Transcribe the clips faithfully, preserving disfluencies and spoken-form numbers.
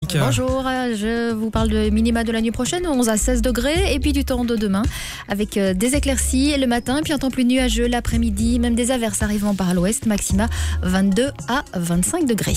Véronique. Bonjour, je vous parle de minima de la nuit prochaine, onze à seize degrés, et puis du temps de demain, avec des éclaircies le matin, puis un temps plus nuageux l'après-midi, même des averses arrivant par l'ouest, maxima vingt-deux à vingt-cinq degrés.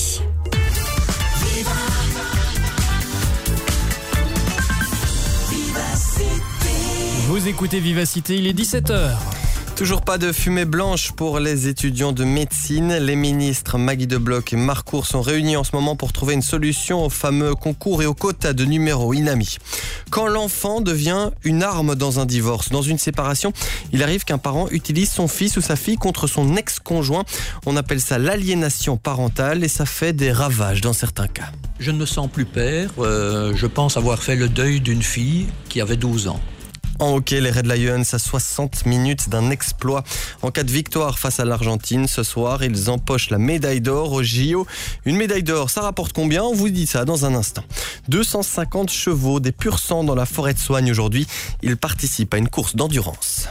Vous écoutez Vivacité, il est dix-sept heures. Toujours pas de fumée blanche pour les étudiants de médecine. Les ministres Maggie De Block et Marcourt sont réunis en ce moment pour trouver une solution au fameux concours et au quota de numéros inami. Quand l'enfant devient une arme dans un divorce, dans une séparation, il arrive qu'un parent utilise son fils ou sa fille contre son ex-conjoint. On appelle ça l'aliénation parentale et ça fait des ravages dans certains cas. Je ne me sens plus père. Euh, je pense avoir fait le deuil d'une fille qui avait douze ans. En hockey, les Red Lions à soixante minutes d'un exploit. En cas de victoire face à l'Argentine, ce soir, ils empochent la médaille d'or au J O. Une médaille d'or, ça rapporte combien ? On vous dit ça dans un instant. deux cent cinquante chevaux, des pur sang dans la forêt de Soigne aujourd'hui. Ils participent à une course d'endurance.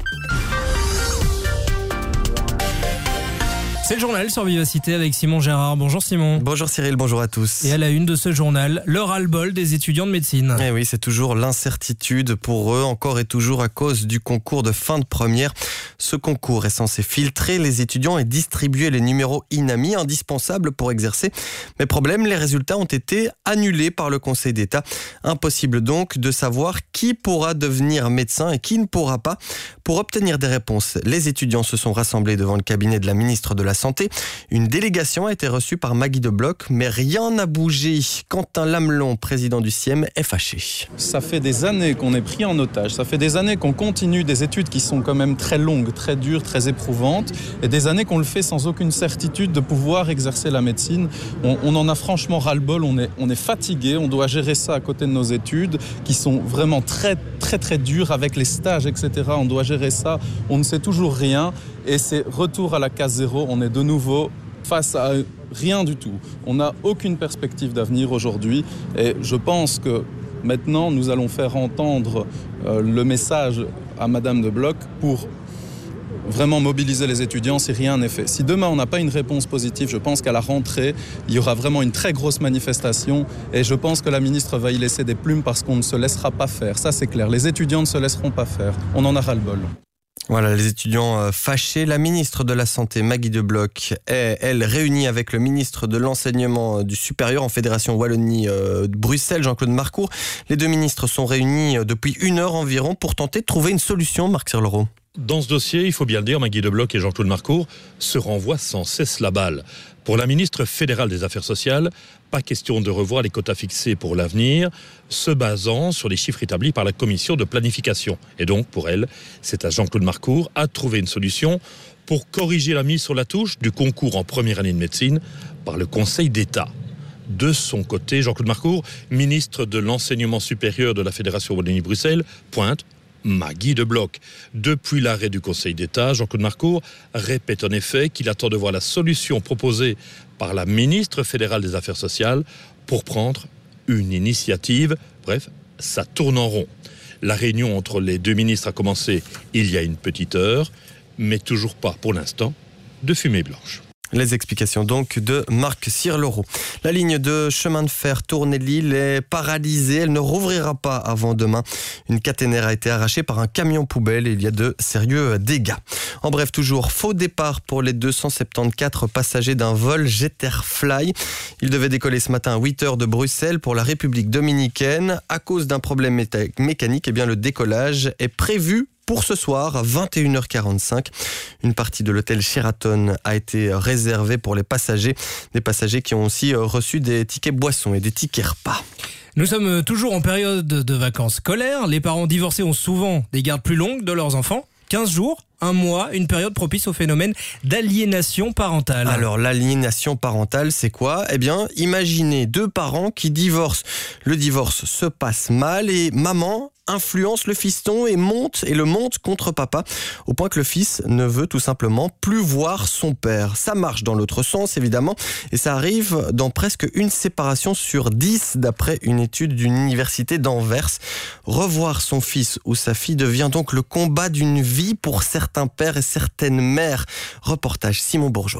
C'est le journal sur Vivacité avec Simon Gérard. Bonjour Simon. Bonjour Cyril, bonjour à tous. Et à la une de ce journal, le ras-le-bol des étudiants de médecine. Eh oui, c'est toujours l'incertitude pour eux, encore et toujours à cause du concours de fin de première. Ce concours est censé filtrer les étudiants et distribuer les numéros inami indispensables pour exercer. Mais problème, les résultats ont été annulés par le Conseil d'État. Impossible donc de savoir qui pourra devenir médecin et qui ne pourra pas. Pour obtenir des réponses, les étudiants se sont rassemblés devant le cabinet de la ministre de la Santé. Une délégation a été reçue par Maggie De Block, mais rien n'a bougé. Quentin Lamelon, président du C I E M, est fâché. Ça fait des années qu'on est pris en otage, ça fait des années qu'on continue des études qui sont quand même très longues, très dures, très éprouvantes, et des années qu'on le fait sans aucune certitude de pouvoir exercer la médecine. On, on en a franchement ras-le-bol, on est, on est fatigué, on doit gérer ça à côté de nos études, qui sont vraiment très très très dures avec les stages, et cetera. On doit gérer ça, on ne sait toujours rien, et c'est retour à la case zéro, on est de nouveau face à rien du tout. On n'a aucune perspective d'avenir aujourd'hui et je pense que maintenant nous allons faire entendre euh, le message à Madame De Block pour vraiment mobiliser les étudiants si rien n'est fait. Si demain on n'a pas une réponse positive, je pense qu'à la rentrée, il y aura vraiment une très grosse manifestation et je pense que la ministre va y laisser des plumes parce qu'on ne se laissera pas faire. Ça c'est clair, les étudiants ne se laisseront pas faire. On en a ras-le-bol. Voilà, les étudiants fâchés. La ministre de la Santé, Maggie De Block, est, elle, réunie avec le ministre de l'Enseignement du Supérieur en Fédération Wallonie euh, Bruxelles, Jean-Claude Marcourt. Les deux ministres sont réunis depuis une heure environ pour tenter de trouver une solution, Marc Sirleroux. Dans ce dossier, il faut bien le dire, Maggie De Block et Jean-Claude Marcourt se renvoient sans cesse la balle. Pour la ministre fédérale des Affaires sociales, pas question de revoir les quotas fixés pour l'avenir, se basant sur les chiffres établis par la commission de planification. Et donc, pour elle, c'est à Jean-Claude Marcourt à trouver une solution pour corriger la mise sur la touche du concours en première année de médecine par le Conseil d'État. De son côté, Jean-Claude Marcourt, ministre de l'Enseignement supérieur de la Fédération Wallonie-Bruxelles, pointe Maggie De Block. Depuis l'arrêt du Conseil d'État, Jean-Claude Marcourt répète en effet qu'il attend de voir la solution proposée par la ministre fédérale des Affaires sociales pour prendre une initiative. Bref, ça tourne en rond. La réunion entre les deux ministres a commencé il y a une petite heure, mais toujours pas pour l'instant de fumée blanche. Les explications donc de Marc Sirleroux. La ligne de chemin de fer Tournai-Lille est paralysée. Elle ne rouvrira pas avant demain. Une caténaire a été arrachée par un camion poubelle et il y a de sérieux dégâts. En bref, toujours faux départ pour les deux cent soixante-quatorze passagers d'un vol Jeterfly. Ils devaient décoller ce matin à huit heures de Bruxelles pour la République dominicaine. À cause d'un problème méta- mécanique, eh bien, le décollage est prévu pour ce soir à vingt et une heures quarante-cinq. Une partie de l'hôtel Sheraton a été réservée pour les passagers. Des passagers qui ont aussi reçu des tickets boissons et des tickets repas. Nous sommes toujours en période de vacances scolaires. Les parents divorcés ont souvent des gardes plus longues de leurs enfants. quinze jours, un mois, une période propice au phénomène d'aliénation parentale. Alors l'aliénation parentale, c'est quoi ? Eh bien, imaginez deux parents qui divorcent. Le divorce se passe mal et maman influence le fiston et monte et le monte contre papa, au point que le fils ne veut tout simplement plus voir son père. Ça marche dans l'autre sens, évidemment, et ça arrive dans presque une séparation sur dix, d'après une étude d'une université d'Anvers. Revoir son fils ou sa fille devient donc le combat d'une vie pour certains pères et certaines mères. Reportage Simon Bourgeois.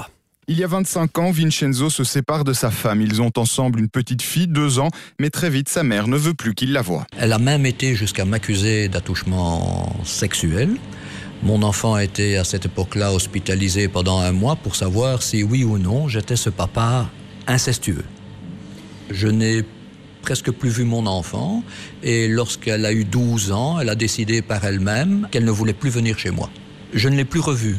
Il y a vingt-cinq ans, Vincenzo se sépare de sa femme. Ils ont ensemble une petite fille, deux ans, mais très vite, sa mère ne veut plus qu'il la voie. Elle a même été jusqu'à m'accuser d'attouchement sexuel. Mon enfant a été à cette époque-là hospitalisé pendant un mois pour savoir si oui ou non j'étais ce papa incestueux. Je n'ai presque plus vu mon enfant et lorsqu'elle a eu douze ans, elle a décidé par elle-même qu'elle ne voulait plus venir chez moi. Je ne l'ai plus revue.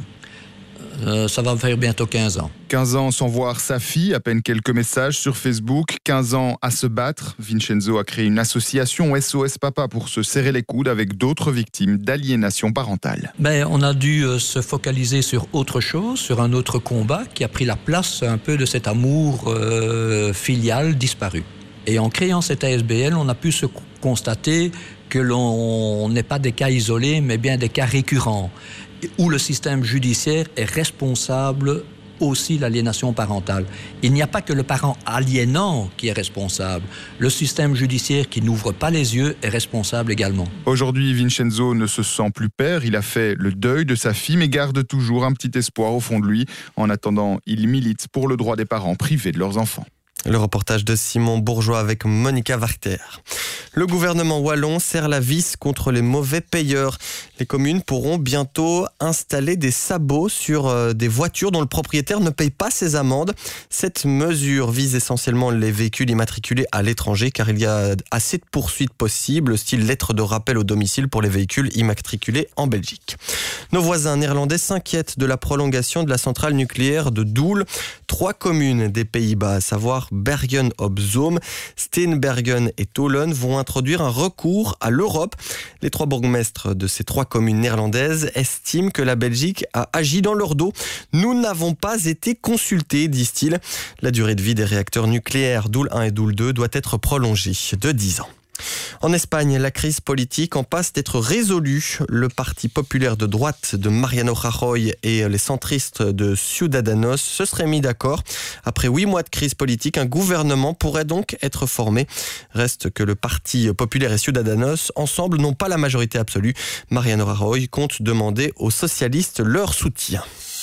Euh, ça va me faire bientôt quinze ans. quinze ans sans voir sa fille, à peine quelques messages sur Facebook. quinze ans à se battre. Vincenzo a créé une association S O S Papa pour se serrer les coudes avec d'autres victimes d'aliénation parentale. Ben, on a dû euh, se focaliser sur autre chose, sur un autre combat qui a pris la place un peu de cet amour euh, filial disparu. Et en créant cette A S B L, on a pu se constater que l'on n'est pas des cas isolés, mais bien des cas récurrents, où le système judiciaire est responsable aussi de l'aliénation parentale. Il n'y a pas que le parent aliénant qui est responsable. Le système judiciaire qui n'ouvre pas les yeux est responsable également. Aujourd'hui, Vincenzo ne se sent plus père. Il a fait le deuil de sa fille, mais garde toujours un petit espoir au fond de lui. En attendant, il milite pour le droit des parents privés de leurs enfants. Le reportage de Simon Bourgeois avec Monica Warter. Le gouvernement wallon serre la vis contre les mauvais payeurs. Les communes pourront bientôt installer des sabots sur des voitures dont le propriétaire ne paye pas ses amendes. Cette mesure vise essentiellement les véhicules immatriculés à l'étranger car il y a assez de poursuites possibles, style lettre de rappel au domicile pour les véhicules immatriculés en Belgique. Nos voisins néerlandais s'inquiètent de la prolongation de la centrale nucléaire de Doel. Trois communes des Pays-Bas, à savoir Bergen op Zoom, Steenbergen et Tholen, vont introduire un recours à l'Europe. Les trois bourgmestres de ces trois communes néerlandaises estiment que la Belgique a agi dans leur dos. Nous n'avons pas été consultés, disent-ils. La durée de vie des réacteurs nucléaires Doel un et Doel deux doit être prolongée de dix ans. En Espagne, la crise politique en passe d'être résolue. Le parti populaire de droite de Mariano Rajoy et les centristes de Ciudadanos se seraient mis d'accord. Après huit mois de crise politique, un gouvernement pourrait donc être formé. Reste que le parti populaire et Ciudadanos, ensemble, n'ont pas la majorité absolue. Mariano Rajoy compte demander aux socialistes leur soutien.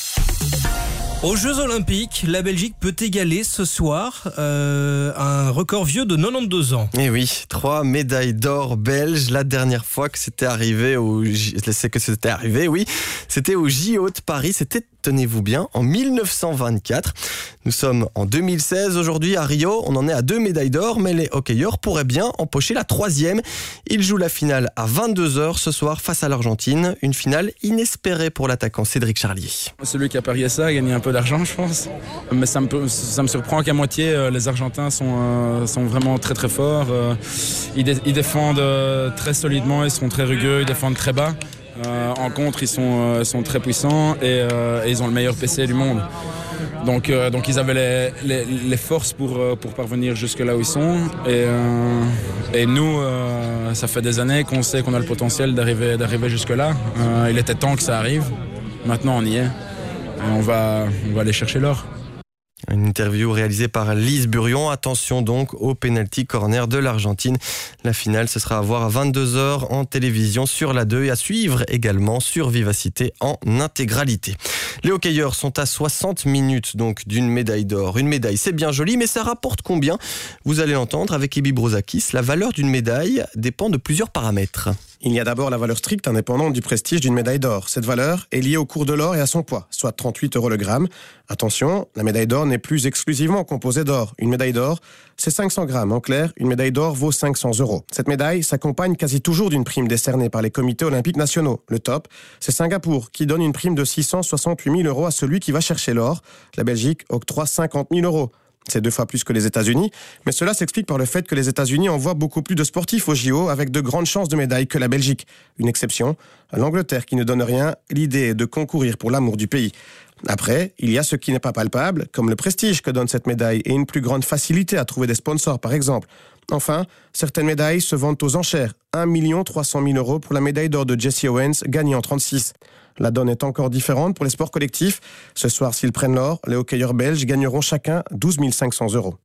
Aux Jeux Olympiques, la Belgique peut égaler ce soir euh, un record vieux de quatre-vingt-douze ans. Et oui, trois médailles d'or belges. La dernière fois que c'était arrivé, au, c'est que c'était arrivé, oui, c'était au J O de Paris. C'était, tenez-vous bien, en mille neuf cent vingt-quatre. Nous sommes en deux mille seize. Aujourd'hui, à Rio, on en est à deux médailles d'or, mais les hockeyeurs pourraient bien empocher la troisième. Ils jouent la finale à vingt-deux heures ce soir face à l'Argentine. Une finale inespérée pour l'attaquant Cédric Charlier. Celui qui a parié ça a gagné un peu d'argent, je pense. Mais ça me, ça me surprend qu'à moitié, euh, les Argentins sont, euh, sont vraiment très très forts. Euh, ils, dé, ils défendent euh, très solidement, ils sont très rugueux, ils défendent très bas. Euh, en contre, ils sont, euh, sont très puissants et, euh, et ils ont le meilleur P C du monde. Donc, euh, donc ils avaient les, les, les forces pour, euh, pour parvenir jusque là où ils sont. Et, euh, et nous, euh, ça fait des années qu'on sait qu'on a le potentiel d'arriver, d'arriver jusque là. Euh, il était temps que ça arrive. Maintenant, on y est. Et on va, on va aller chercher l'or. Une interview réalisée par Lise Burion. Attention donc au penalty corner de l'Argentine. La finale, ce sera à voir à vingt-deux heures en télévision sur la deux et à suivre également sur Vivacité en intégralité. Les hockeyeurs sont à soixante minutes donc d'une médaille d'or. Une médaille, c'est bien joli, mais ça rapporte combien ? Vous allez l'entendre avec Ebi Brozakis. La valeur d'une médaille dépend de plusieurs paramètres. Il y a d'abord la valeur stricte indépendante du prestige d'une médaille d'or. Cette valeur est liée au cours de l'or et à son poids, soit trente-huit euros le gramme. Attention, la médaille d'or n'est plus exclusivement composée d'or. Une médaille d'or, c'est cinq cents grammes. En clair, une médaille d'or vaut cinq cents euros. Cette médaille s'accompagne quasi toujours d'une prime décernée par les comités olympiques nationaux. Le top, c'est Singapour, qui donne une prime de six cent soixante-huit mille euros à celui qui va chercher l'or. La Belgique octroie cinquante mille euros. C'est deux fois plus que les États-Unis, mais cela s'explique par le fait que les États-Unis envoient beaucoup plus de sportifs aux J O avec de grandes chances de médaille que la Belgique. Une exception, l'Angleterre qui ne donne rien, l'idée est de concourir pour l'amour du pays. Après, il y a ce qui n'est pas palpable, comme le prestige que donne cette médaille et une plus grande facilité à trouver des sponsors par exemple. Enfin, certaines médailles se vendent aux enchères. un million trois cent mille euros pour la médaille d'or de Jesse Owens, gagnée en trente-six. La donne est encore différente pour les sports collectifs. Ce soir, s'ils prennent l'or, les hockeyeurs belges gagneront chacun douze mille cinq cents euros.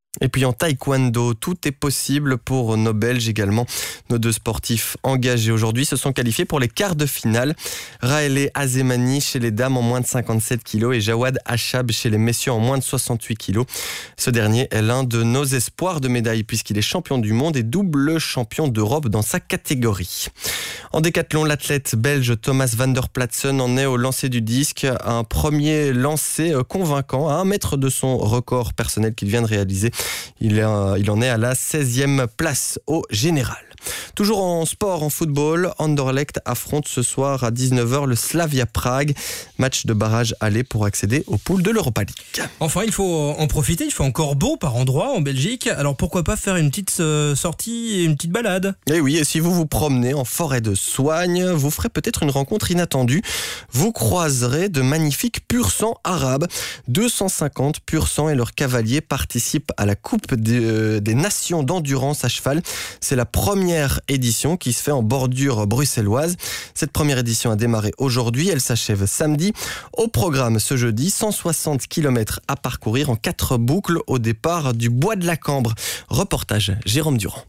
Et puis en taekwondo, tout est possible pour nos Belges également. Nos deux sportifs engagés aujourd'hui se sont qualifiés pour les quarts de finale. Raëlé Azemani chez les dames en moins de cinquante-sept kilos et Jawad Achab chez les messieurs en moins de soixante-huit kilos. Ce dernier est l'un de nos espoirs de médaille puisqu'il est champion du monde et double champion d'Europe dans sa catégorie. En décathlon, l'athlète belge Thomas van der Platsen en est au lancer du disque. Un premier lancer convaincant à un mètre de son record personnel qu'il vient de réaliser. Il, est, il en est à la seizième place au général. Toujours en sport, en football, Anderlecht affronte ce soir à dix-neuf heures le Slavia Prague. Match de barrage aller pour accéder aux poules de l'Europa League. Enfin, il faut en profiter, il fait encore beau par endroits en Belgique. Alors pourquoi pas faire une petite euh, sortie et une petite balade ? Et oui, et si vous vous promenez en forêt de Soigne, vous ferez peut-être une rencontre inattendue. Vous croiserez de magnifiques pur-sang arabes. deux cent cinquante pur-sang et leurs cavaliers participent à la Coupe des, euh, des Nations d'endurance à cheval. C'est la première édition qui se fait en bordure bruxelloise. Cette première édition a démarré aujourd'hui, elle s'achève samedi. Au programme ce jeudi, cent soixante kilomètres à parcourir en quatre boucles au départ du Bois de la Cambre. Reportage Jérôme Durand.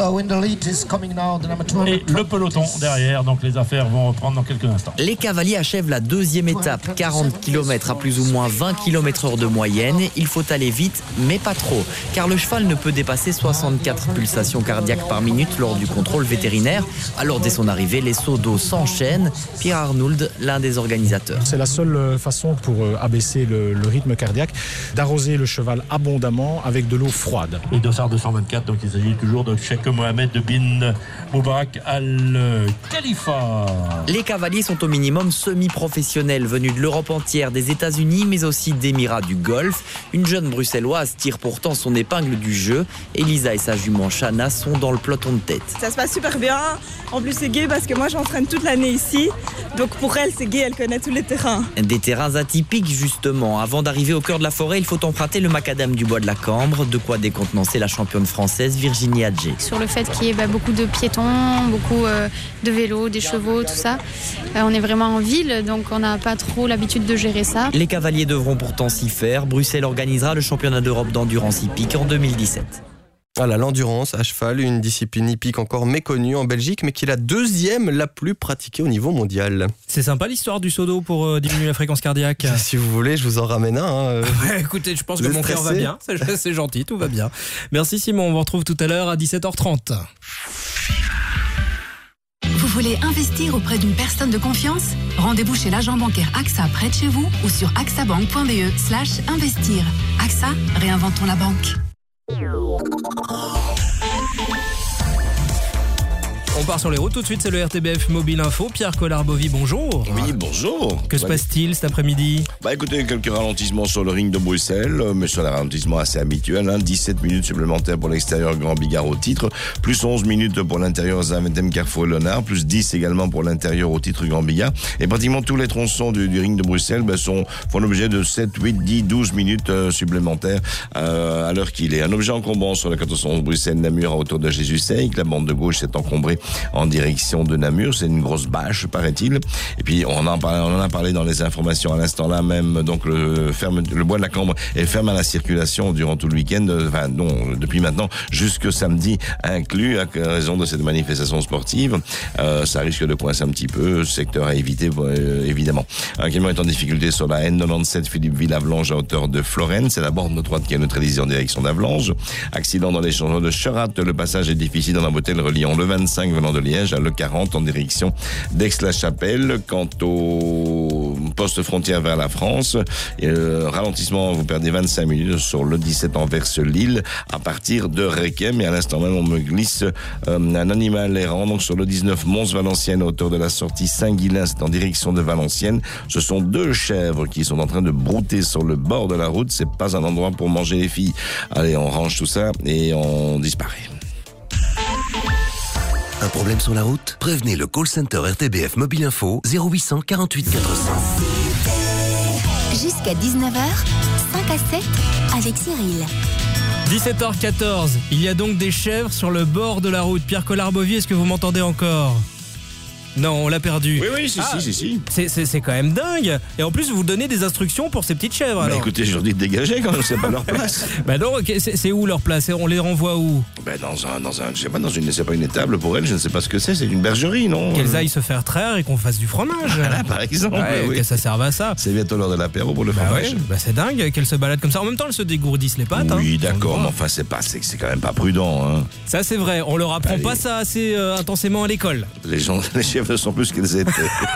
Et le peloton derrière, donc les affaires vont reprendre dans quelques instants. Les cavaliers achèvent la deuxième étape, quarante kilomètres à plus ou moins vingt kilomètres heure de moyenne. Il faut aller vite, mais pas trop, car le cheval ne peut dépasser soixante-quatre pulsations cardiaques par minute lors du contrôle vétérinaire. Alors dès son arrivée, les seaux d'eau s'enchaînent. Pierre Arnould, l'un des organisateurs. C'est la seule façon pour abaisser le, le rythme cardiaque, d'arroser le cheval abondamment avec de l'eau froide. Et dossard deux cent vingt-quatre, donc il s'agit toujours de Cheikh Mohamed bin Moubarak Al-Khalifa. Les cavaliers sont au minimum semi-professionnels, venus de l'Europe entière, des États-Unis, mais aussi d'Émirats du Golfe. Une jeune bruxelloise tire pourtant son épingle du jeu. Elisa et sa jument Shana sont dans le peloton de tête. Ça se passe super bien. En plus, c'est gai parce que moi, j'entraîne toute l'année ici. Donc pour elle, c'est gai, elle connaît tous les terrains. Des terrains atypiques, justement. Avant d'arriver au cœur de la forêt, il faut emprunter le macadam du Bois de la Cambre. De quoi décontenancer la championne française Virginie Adjé. Sur le fait qu'il y ait bah, beaucoup de piétons, beaucoup euh, de vélos, des chevaux, tout ça. Euh, on est vraiment en ville, donc on n'a pas trop l'habitude de gérer ça. Les cavaliers devront pourtant s'y faire. Bruxelles organisera le championnat d'Europe d'endurance hippique en deux mille dix-sept. Voilà, l'endurance à cheval, une discipline hippique encore méconnue en Belgique, mais qui est la deuxième la plus pratiquée au niveau mondial. C'est sympa l'histoire du seau d'eau pour euh, diminuer la fréquence cardiaque. Si vous voulez, je vous en ramène un. Hein. Ouais, écoutez, je pense que mon cœur va bien. C'est, c'est gentil, tout va bien. Merci Simon, on vous retrouve tout à l'heure à dix-sept heures trente. Vous voulez investir auprès d'une personne de confiance ? Rendez-vous chez l'agent bancaire A X A près de chez vous ou sur axabank point b e slash investir. A X A, réinventons la banque. On part sur les routes tout de suite, c'est le R T B F Mobile Info. Pierre Collard-Bovy, bonjour. Oui, bonjour. Que se passe-t-il cet après-midi ? Bah écoutez, quelques ralentissements sur le ring de Bruxelles, mais sur un ralentissement assez habituel. Hein, dix-sept minutes supplémentaires pour l'extérieur Grand Bigard au titre, plus onze minutes pour l'intérieur Zaventem Carrefour et Léonard, plus dix également pour l'intérieur au titre Grand Bigard. Et pratiquement tous les tronçons du, du ring de Bruxelles bah, sont, font l'objet de sept, huit, dix, douze minutes euh, supplémentaires euh, à l'heure qu'il est. Un objet encombrant sur le quatorze onze Bruxelles-Namur à hauteur de Jésus-Seigle. La bande de gauche s'est encombrée en direction de Namur, c'est une grosse bâche paraît-il. Et puis on en, parle, on en a parlé dans les informations à l'instant là même, donc le, ferme, le Bois de la Cambre est fermé à la circulation durant tout le week-end, enfin non, depuis maintenant jusque samedi inclus à raison de cette manifestation sportive. Euh, ça risque de coincer un petit peu, secteur à éviter euh, évidemment. Un camion est en difficulté sur la N quatre-vingt-dix-sept Philippe-Ville-Avlange à hauteur de Florence, c'est la borne droite qui est neutralisée en direction d'Avlange. Accident dans l'échangeur de Cherat, le passage est difficile dans la bretelle reliant le vingt-cinq venant de Liège à le quarante en direction d'Aix-la-Chapelle. Quant au poste frontière vers la France, euh, ralentissement, vous perdez vingt-cinq minutes sur le dix-sept Anvers-Lille à partir de Requem. Et à l'instant même, on me glisse euh, un animal errant donc sur le dix-neuf Mons-Valenciennes à hauteur de la sortie Saint-Guilain, c'est en direction de Valenciennes. Ce sont deux chèvres qui sont en train de brouter sur le bord de la route. C'est pas un endroit pour manger les filles. Allez, on range tout ça et on disparaît. Un problème sur la route ? Prévenez le call center R T B F Mobile Info zéro huit cent quarante-huit quatre cents. Jusqu'à dix-neuf heures, cinq à sept avec Cyril. dix-sept heures quatorze, il y a donc des chèvres sur le bord de la route. Pierre Collard-Bovy, est-ce que vous m'entendez encore ? Non, on l'a perdu. Oui, oui, si, Ah, si, si, si. C'est, c'est, c'est quand même dingue. Et en plus, vous donnez des instructions pour ces petites chèvres. Bah alors. écoutez, j'ai dit de dégager quand même, c'est pas leur place. Bah non, ok, c'est, c'est où leur place? On les renvoie où? Ben dans un, dans un, je sais pas, dans une, c'est pas une étable pour elles, je ne sais pas ce que c'est, c'est une bergerie, non? Qu'elles aillent se faire traire et qu'on fasse du fromage. Voilà, par exemple. Ouais, oui. Que ça serve à ça. C'est bientôt l'heure de l'apéro pour le Bah fromage. ouais, bah c'est dingue qu'elles se baladent comme ça. En même temps, elles se dégourdissent les pattes. Oui, hein. d'accord, mais enfin, c'est pas, c'est, c'est quand même pas prudent, hein. Ça, c'est vrai. On leur apprend Allez. pas ça assez euh, intensément à l'école. Les gens, les chèvres sont plus qu'elles étaient.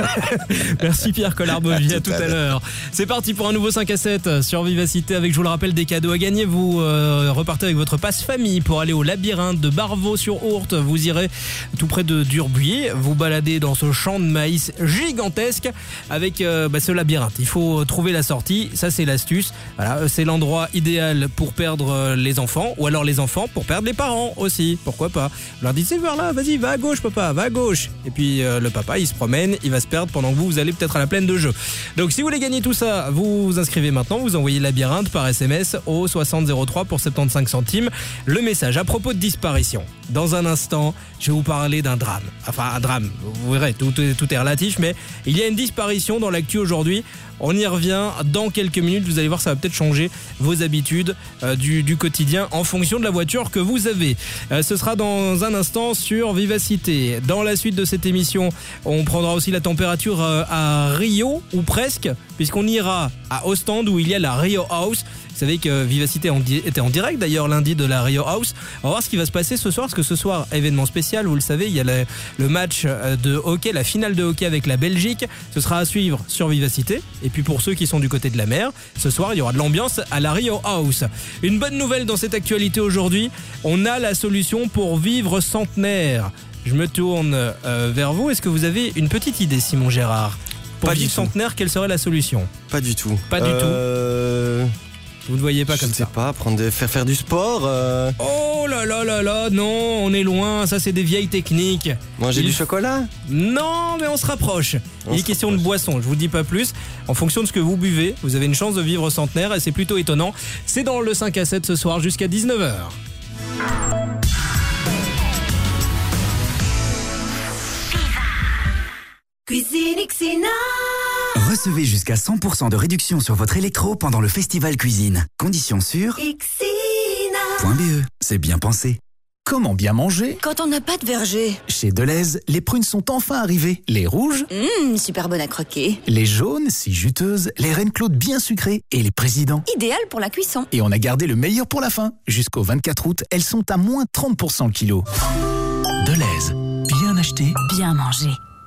Merci Pierre Collard-Bovy, à tout tout à à l'heure. l'heure. C'est parti pour un nouveau cinq à sept sur Vivacité avec, je vous le rappelle, des cadeaux à gagner. Vous euh, repartez avec votre passe famille pour aller au labyrinthe de Barvaux-sur-Ourthe. Vous irez tout près de Durbuy, vous baladez dans ce champ de maïs gigantesque avec euh, bah, ce labyrinthe. Il faut trouver la sortie, ça c'est l'astuce. Voilà, c'est l'endroit idéal pour perdre les enfants, ou alors les enfants pour perdre les parents aussi. Pourquoi pas? Vous leur dites, c'est vers là, vas-y, va à gauche papa, va à gauche. Et puis euh, le papa il se promène, il va se perdre pendant que vous, vous allez peut-être à la plaine de jeu. Donc si vous voulez gagner tout ça, vous vous inscrivez maintenant, vous envoyez labyrinthe par S M S au soixante zéro trois pour soixante-quinze centimes. Le message à propos de disparition. Dans un instant, je vais vous parler d'un drame. Enfin, un drame, vous verrez, tout, tout, tout est relatif, mais il y a une disparition dans l'actu aujourd'hui. On y revient dans quelques minutes. Vous allez voir, ça va peut-être changer vos habitudes euh, du, du quotidien en fonction de la voiture que vous avez. Euh, ce sera dans un instant sur Vivacité. Dans la suite de cette émission, on prendra aussi la température euh, à Rio, ou presque, puisqu'on ira à Ostende où il y a la Rio House. Vous savez que Vivacité en di- était en direct d'ailleurs lundi de la Rio House. On va voir ce qui va se passer ce soir, parce que ce soir, événement spécial, vous le savez, il y a le, le match de hockey, la finale de hockey avec la Belgique. Ce sera à suivre sur Vivacité. Et puis pour ceux qui sont du côté de la mer, ce soir, il y aura de l'ambiance à la Rio House. Une bonne nouvelle dans cette actualité aujourd'hui, on a la solution pour vivre centenaire. Je me tourne euh, vers vous. Est-ce que vous avez une petite idée, Simon Gérard? Pour Pas du vivre tout. centenaire, quelle serait la solution? Pas du tout. Pas du Euh, Vous ne voyez pas Je comme sais ça? pas, prendre des, faire faire du sport, euh, Oh là là là là, non, on est loin, ça c'est des vieilles techniques. manger Il- du chocolat. Non, mais on se rapproche. On Il est se question de boisson, je vous dis pas plus. En fonction de ce que vous buvez, vous avez une chance de vivre centenaire et c'est plutôt étonnant. C'est dans le cinq à sept ce soir jusqu'à dix-neuf heures. Cuisine Xina. Recevez jusqu'à cent pour cent de réduction sur votre électro pendant le festival cuisine. Conditions sur Xina. .be. C'est bien pensé. Comment bien manger? Quand on n'a pas de verger. Chez Deleuze, les prunes sont enfin arrivées. Les rouges, Hum, super bonne à croquer. les jaunes, si juteuses, les reines Claude bien sucrées et les présidents. Idéal pour la cuisson. Et on a gardé le meilleur pour la fin. Jusqu'au vingt-quatre août, elles sont à moins trente pour cent le kilo. Deleuze, bien acheté. Bien mangé.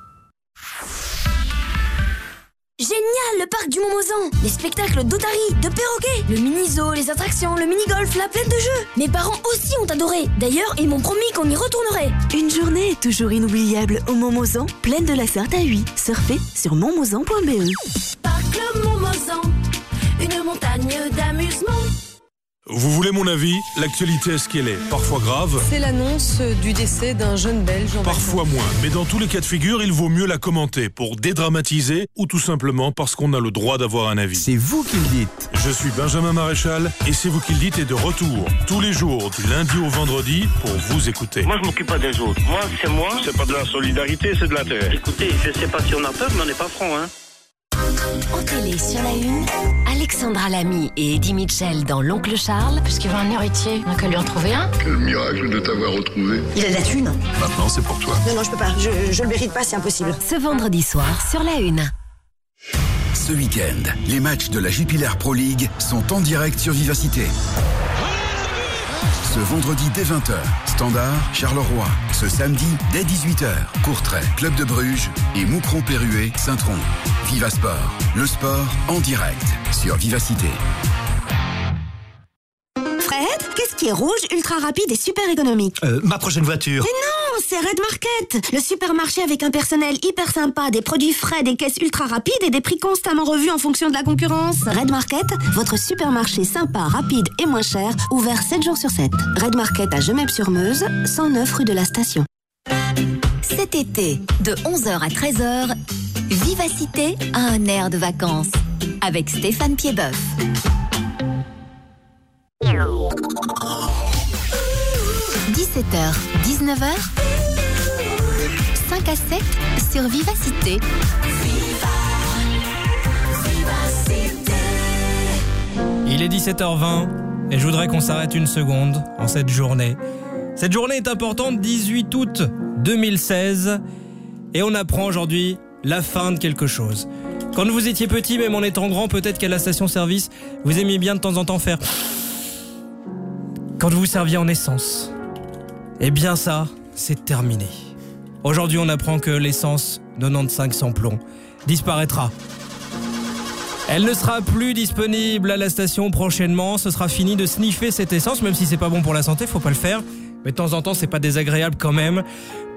Génial, le parc du Montmozan. Les spectacles d'otaries, de perroquets, le mini-zoo, les attractions, le mini-golf, la plaine de jeux. Mes parents aussi ont adoré. D'ailleurs, ils m'ont promis qu'on y retournerait. Une journée toujours inoubliable au Montmozan, pleine de la Sarthe à Huy. Surfez sur montmozan point b e. Parc le Montmozan, une montagne d'amusement. Vous voulez mon avis? L'actualité est ce qu'elle est. Parfois grave, C'est l'annonce du décès d'un jeune Belge en parfois moins. Mais dans tous les cas de figure, il vaut mieux la commenter pour dédramatiser ou tout simplement parce qu'on a le droit d'avoir un avis. C'est vous qui le dites. Je suis Benjamin Maréchal et C'est vous qui le dites est de retour tous les jours du lundi au vendredi pour vous écouter. Moi, je m'occupe pas des autres. Moi, c'est moi. C'est pas de la solidarité, c'est de l'intérêt. Écoutez, je sais pas si on a peur, mais on n'est pas franc, hein. En télé sur la une, Alexandra Lamy et Eddie Mitchell dans L'Oncle Charles. Parce qu'il veut un héritier, on n'a qu'à lui en trouver un. Quel miracle de t'avoir retrouvé. Il a de la thune. Maintenant, c'est pour toi. Non, non, je peux pas, je, je le mérite pas, c'est impossible. Ce vendredi soir sur la une. Ce week-end, les matchs de la Jupiler Pro League sont en direct sur Vivacité. Ce vendredi dès vingt heures, Standard, Charleroi. Ce samedi dès dix-huit heures, Courtrai, Club de Bruges et Moucron-Perruet, Saint-Tron. Viva Sport, le sport en direct sur Vivacité. Fred, qu'est-ce qui est rouge, ultra rapide et super économique? Euh, ma prochaine voiture. Mais non, c'est Red Market, le supermarché avec un personnel hyper sympa, des produits frais, des caisses ultra rapides et des prix constamment revus en fonction de la concurrence. Red Market, votre supermarché sympa, rapide et moins cher, ouvert sept jours sur sept. Red Market à Gemep-sur-Meuse, cent neuf rue de la Station. Cet été, de onze heures à treize heures, Vivacité a un air de vacances avec Stéphane Piedboeuf. dix-sept heures, dix-neuf heures, cinq à sept sur Vivacité. Il est dix-sept heures vingt et je voudrais qu'on s'arrête une seconde en cette journée. Cette journée est importante, dix-huit août deux mille seize, et on apprend aujourd'hui la fin de quelque chose. Quand vous étiez petit, même en étant grand, peut-être qu'à la station-service, vous aimiez bien de temps en temps faire... Quand vous serviez en essence. Eh bien ça, c'est terminé. Aujourd'hui, on apprend que l'essence quatre-vingt-quinze sans plomb disparaîtra. Elle ne sera plus disponible à la station prochainement. Ce sera fini de sniffer cette essence, même si c'est pas bon pour la santé, faut pas le faire. Mais de temps en temps, c'est pas désagréable quand même. Pourquoi ?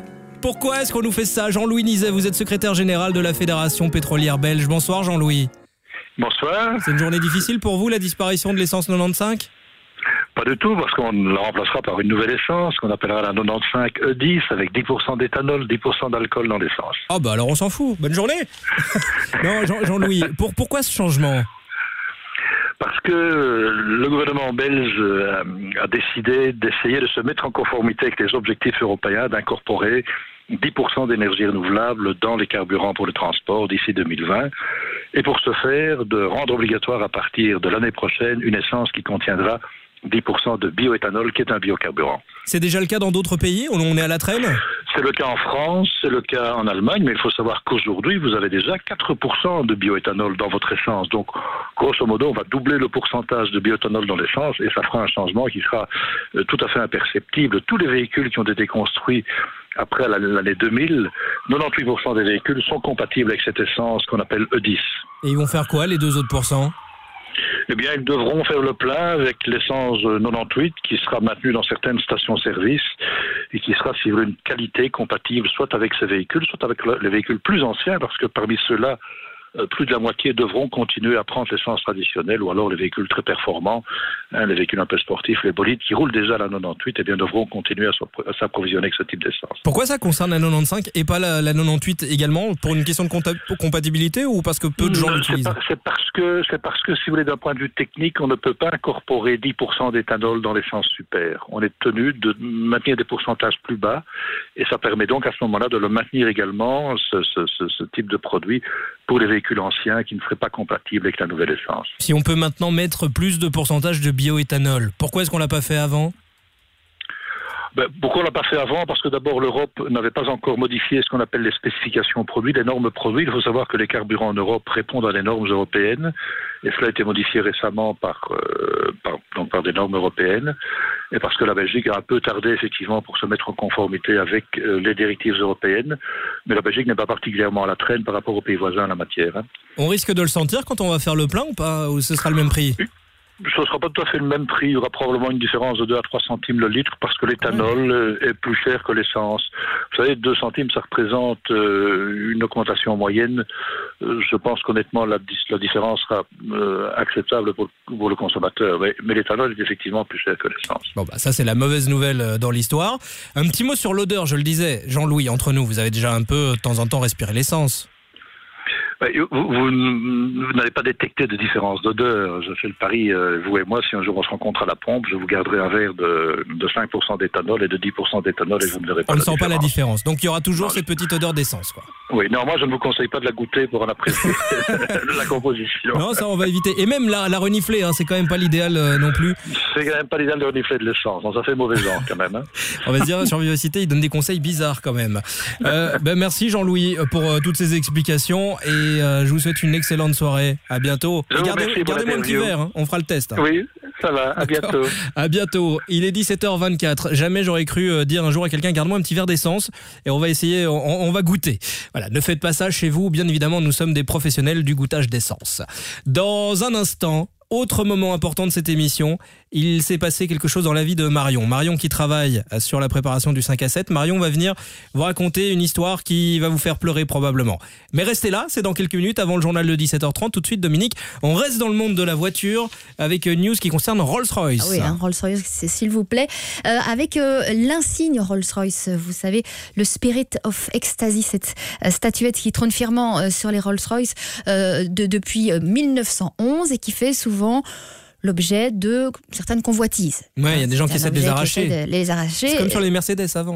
Pourquoi est-ce qu'on nous fait ça ? Jean-Louis Nizet, vous êtes secrétaire général de la Fédération pétrolière belge. Bonsoir Jean-Louis. Bonsoir. C'est une journée difficile pour vous, la disparition de l'essence quatre-vingt-quinze ? Pas du tout, parce qu'on la remplacera par une nouvelle essence qu'on appellera la quatre-vingt-quinze E dix avec dix pour cent d'éthanol, dix pour cent d'alcool dans l'essence. Ah bah alors on s'en fout. Bonne journée. Non, Jean- Jean-Louis, pour, pourquoi ce changement ? Parce que le gouvernement belge a décidé d'essayer de se mettre en conformité avec les objectifs européens d'incorporer dix pour cent d'énergie renouvelable dans les carburants pour le transport d'ici deux mille vingt. Et pour ce faire, de rendre obligatoire à partir de l'année prochaine une essence qui contiendra dix pour cent de bioéthanol, qui est un biocarburant. C'est déjà le cas dans d'autres pays ? On est à la traîne ? C'est le cas en France, c'est le cas en Allemagne, mais il faut savoir qu'aujourd'hui, vous avez déjà quatre pour cent de bioéthanol dans votre essence. Donc, grosso modo, on va doubler le pourcentage de bioéthanol dans l'essence et ça fera un changement qui sera euh, tout à fait imperceptible. Tous les véhicules qui ont été construits après l'année deux mille, quatre-vingt-dix-huit pour cent des véhicules sont compatibles avec cette essence qu'on appelle E dix. Et ils vont faire quoi, les deux autres pourcents ? Eh bien, ils devront faire le plein avec l'essence quatre-vingt-dix-huit qui sera maintenue dans certaines stations-service et qui sera, si vous voulez, une qualité compatible soit avec ces véhicules, soit avec les véhicules plus anciens, parce que parmi ceux-là, plus de la moitié devront continuer à prendre l'essence traditionnelle, ou alors les véhicules très performants, hein, les véhicules un peu sportifs, les bolides qui roulent déjà à la quatre-vingt-dix-huit, eh bien, devront continuer à s'approvisionner avec ce type d'essence. Pourquoi ça concerne la quatre-vingt-quinze et pas la, la quatre-vingt-dix-huit également ? Pour une question de compta- compatibilité ou parce que peu de gens Non, l'utilisent ? c'est, pas, c'est, parce que, c'est parce que, si vous voulez, d'un point de vue technique, on ne peut pas incorporer dix pour cent d'éthanol dans l'essence super. On est tenu de maintenir des pourcentages plus bas et ça permet donc à ce moment-là de le maintenir également, ce, ce, ce, ce type de produit, pour les véhicules anciens qui ne seraient pas compatibles avec la nouvelle essence. Si on peut maintenant mettre plus de pourcentage de bioéthanol, pourquoi est-ce qu'on l'a pas fait avant ? Ben, pourquoi on l'a pas fait avant ? Parce que d'abord l'Europe n'avait pas encore modifié ce qu'on appelle les spécifications produits, les normes produits. Il faut savoir que les carburants en Europe répondent à des normes européennes et cela a été modifié récemment par, euh, par, donc par des normes européennes et parce que la Belgique a un peu tardé effectivement pour se mettre en conformité avec euh, les directives européennes, mais la Belgique n'est pas particulièrement à la traîne par rapport aux pays voisins en la matière. Hein. On risque de le sentir quand on va faire le plein ou pas ? Ou ce sera le même prix ? Ce ne sera pas tout à fait le même prix. Il y aura probablement une différence de deux à trois centimes le litre parce que l'éthanol ouais. est plus cher que l'essence. Vous savez, deux centimes, ça représente euh, une augmentation moyenne. Euh, je pense qu'honnêtement, la, la différence sera euh, acceptable pour, pour le consommateur. Mais, mais l'éthanol est effectivement plus cher que l'essence. Bon, bah ça, c'est la mauvaise nouvelle dans l'histoire. Un petit mot sur l'odeur, je le disais. Jean-Louis, entre nous, vous avez déjà un peu, de temps en temps, respiré l'essence. Vous, vous, vous n'avez pas détecté de différence d'odeur. Je fais le pari, euh, vous et moi, si un jour on se rencontre à la pompe, je vous garderai un verre de, de cinq pour cent d'éthanol et de dix pour cent d'éthanol et vous ne verrez pas On la ne sent différence. pas la différence. Donc il y aura toujours non, cette petite odeur d'essence, quoi. Oui, non, moi je ne vous conseille pas de la goûter pour en apprécier la composition. Non, ça on va éviter. Et même la, la renifler, hein, c'est quand même pas l'idéal euh, non plus. C'est quand même pas l'idéal de renifler de l'essence. Non, ça fait mauvais genre quand même. Hein. On va se dire, sur Vivacité, il donne des conseils bizarres quand même. Euh, ben, merci Jean-Louis pour euh, toutes ces explications et euh, je vous souhaite une excellente soirée. À bientôt. Et gardez, gardez-moi un petit verre, hein. On fera le test. Hein. Oui, ça va. À D'accord. bientôt. À bientôt. Il est dix-sept heures vingt-quatre. Jamais j'aurais cru euh, dire un jour à quelqu'un, garde-moi un petit verre d'essence et on va essayer, on, on va goûter. Voilà, ne faites pas ça chez vous. Bien évidemment, nous sommes des professionnels du goûtage d'essence. Dans un instant, autre moment important de cette émission, il s'est passé quelque chose dans la vie de Marion. Marion qui travaille sur la préparation du cinq à sept. Marion va venir vous raconter une histoire qui va vous faire pleurer probablement. Mais restez là, c'est dans quelques minutes avant le journal de dix-sept heures trente. Tout de suite, Dominique, on reste dans le monde de la voiture avec une news qui concerne Rolls-Royce. Ah oui, hein, Rolls-Royce, s'il vous plaît. Euh, avec euh, l'insigne Rolls-Royce, vous savez, le Spirit of Ecstasy, cette euh, statuette qui trône fièrement euh, sur les Rolls-Royce euh, de, depuis euh, mille neuf cent onze et qui fait souvent l'objet de certaines convoitises. Ouais, il y a des gens qui essaient de les arracher. De les arracher. C'est comme sur les Mercedes avant.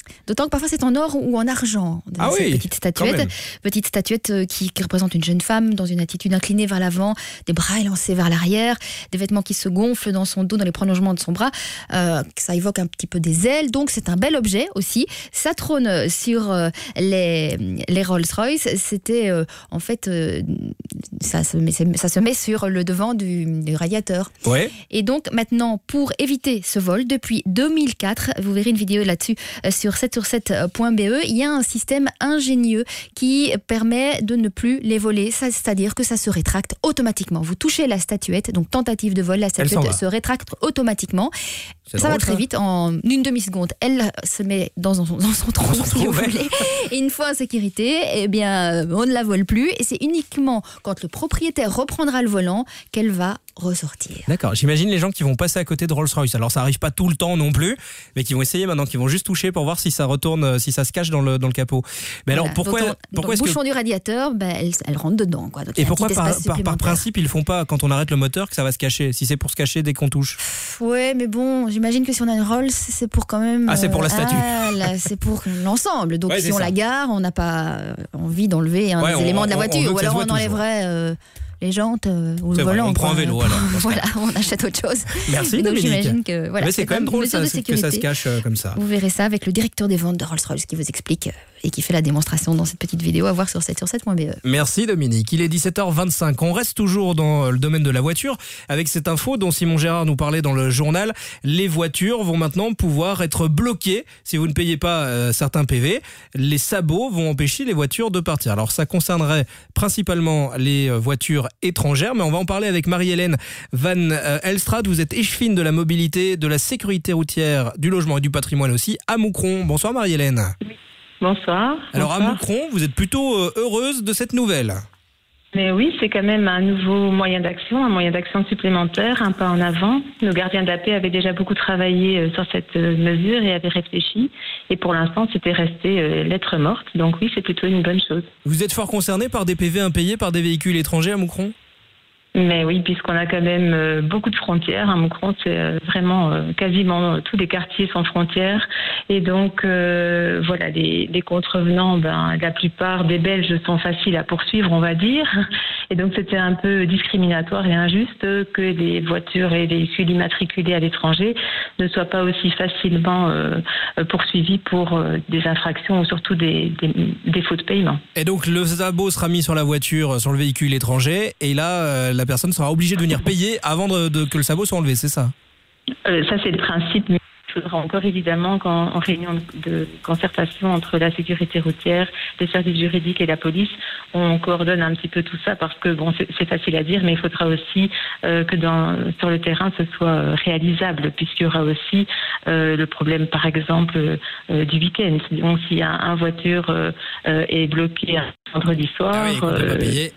D'autant que parfois c'est en or ou en argent. Ah cette oui, petite statuette, petite statuette qui, qui représente une jeune femme dans une attitude inclinée vers l'avant, des bras élancés vers l'arrière, des vêtements qui se gonflent dans son dos, dans les prolongements de son bras. Euh, ça évoque un petit peu des ailes, donc c'est un bel objet aussi. Ça trône sur euh, les, les Rolls-Royce. C'était euh, en fait, euh, ça, se met, ça se met sur le devant du, du radiateur. Ouais. Et donc maintenant, pour éviter ce vol, depuis deux mille quatre, vous verrez une vidéo là-dessus euh, sur sept sur sept point b e, il y a un système ingénieux qui permet de ne plus les voler, ça, c'est-à-dire que ça se rétracte automatiquement. Vous touchez la statuette, donc tentative de vol, la statuette se rétracte automatiquement. C'est ça drôle, va très ça. vite, en une demi-seconde, elle se met dans son, dans son tronc, si vous voulez. Et une fois en sécurité, eh bien, on ne la vole plus. Et c'est uniquement quand le propriétaire reprendra le volant qu'elle va ressortir. D'accord, j'imagine les gens qui vont passer à côté de Rolls-Royce. Alors ça arrive pas tout le temps non plus, mais qui vont essayer maintenant, qui vont juste toucher pour voir si ça retourne, si ça se cache dans le, dans le capot. Mais voilà. alors pourquoi, donc, on, pourquoi donc, est-ce bouchon que... du radiateur, ben, elle, elle rentre dedans. Quoi. Donc, et pourquoi par, par, par principe ils font pas quand on arrête le moteur que ça va se cacher, si c'est pour se cacher dès qu'on touche? Ouais, mais bon, j'imagine que si on a une Rolls, c'est pour quand même. Ah, c'est pour la statue. Ah, là, c'est pour l'ensemble. Donc ouais, si on ça. la gare, on n'a pas envie d'enlever un ouais, des on, éléments de la on, voiture, on ou alors on toujours. enlèverait. Euh, les jantes euh, ou c'est le volant. Vrai, on prend un vélo alors. Voilà, on achète autre chose. Merci donc Dominique. J'imagine que voilà. Mais c'est, c'est quand même drôle ça, que ça se cache euh, comme ça. Vous verrez ça avec le directeur des ventes de Rolls-Royce qui vous explique euh, et qui fait la démonstration dans cette petite vidéo à voir sur sept sur sept point b e. Merci Dominique. Il est dix-sept heures vingt-cinq. On reste toujours dans le domaine de la voiture avec cette info dont Simon Gérard nous parlait dans le journal. Les voitures vont maintenant pouvoir être bloquées si vous ne payez pas euh, certains P V. Les sabots vont empêcher les voitures de partir. Alors ça concernerait principalement les voitures étrangères, mais on va en parler avec Marie-Hélène Van Elstraat. Vous êtes échevine de la mobilité, de la sécurité routière, du logement et du patrimoine aussi à Moucron. Bonsoir Marie-Hélène. Bonsoir. Alors bonsoir. à Moucron, vous êtes plutôt heureuse de cette nouvelle? Mais oui, c'est quand même un nouveau moyen d'action, un moyen d'action supplémentaire, un pas en avant. Nos gardiens de la paix avaient déjà beaucoup travaillé sur cette mesure et avaient réfléchi. Et pour l'instant, c'était resté lettre morte. Donc oui, c'est plutôt une bonne chose. Vous êtes fort concerné par des P V impayés par des véhicules étrangers à Moucron? Mais oui, puisqu'on a quand même euh, beaucoup de frontières. À Moucron, c'est euh, vraiment euh, quasiment euh, tous les quartiers sans frontières. Et donc, euh, voilà, les, les contrevenants, ben, la plupart des Belges sont faciles à poursuivre, on va dire. Et donc, c'était un peu discriminatoire et injuste que les voitures et les véhicules immatriculés à l'étranger ne soient pas aussi facilement euh, poursuivis pour euh, des infractions ou surtout des, des défauts de paiement. Et donc, le sabot sera mis sur la voiture, sur le véhicule étranger, et là, euh, la personne sera obligée de venir payer avant de, de, que le sabot soit enlevé, c'est ça? euh, Ça, c'est le principe. Mais il faudra encore évidemment qu'en en réunion de concertation entre la sécurité routière, les services juridiques et la police, on coordonne un petit peu tout ça parce que bon, c'est, c'est facile à dire, mais il faudra aussi euh, que dans, sur le terrain ce soit réalisable, puisqu'il y aura aussi euh, le problème, par exemple, euh, du week-end. Donc, si un, un voiture euh, est bloquée un vendredi soir, ah oui, euh, pas payer.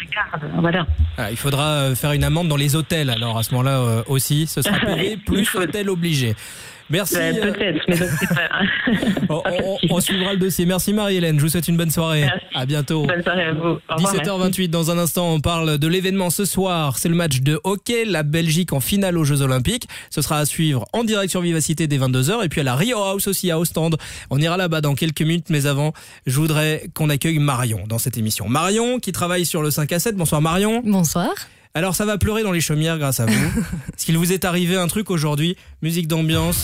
Voilà. Ah, il faudra faire une amende dans les hôtels, alors à ce moment-là euh, aussi, ce sera payé plus hôtel obligé. Merci. Ouais, peut-être, mais donc c'est pas... on, on, on suivra le dossier. Merci Marie-Hélène, je vous souhaite une bonne soirée. Merci. À bientôt. Bonne soirée à vous. Au revoir, dix-sept heures vingt-huit, merci. Dans un instant, on parle de l'événement ce soir. C'est le match de hockey, la Belgique en finale aux Jeux Olympiques. Ce sera à suivre en direct sur Vivacité dès vingt-deux heures. Et puis à la Rio House aussi, à Ostende. On ira là-bas dans quelques minutes, mais avant, je voudrais qu'on accueille Marion dans cette émission. Marion qui travaille sur le cinq à sept. Bonsoir Marion. Bonsoir. Alors ça va pleurer dans les chaumières grâce à vous. Est-ce qu'il vous est arrivé un truc aujourd'hui? Musique d'ambiance.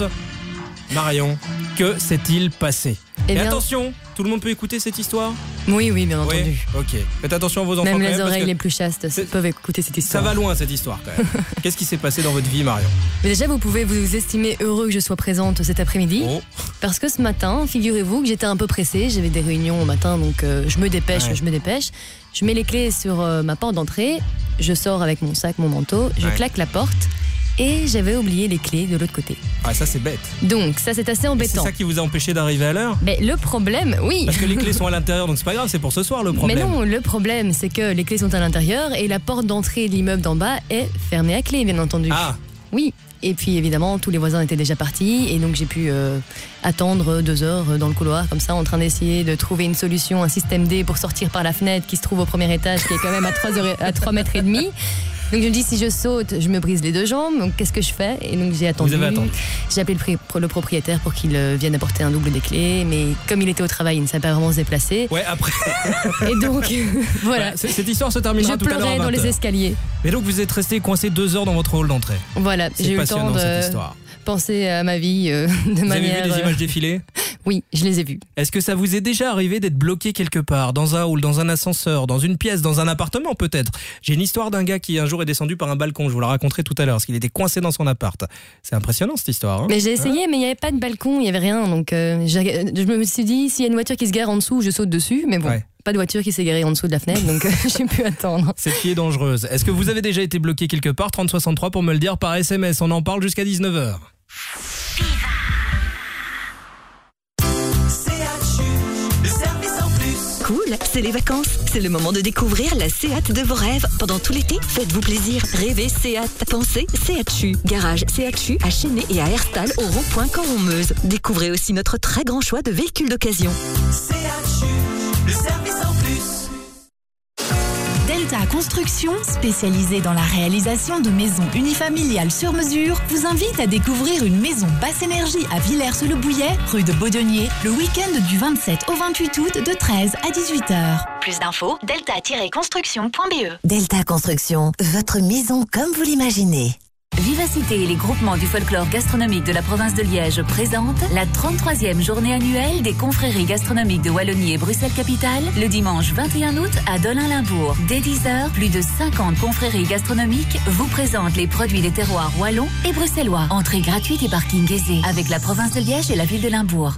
Marion, que s'est-il passé? Eh Et bien... attention, tout le monde peut écouter cette histoire? Oui, oui, bien entendu. Oui, ok. Faites attention à vos enfants. Même quand les même, oreilles parce les plus chastes peuvent écouter cette histoire. Ça va loin cette histoire quand même. Qu'est-ce qui s'est passé dans votre vie, Marion? Mais déjà, vous pouvez vous estimer heureux que je sois présente cet après-midi. Oh. Parce que ce matin, figurez-vous que j'étais un peu pressée. J'avais des réunions au matin, donc euh, je me dépêche, ouais. je me dépêche. Je mets les clés sur euh, ma porte d'entrée. Je sors avec mon sac, mon manteau. Je ouais. claque la porte. Et j'avais oublié les clés de l'autre côté. Ah, ça c'est bête. Donc ça c'est assez embêtant. Et c'est ça qui vous a empêché d'arriver à l'heure? Mais le problème, oui. Parce que les clés sont à l'intérieur, donc c'est pas grave, c'est pour ce soir le problème. Mais non, le problème c'est que les clés sont à l'intérieur et la porte d'entrée de l'immeuble d'en bas est fermée à clé, bien entendu. Ah. Oui. Et puis évidemment, tous les voisins étaient déjà partis et donc j'ai pu euh, attendre deux heures dans le couloir comme ça, en train d'essayer de trouver une solution, un système D pour sortir par la fenêtre qui se trouve au premier étage, qui est quand même à trois, heures, à trois mètres et demi. Donc je me dis, si je saute, je me brise les deux jambes. Donc qu'est-ce que je fais? Et donc j'ai attendu. Vous avez attendu. J'ai appelé le, pri- le propriétaire pour qu'il euh, vienne apporter un double des clés. Mais comme il était au travail, il ne savait pas vraiment se déplacer. Ouais, après. Et donc, voilà. Ouais, cette histoire se terminera je tout à l'heure à pleurais dans vingt heures. les escaliers. Mais donc vous êtes resté coincé deux heures dans votre hall d'entrée. Voilà, C'est j'ai eu le passionnant, temps cette de histoire. penser à ma vie euh, de Vous manière. avez vu les euh, images défiler? Oui, je les ai vues. Est-ce que ça vous est déjà arrivé d'être bloqué quelque part, dans un hall, dans un ascenseur, dans une pièce, dans un appartement peut-être? J'ai une histoire d'un gars qui un jour est descendu par un balcon, je vous la raconterai tout à l'heure, parce qu'il était coincé dans son appart. C'est impressionnant cette histoire. Hein, mais j'ai essayé, hein mais il n'y avait pas de balcon, il n'y avait rien. Donc euh, j'ai- je me suis dit, s'il y a une voiture qui se gare en dessous, je saute dessus. Mais bon, Ouais. pas de voiture qui s'est garée en dessous de la fenêtre, donc euh, j'ai pu attendre. Cette fille est dangereuse. Est-ce que vous avez déjà été bloqué quelque part? trente soixante-trois pour me le dire par S M S, on en parle jusqu'à dix-neuf heures. Cool, c'est les vacances. C'est le moment de découvrir la Seat de vos rêves. Pendant tout l'été, faites-vous plaisir. Rêvez Seat. Pensez Seat Chu. Garage Seat Chu à Chénet et à Herstal au rond-point Caen-en-Meuse. Découvrez aussi notre très grand choix de véhicules d'occasion. Seat Chu, le service en plus. Delta Construction, spécialisée dans la réalisation de maisons unifamiliales sur mesure, vous invite à découvrir une maison basse énergie à Villers-le-Bouillet, rue de Baudonnier, le week-end du vingt-sept au vingt-huit août de treize à dix-huit heures. Plus d'infos, delta tiret construction point b e. Delta Construction, votre maison comme vous l'imaginez. Vivacité et les groupements du folklore gastronomique de la province de Liège présentent la trente-troisième journée annuelle des confréries gastronomiques de Wallonie et Bruxelles-Capitale le dimanche vingt et un août à Dolin-Limbourg. Dès dix heures, plus de cinquante confréries gastronomiques vous présentent les produits des terroirs wallons et bruxellois. Entrée gratuite et parking aisé avec la province de Liège et la ville de Limbourg.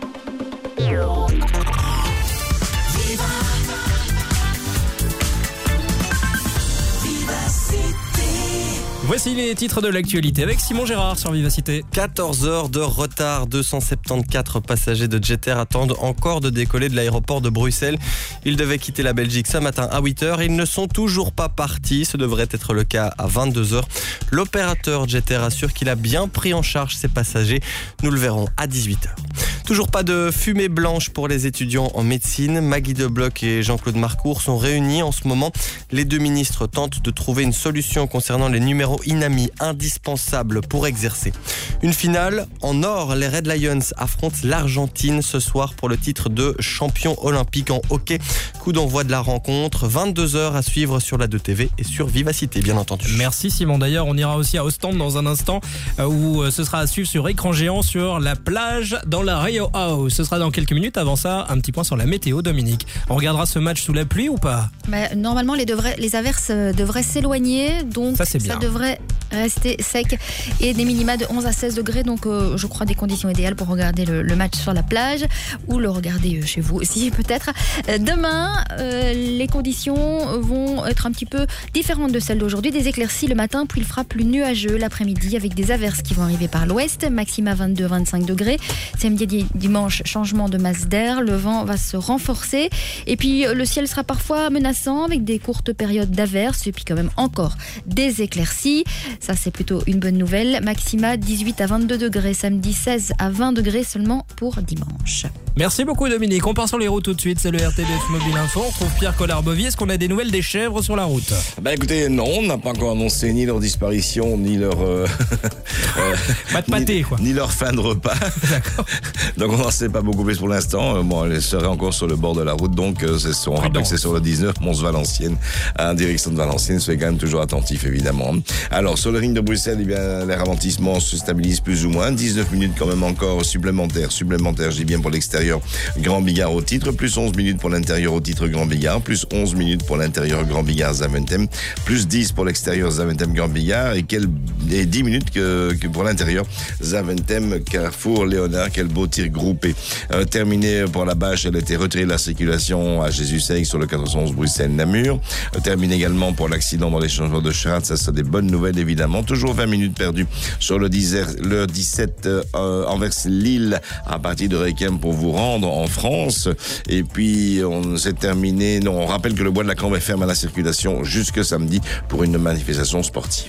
Voici les titres de l'actualité avec Simon Gérard sur Vivacité. quatorze heures de retard, deux cent soixante-quatorze passagers de Jet Air attendent encore de décoller de l'aéroport de Bruxelles. Ils devaient quitter la Belgique ce matin à huit heures et ils ne sont toujours pas partis. Ce devrait être le cas à vingt-deux heures. L'opérateur Jet Air assure qu'il a bien pris en charge ses passagers. Nous le verrons à dix-huit heures. Toujours pas de fumée blanche pour les étudiants en médecine. Maggie Debloc et Jean-Claude Marcourt sont réunis en ce moment. Les deux ministres tentent de trouver une solution concernant les numéros inami indispensables pour exercer. Une finale en or, les Red Lions affrontent l'Argentine ce soir pour le titre de champion olympique en hockey. Coup d'envoi de la rencontre, vingt-deux heures à suivre sur la deux T V et sur Vivacité, bien entendu. Merci Simon. D'ailleurs, on ira aussi à Ostende dans un instant où ce sera à suivre sur écran géant sur la plage dans la Rio House. Ce sera dans quelques minutes. Avant ça, un petit point sur la météo, Dominique. On regardera ce match sous la pluie ou pas? Bah, normalement, les, devraient, les averses devraient s'éloigner, donc ça, c'est bien. Ça devrait rester sec et des minima de onze à seize degrés, donc euh, je crois des conditions idéales pour regarder le, le match sur la plage ou le regarder chez vous aussi peut-être. Euh, demain, euh, les conditions vont être un petit peu différentes de celles d'aujourd'hui. Des éclaircies le matin, puis il fera plus nuageux l'après-midi avec des averses qui vont arriver par l'ouest, maxima vingt-deux à vingt-cinq degrés. Samedi et dimanche, changement de masse d'air, le vent va se renforcer et puis le ciel sera parfois menaçant avec des courtes périodes d'averses et puis quand même encore des éclaircies. Ça, c'est plutôt une bonne nouvelle. Maxima dix-huit à vingt-deux degrés. Samedi, seize à vingt degrés seulement pour dimanche. Merci beaucoup, Dominique. On part sur les routes tout de suite. C'est le R T B F Mobile Info. On trouve Pierre Collard-Bovie. Est-ce qu'on a des nouvelles des chèvres sur la route? Bah écoutez, non, on n'a pas encore annoncé ni leur disparition, ni leur... Euh, euh, pas de pâté, ni, quoi. Ni leur fin de repas. D'accord. Donc on n'en sait pas beaucoup plus pour l'instant. Bon, elle serait encore sur le bord de la route. Donc c'est, on rappelle que c'est sur le dix-neuf, Mons-Valenciennes, en direction de Valenciennes. Soyez quand même toujours attentifs, évidemment. Alors, sur le ring de Bruxelles, eh bien, les ralentissements se stabilisent plus ou moins. dix-neuf minutes quand même encore supplémentaires. Supplémentaires, je dis bien pour l'extérieur, Grand Bigard au titre. Plus onze minutes pour l'intérieur au titre Grand Bigard. Plus onze minutes pour l'intérieur Grand Bigard Zaventem. Plus dix pour l'extérieur Zaventem Grand Bigard. Et, quel, et dix minutes que, que pour l'intérieur Zaventem Carrefour Léonard. Quel beau tir groupé. Euh, terminé pour la bâche, elle a été retirée de la circulation à Jésus-Seigle sur le quatre cent onze Bruxelles-Namur. Euh, terminé également pour l'accident dans l'échangement de Chartres. Ça, c'est des bonnes nouvelles, évidemment. Toujours vingt minutes perdues sur le, le dix-sept euh, Anvers-Lille à partir de Requiem pour vous rendre en France. Et puis, on s'est terminé. Non, on rappelle que le bois de la Cambre est ferme à la circulation jusque samedi pour une manifestation sportive.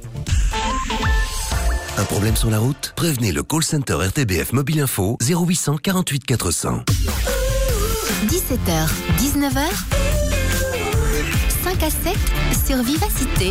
Un problème sur la route? Prévenez le call center R T B F Mobile Info zéro huit cent quarante-huit quatre cents. dix-sept heures, dix-neuf heures. cinq à sept sur Vivacité.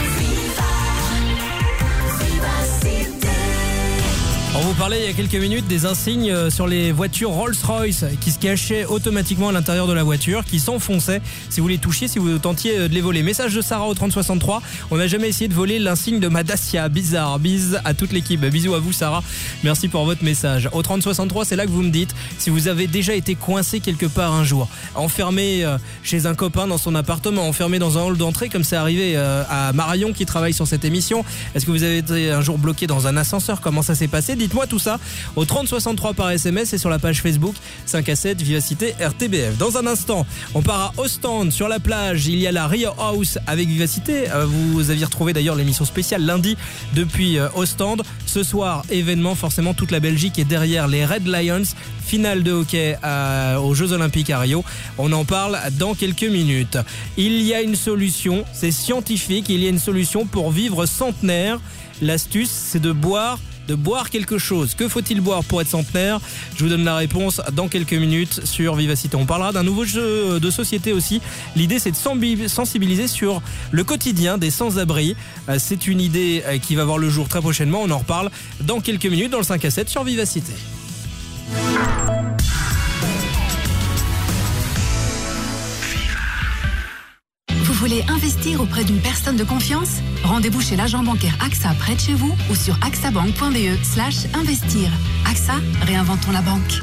On vous parlait il y a quelques minutes des insignes sur les voitures Rolls-Royce qui se cachaient automatiquement à l'intérieur de la voiture, qui s'enfonçaient si vous les touchiez, si vous tentiez de les voler. Message de Sarah au trente soixante-trois. On n'a jamais essayé de voler l'insigne de ma Dacia. Bizarre. Bise à toute l'équipe. Bisous à vous Sarah. Merci pour votre message. Au trente soixante-trois, c'est là que vous me dites si vous avez déjà été coincé quelque part un jour, enfermé chez un copain dans son appartement, enfermé dans un hall d'entrée comme c'est arrivé à Marion qui travaille sur cette émission. Est-ce que vous avez été un jour bloqué dans un ascenseur? Comment ça s'est passé? Dites-moi tout ça au trente soixante-trois par S M S et sur la page Facebook cinq à sept Vivacité R T B F. Dans un instant, on part à Ostende sur la plage. Il y a la Rio House avec Vivacité. Vous aviez retrouvé d'ailleurs l'émission spéciale lundi depuis Ostende. Ce soir, événement, forcément toute la Belgique est derrière les Red Lions. Finale de hockey à, aux Jeux Olympiques à Rio. On en parle dans quelques minutes. Il y a une solution, c'est scientifique. Il y a une solution pour vivre centenaire. L'astuce, c'est de boire de boire quelque chose. Que faut-il boire pour être centenaire? Je vous donne la réponse dans quelques minutes sur Vivacité. On parlera d'un nouveau jeu de société aussi. L'idée, c'est de sensibiliser sur le quotidien des sans-abri. C'est une idée qui va voir le jour très prochainement. On en reparle dans quelques minutes dans le cinq à sept sur Vivacité. Vous voulez investir auprès d'une personne de confiance? Rendez-vous chez l'agent bancaire A X A près de chez vous ou sur axabank point b e slash investir. A X A, réinventons la banque.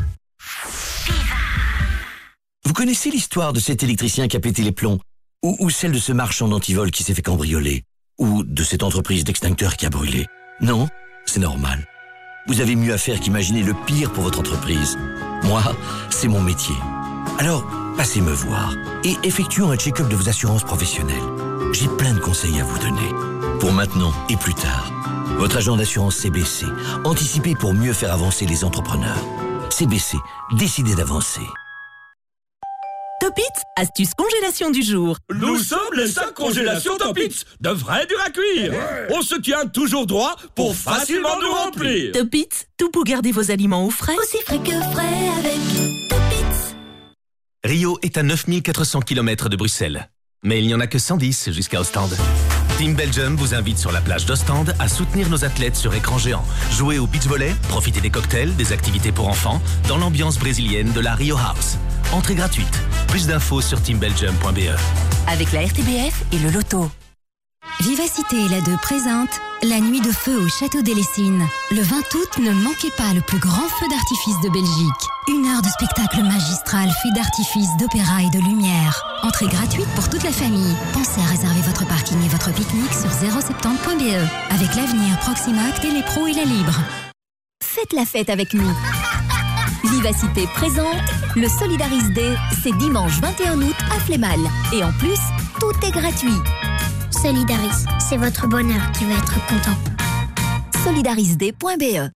Vous connaissez l'histoire de cet électricien qui a pété les plombs? Ou, ou celle de ce marchand d'antivol qui s'est fait cambrioler? Ou de cette entreprise d'extincteurs qui a brûlé? Non, c'est normal. Vous avez mieux à faire qu'imaginer le pire pour votre entreprise. Moi, c'est mon métier. Alors, passez me voir et effectuons un check-up de vos assurances professionnelles. J'ai plein de conseils à vous donner. Pour maintenant et plus tard. Votre agent d'assurance C B C. Anticipez pour mieux faire avancer les entrepreneurs. C B C, décidez d'avancer. Topitz, astuce congélation du jour. Nous sommes les cinq congélations Topitz, de vrai dur à cuire. Ouais. On se tient toujours droit pour facilement nous remplir. Topitz, tout pour garder vos aliments au frais. Aussi frais que frais avec Topitz. Rio est à neuf mille quatre cents kilomètres de Bruxelles. Mais il n'y en a que cent dix jusqu'à Ostende. Team Belgium vous invite sur la plage d'Ostende à soutenir nos athlètes sur écran géant. Jouez au beach volley, profitez des cocktails, des activités pour enfants, dans l'ambiance brésilienne de la Rio House. Entrée gratuite. Plus d'infos sur team belgium point b e. Avec la R T B F et le loto. Vivacité et la deux présente la nuit de feu au Château des Lessines. Le vingt août, ne manquez pas le plus grand feu d'artifice de Belgique. Une heure de spectacle magistral fait d'artifice, d'opéra et de lumière. Entrée gratuite pour toute la famille. Pensez à réserver votre parking et votre pique-nique sur zéro soixante point b e. Avec l'avenir, Proximac, Télépro et la Libre. Faites la fête avec nous. Vivacité présente le Solidaris Day, c'est dimanche vingt et un août à Flémal. Et en plus, tout est gratuit. Solidaris, c'est votre bonheur qui va être content. solidarisday point b e.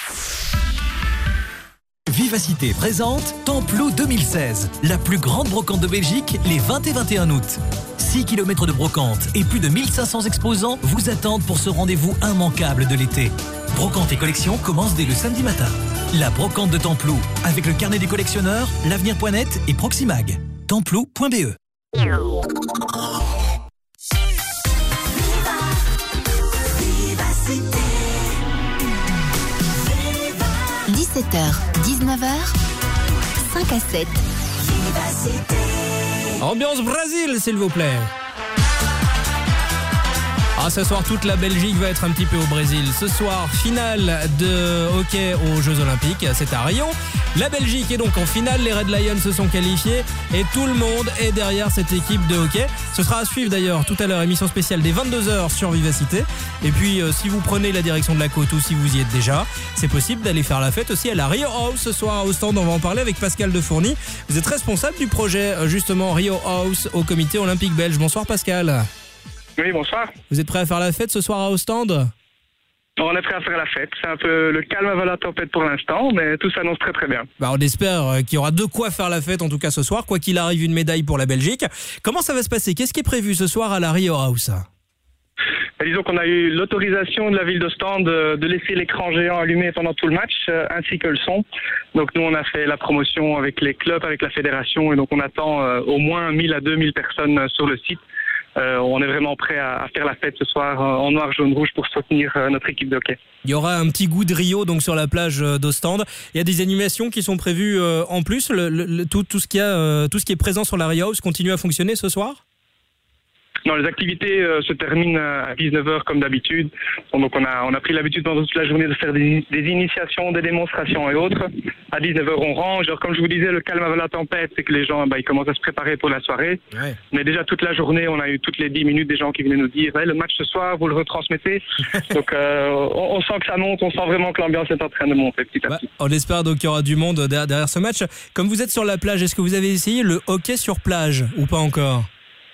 Vivacité présente Templo deux mille seize, la plus grande brocante de Belgique, les vingt et vingt et un août. six kilomètres de brocante et plus de mille cinq cents exposants vous attendent pour ce rendez-vous immanquable de l'été. Brocante et collection commencent dès le samedi matin. La brocante de Templo, avec le carnet des collectionneurs, l'avenir point net et Proximag. Templo point b e. dix-sept heures, dix-neuf heures, cinq à sept. Ambiance Brésil, s'il vous plaît. Ah, ce soir, toute la Belgique va être un petit peu au Brésil. Ce soir, finale de hockey aux Jeux Olympiques, c'est à Rio. La Belgique est donc en finale, les Red Lions se sont qualifiés et tout le monde est derrière cette équipe de hockey. Ce sera à suivre d'ailleurs tout à l'heure, émission spéciale des vingt-deux heures sur Vivacité. Et puis, euh, si vous prenez la direction de la côte ou si vous y êtes déjà, c'est possible d'aller faire la fête aussi à la Rio House ce soir à Ostende. On va en parler avec Pascal Defourny. Vous êtes responsable du projet justement Rio House au comité olympique belge. Bonsoir Pascal. Oui, bonsoir. Vous êtes prêt à faire la fête ce soir à Ostende ? On est prêt à faire la fête. C'est un peu le calme avant la tempête pour l'instant, mais tout s'annonce très très bien. Bah, on espère qu'il y aura de quoi faire la fête en tout cas ce soir. Quoi qu'il arrive, une médaille pour la Belgique. Comment ça va se passer ? Qu'est-ce qui est prévu ce soir à la Rio House ? Et disons qu'on a eu l'autorisation de la ville d'Ostende de, de laisser l'écran géant allumé pendant tout le match, euh, ainsi que le son. Donc nous, on a fait la promotion avec les clubs, avec la fédération, et donc on attend euh, au moins mille à deux mille personnes sur le site euh, on est vraiment prêt à, à faire la fête ce soir euh, en noir, jaune, rouge pour soutenir euh, notre équipe de hockey. Il y aura un petit goût de Rio donc sur la plage d'Ostende. Il y a des animations qui sont prévues euh, en plus. Le, le, tout, tout, ce qui a, euh, tout ce qui est présent sur la Rio House continue à fonctionner ce soir ? Non, les activités euh, se terminent à dix-neuf heures comme d'habitude. Donc on a, on a pris l'habitude pendant toute la journée de faire des, des initiations, des démonstrations et autres. À dix-neuf heures on range. Alors comme je vous disais, le calme avant la tempête, c'est que les gens bah, ils commencent à se préparer pour la soirée. Ouais. Mais déjà toute la journée, on a eu toutes les dix minutes des gens qui venaient nous dire hey, le match ce soir, vous le retransmettez. Donc euh, on, on sent que ça monte, on sent vraiment que l'ambiance est en train de monter petit à bah, petit. On espère donc qu'il y aura du monde derrière, derrière ce match. Comme vous êtes sur la plage, est-ce que vous avez essayé le hockey sur plage ou pas encore ?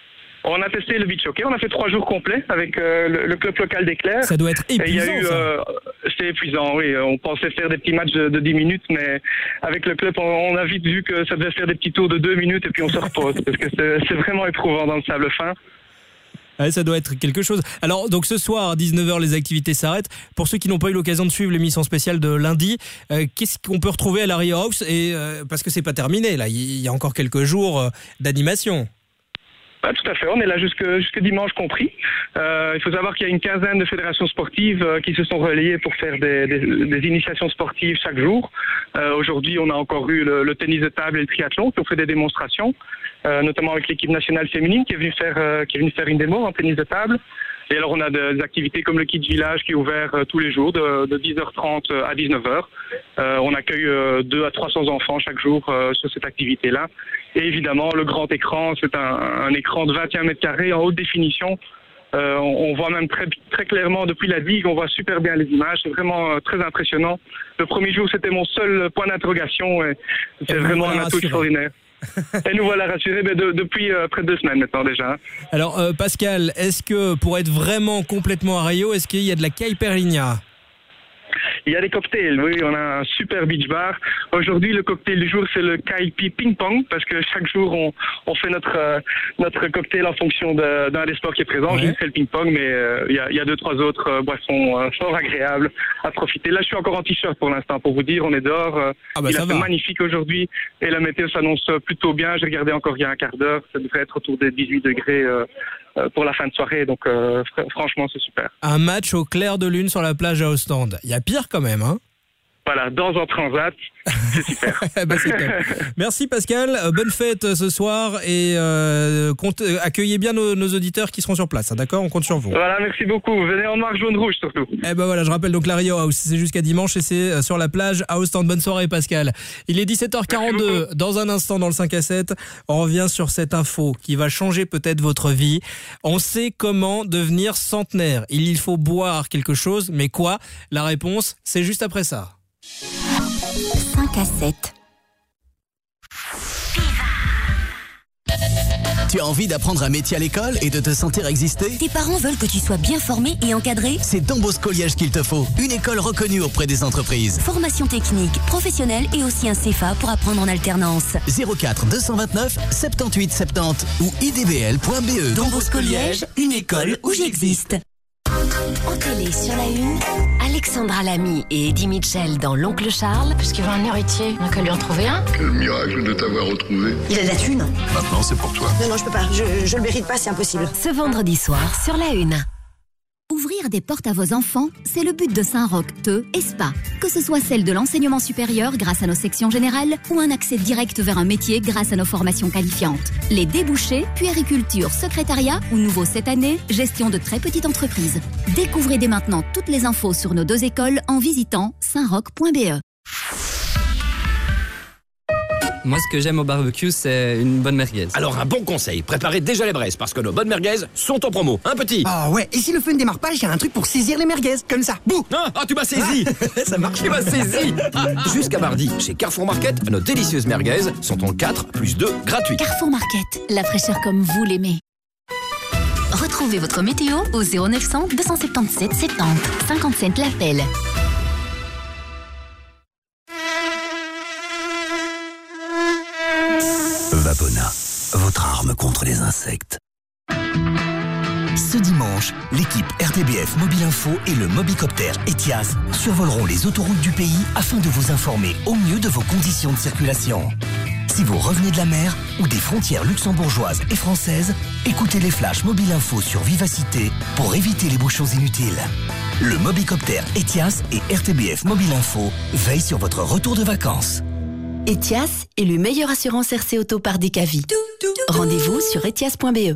On a testé le beach hockey, on a fait trois jours complets avec euh, le, le club local d'Éclair. Ça doit être épuisant. Et il y a eu, euh, c'est épuisant, oui. On pensait faire des petits matchs de, de dix minutes, mais avec le club, on, on a vite vu que ça devait faire des petits tours de deux minutes et puis on se repose parce que c'est, c'est vraiment éprouvant dans le sable fin. Ouais, ça doit être quelque chose. Alors, donc ce soir à dix-neuf heures, les activités s'arrêtent. Pour ceux qui n'ont pas eu l'occasion de suivre l'émission spéciale de lundi, euh, qu'est-ce qu'on peut retrouver à la Rio House et euh, parce que c'est pas terminé, là, il y a encore quelques jours euh, d'animation. Ah, tout à fait, on est là jusque, jusque dimanche compris. Euh, il faut savoir qu'il y a une quinzaine de fédérations sportives euh, qui se sont relayées pour faire des, des, des initiations sportives chaque jour. Euh, aujourd'hui, on a encore eu le, le tennis de table et le triathlon qui ont fait des démonstrations, euh, notamment avec l'équipe nationale féminine qui est venue faire, euh, qui est venue faire une démo en tennis de table. Et alors on a des activités comme le Kit Village qui est ouvert euh, tous les jours de, de dix heures trente à dix-neuf heures. Euh, on accueille euh, deux à trois cents enfants chaque jour euh, sur cette activité-là. Et évidemment le grand écran, c'est un, un écran de vingt et un mètres carrés en haute définition. Euh, on, on voit même très, très clairement depuis la digue, on voit super bien les images, c'est vraiment euh, très impressionnant. Le premier jour c'était mon seul point d'interrogation et c'est et vraiment un atout extraordinaire. Et nous voilà rassurés mais de, depuis euh, près de deux semaines maintenant déjà. Alors euh, Pascal, est-ce que pour être vraiment complètement à Rio, est-ce qu'il y a de la caipirinha ? Il y a des cocktails, oui, on a un super beach bar. Aujourd'hui, le cocktail du jour, c'est le Kaipi Ping Pong, parce que chaque jour, on, on fait notre, euh, notre cocktail en fonction de, d'un des sports qui est présent. Ouais. J'ai fait le ping pong, mais euh, il y, a, il y a deux, trois autres euh, boissons euh, fort agréables à profiter. Là, je suis encore en t-shirt pour l'instant, pour vous dire, on est dehors. Euh, ah bah il a fait magnifique aujourd'hui, et la météo s'annonce plutôt bien. J'ai regardé encore il y a un quart d'heure, ça devrait être autour des dix-huit degrés euh, pour la fin de soirée, donc euh, fr- franchement c'est super. Un match au clair de lune sur la plage à Ostende. Il y a pire quand même, hein ? Voilà, dans un transat, c'est super. bah, c'est top. Merci Pascal, euh, bonne fête ce soir et euh, compte, euh, accueillez bien nos, nos auditeurs qui seront sur place, hein, d'accord ? On compte sur vous. Voilà, merci beaucoup. Venez en noir, jaune, rouge surtout. Eh ben voilà, je rappelle donc la Rio House, c'est jusqu'à dimanche et c'est sur la plage à Ostende. Bonne soirée Pascal. Il est dix-sept heures quarante-deux, dans un instant dans le cinq à sept, on revient sur cette info qui va changer peut-être votre vie. On sait comment devenir centenaire. Il faut boire quelque chose, mais quoi ? La réponse, c'est juste après ça. cinq à sept. Tu as envie d'apprendre un métier à l'école et de te sentir exister ? Tes parents veulent que tu sois bien formé et encadré ? C'est Don Bosco Liège qu'il te faut. Une école reconnue auprès des entreprises. Formation technique, professionnelle et aussi un C F A pour apprendre en alternance. zéro quatre deux cent vingt-neuf soixante-dix-huit soixante-dix ou i d b l point b e. Don Bosco Liège, une école où j'existe. En télé sur la une, Alexandra Lamy et Eddie Mitchell dans L'Oncle Charles. Puisqu'il veut un héritier, on n'a qu'à lui en trouver un. Quel miracle de t'avoir retrouvé. Il a de la thune. Maintenant, c'est pour toi. Non, non, je peux pas. Je, je le mérite pas, c'est impossible. Ce vendredi soir sur la une. Ouvrir des portes à vos enfants, c'est le but de Saint-Roch, Teux et Spa. Que ce soit celle de l'enseignement supérieur grâce à nos sections générales ou un accès direct vers un métier grâce à nos formations qualifiantes. Les débouchés, puériculture, secrétariat ou nouveau cette année, gestion de très petites entreprises. Découvrez dès maintenant toutes les infos sur nos deux écoles en visitant saint roch point b e. Moi, ce que j'aime au barbecue, c'est une bonne merguez. Alors, un bon conseil, préparez déjà les braises, parce que nos bonnes merguez sont en promo. Un petit. Ah ouais, et si le feu ne démarre pas, j'ai un truc pour saisir les merguez, comme ça. Bouh. Ah, ah tu m'as saisi. Ah, ça marche. Tu m'as saisi. Jusqu'à mardi, chez Carrefour Market, nos délicieuses merguez sont en quatre plus deux gratuits. Carrefour Market, la fraîcheur comme vous l'aimez. Retrouvez votre météo au zéro neuf cent deux cent soixante-dix-sept soixante-dix, cinquante-sept l'appel. Vapona, votre arme contre les insectes. Ce dimanche, l'équipe R T B F Mobile Info et le Mobicoptère Etias survoleront les autoroutes du pays afin de vous informer au mieux de vos conditions de circulation. Si vous revenez de la mer ou des frontières luxembourgeoises et françaises, écoutez les flashs Mobile Info sur Vivacité pour éviter les bouchons inutiles. Le Mobicopter Etias et R T B F Mobile Info veillent sur votre retour de vacances. Etias, élu meilleure assurance R C Auto par Decavi. Rendez-vous sur etias point b e.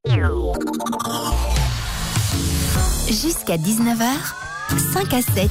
Jusqu'à dix-neuf heures, cinq à sept.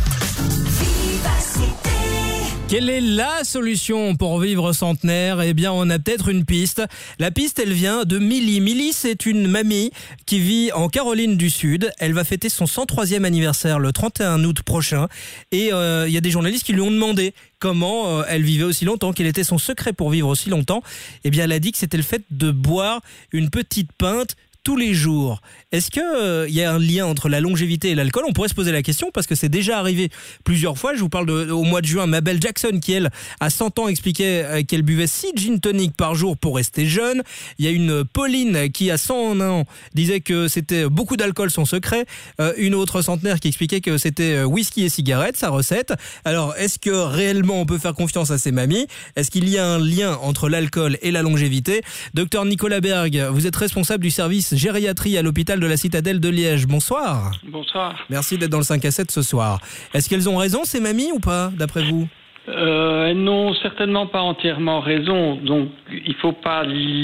Quelle est la solution pour vivre centenaire ? Eh bien, on a peut-être une piste. La piste, elle vient de Milly. Milly, c'est une mamie qui vit en Caroline du Sud. Elle va fêter son cent troisième anniversaire le trente et un août prochain. Et il euh, y a des journalistes qui lui ont demandé comment euh, elle vivait aussi longtemps, quel était son secret pour vivre aussi longtemps. Eh bien, elle a dit que c'était le fait de boire une petite pinte tous les jours. Est-ce qu'il euh, y a un lien entre la longévité et l'alcool ? On pourrait se poser la question parce que c'est déjà arrivé plusieurs fois. Je vous parle de, au mois de juin, Mabel Jackson qui, elle, à cent ans, expliquait euh, qu'elle buvait six gin tonic par jour pour rester jeune. Il y a une Pauline qui, à cent un ans, disait que c'était beaucoup d'alcool son secret. Euh, une autre centenaire qui expliquait que c'était whisky et cigarette, sa recette. Alors, est-ce que réellement on peut faire confiance à ces mamies ? Est-ce qu'il y a un lien entre l'alcool et la longévité ? Docteur Nicolas Berg, vous êtes responsable du service gériatrie à l'hôpital de la Citadelle de Liège. Bonsoir. Bonsoir. Merci d'être dans le cinq à sept ce soir. Est-ce qu'elles ont raison, ces mamies, ou pas, d'après vous ? Euh, elles n'ont certainement pas entièrement raison. Donc, il ne faut pas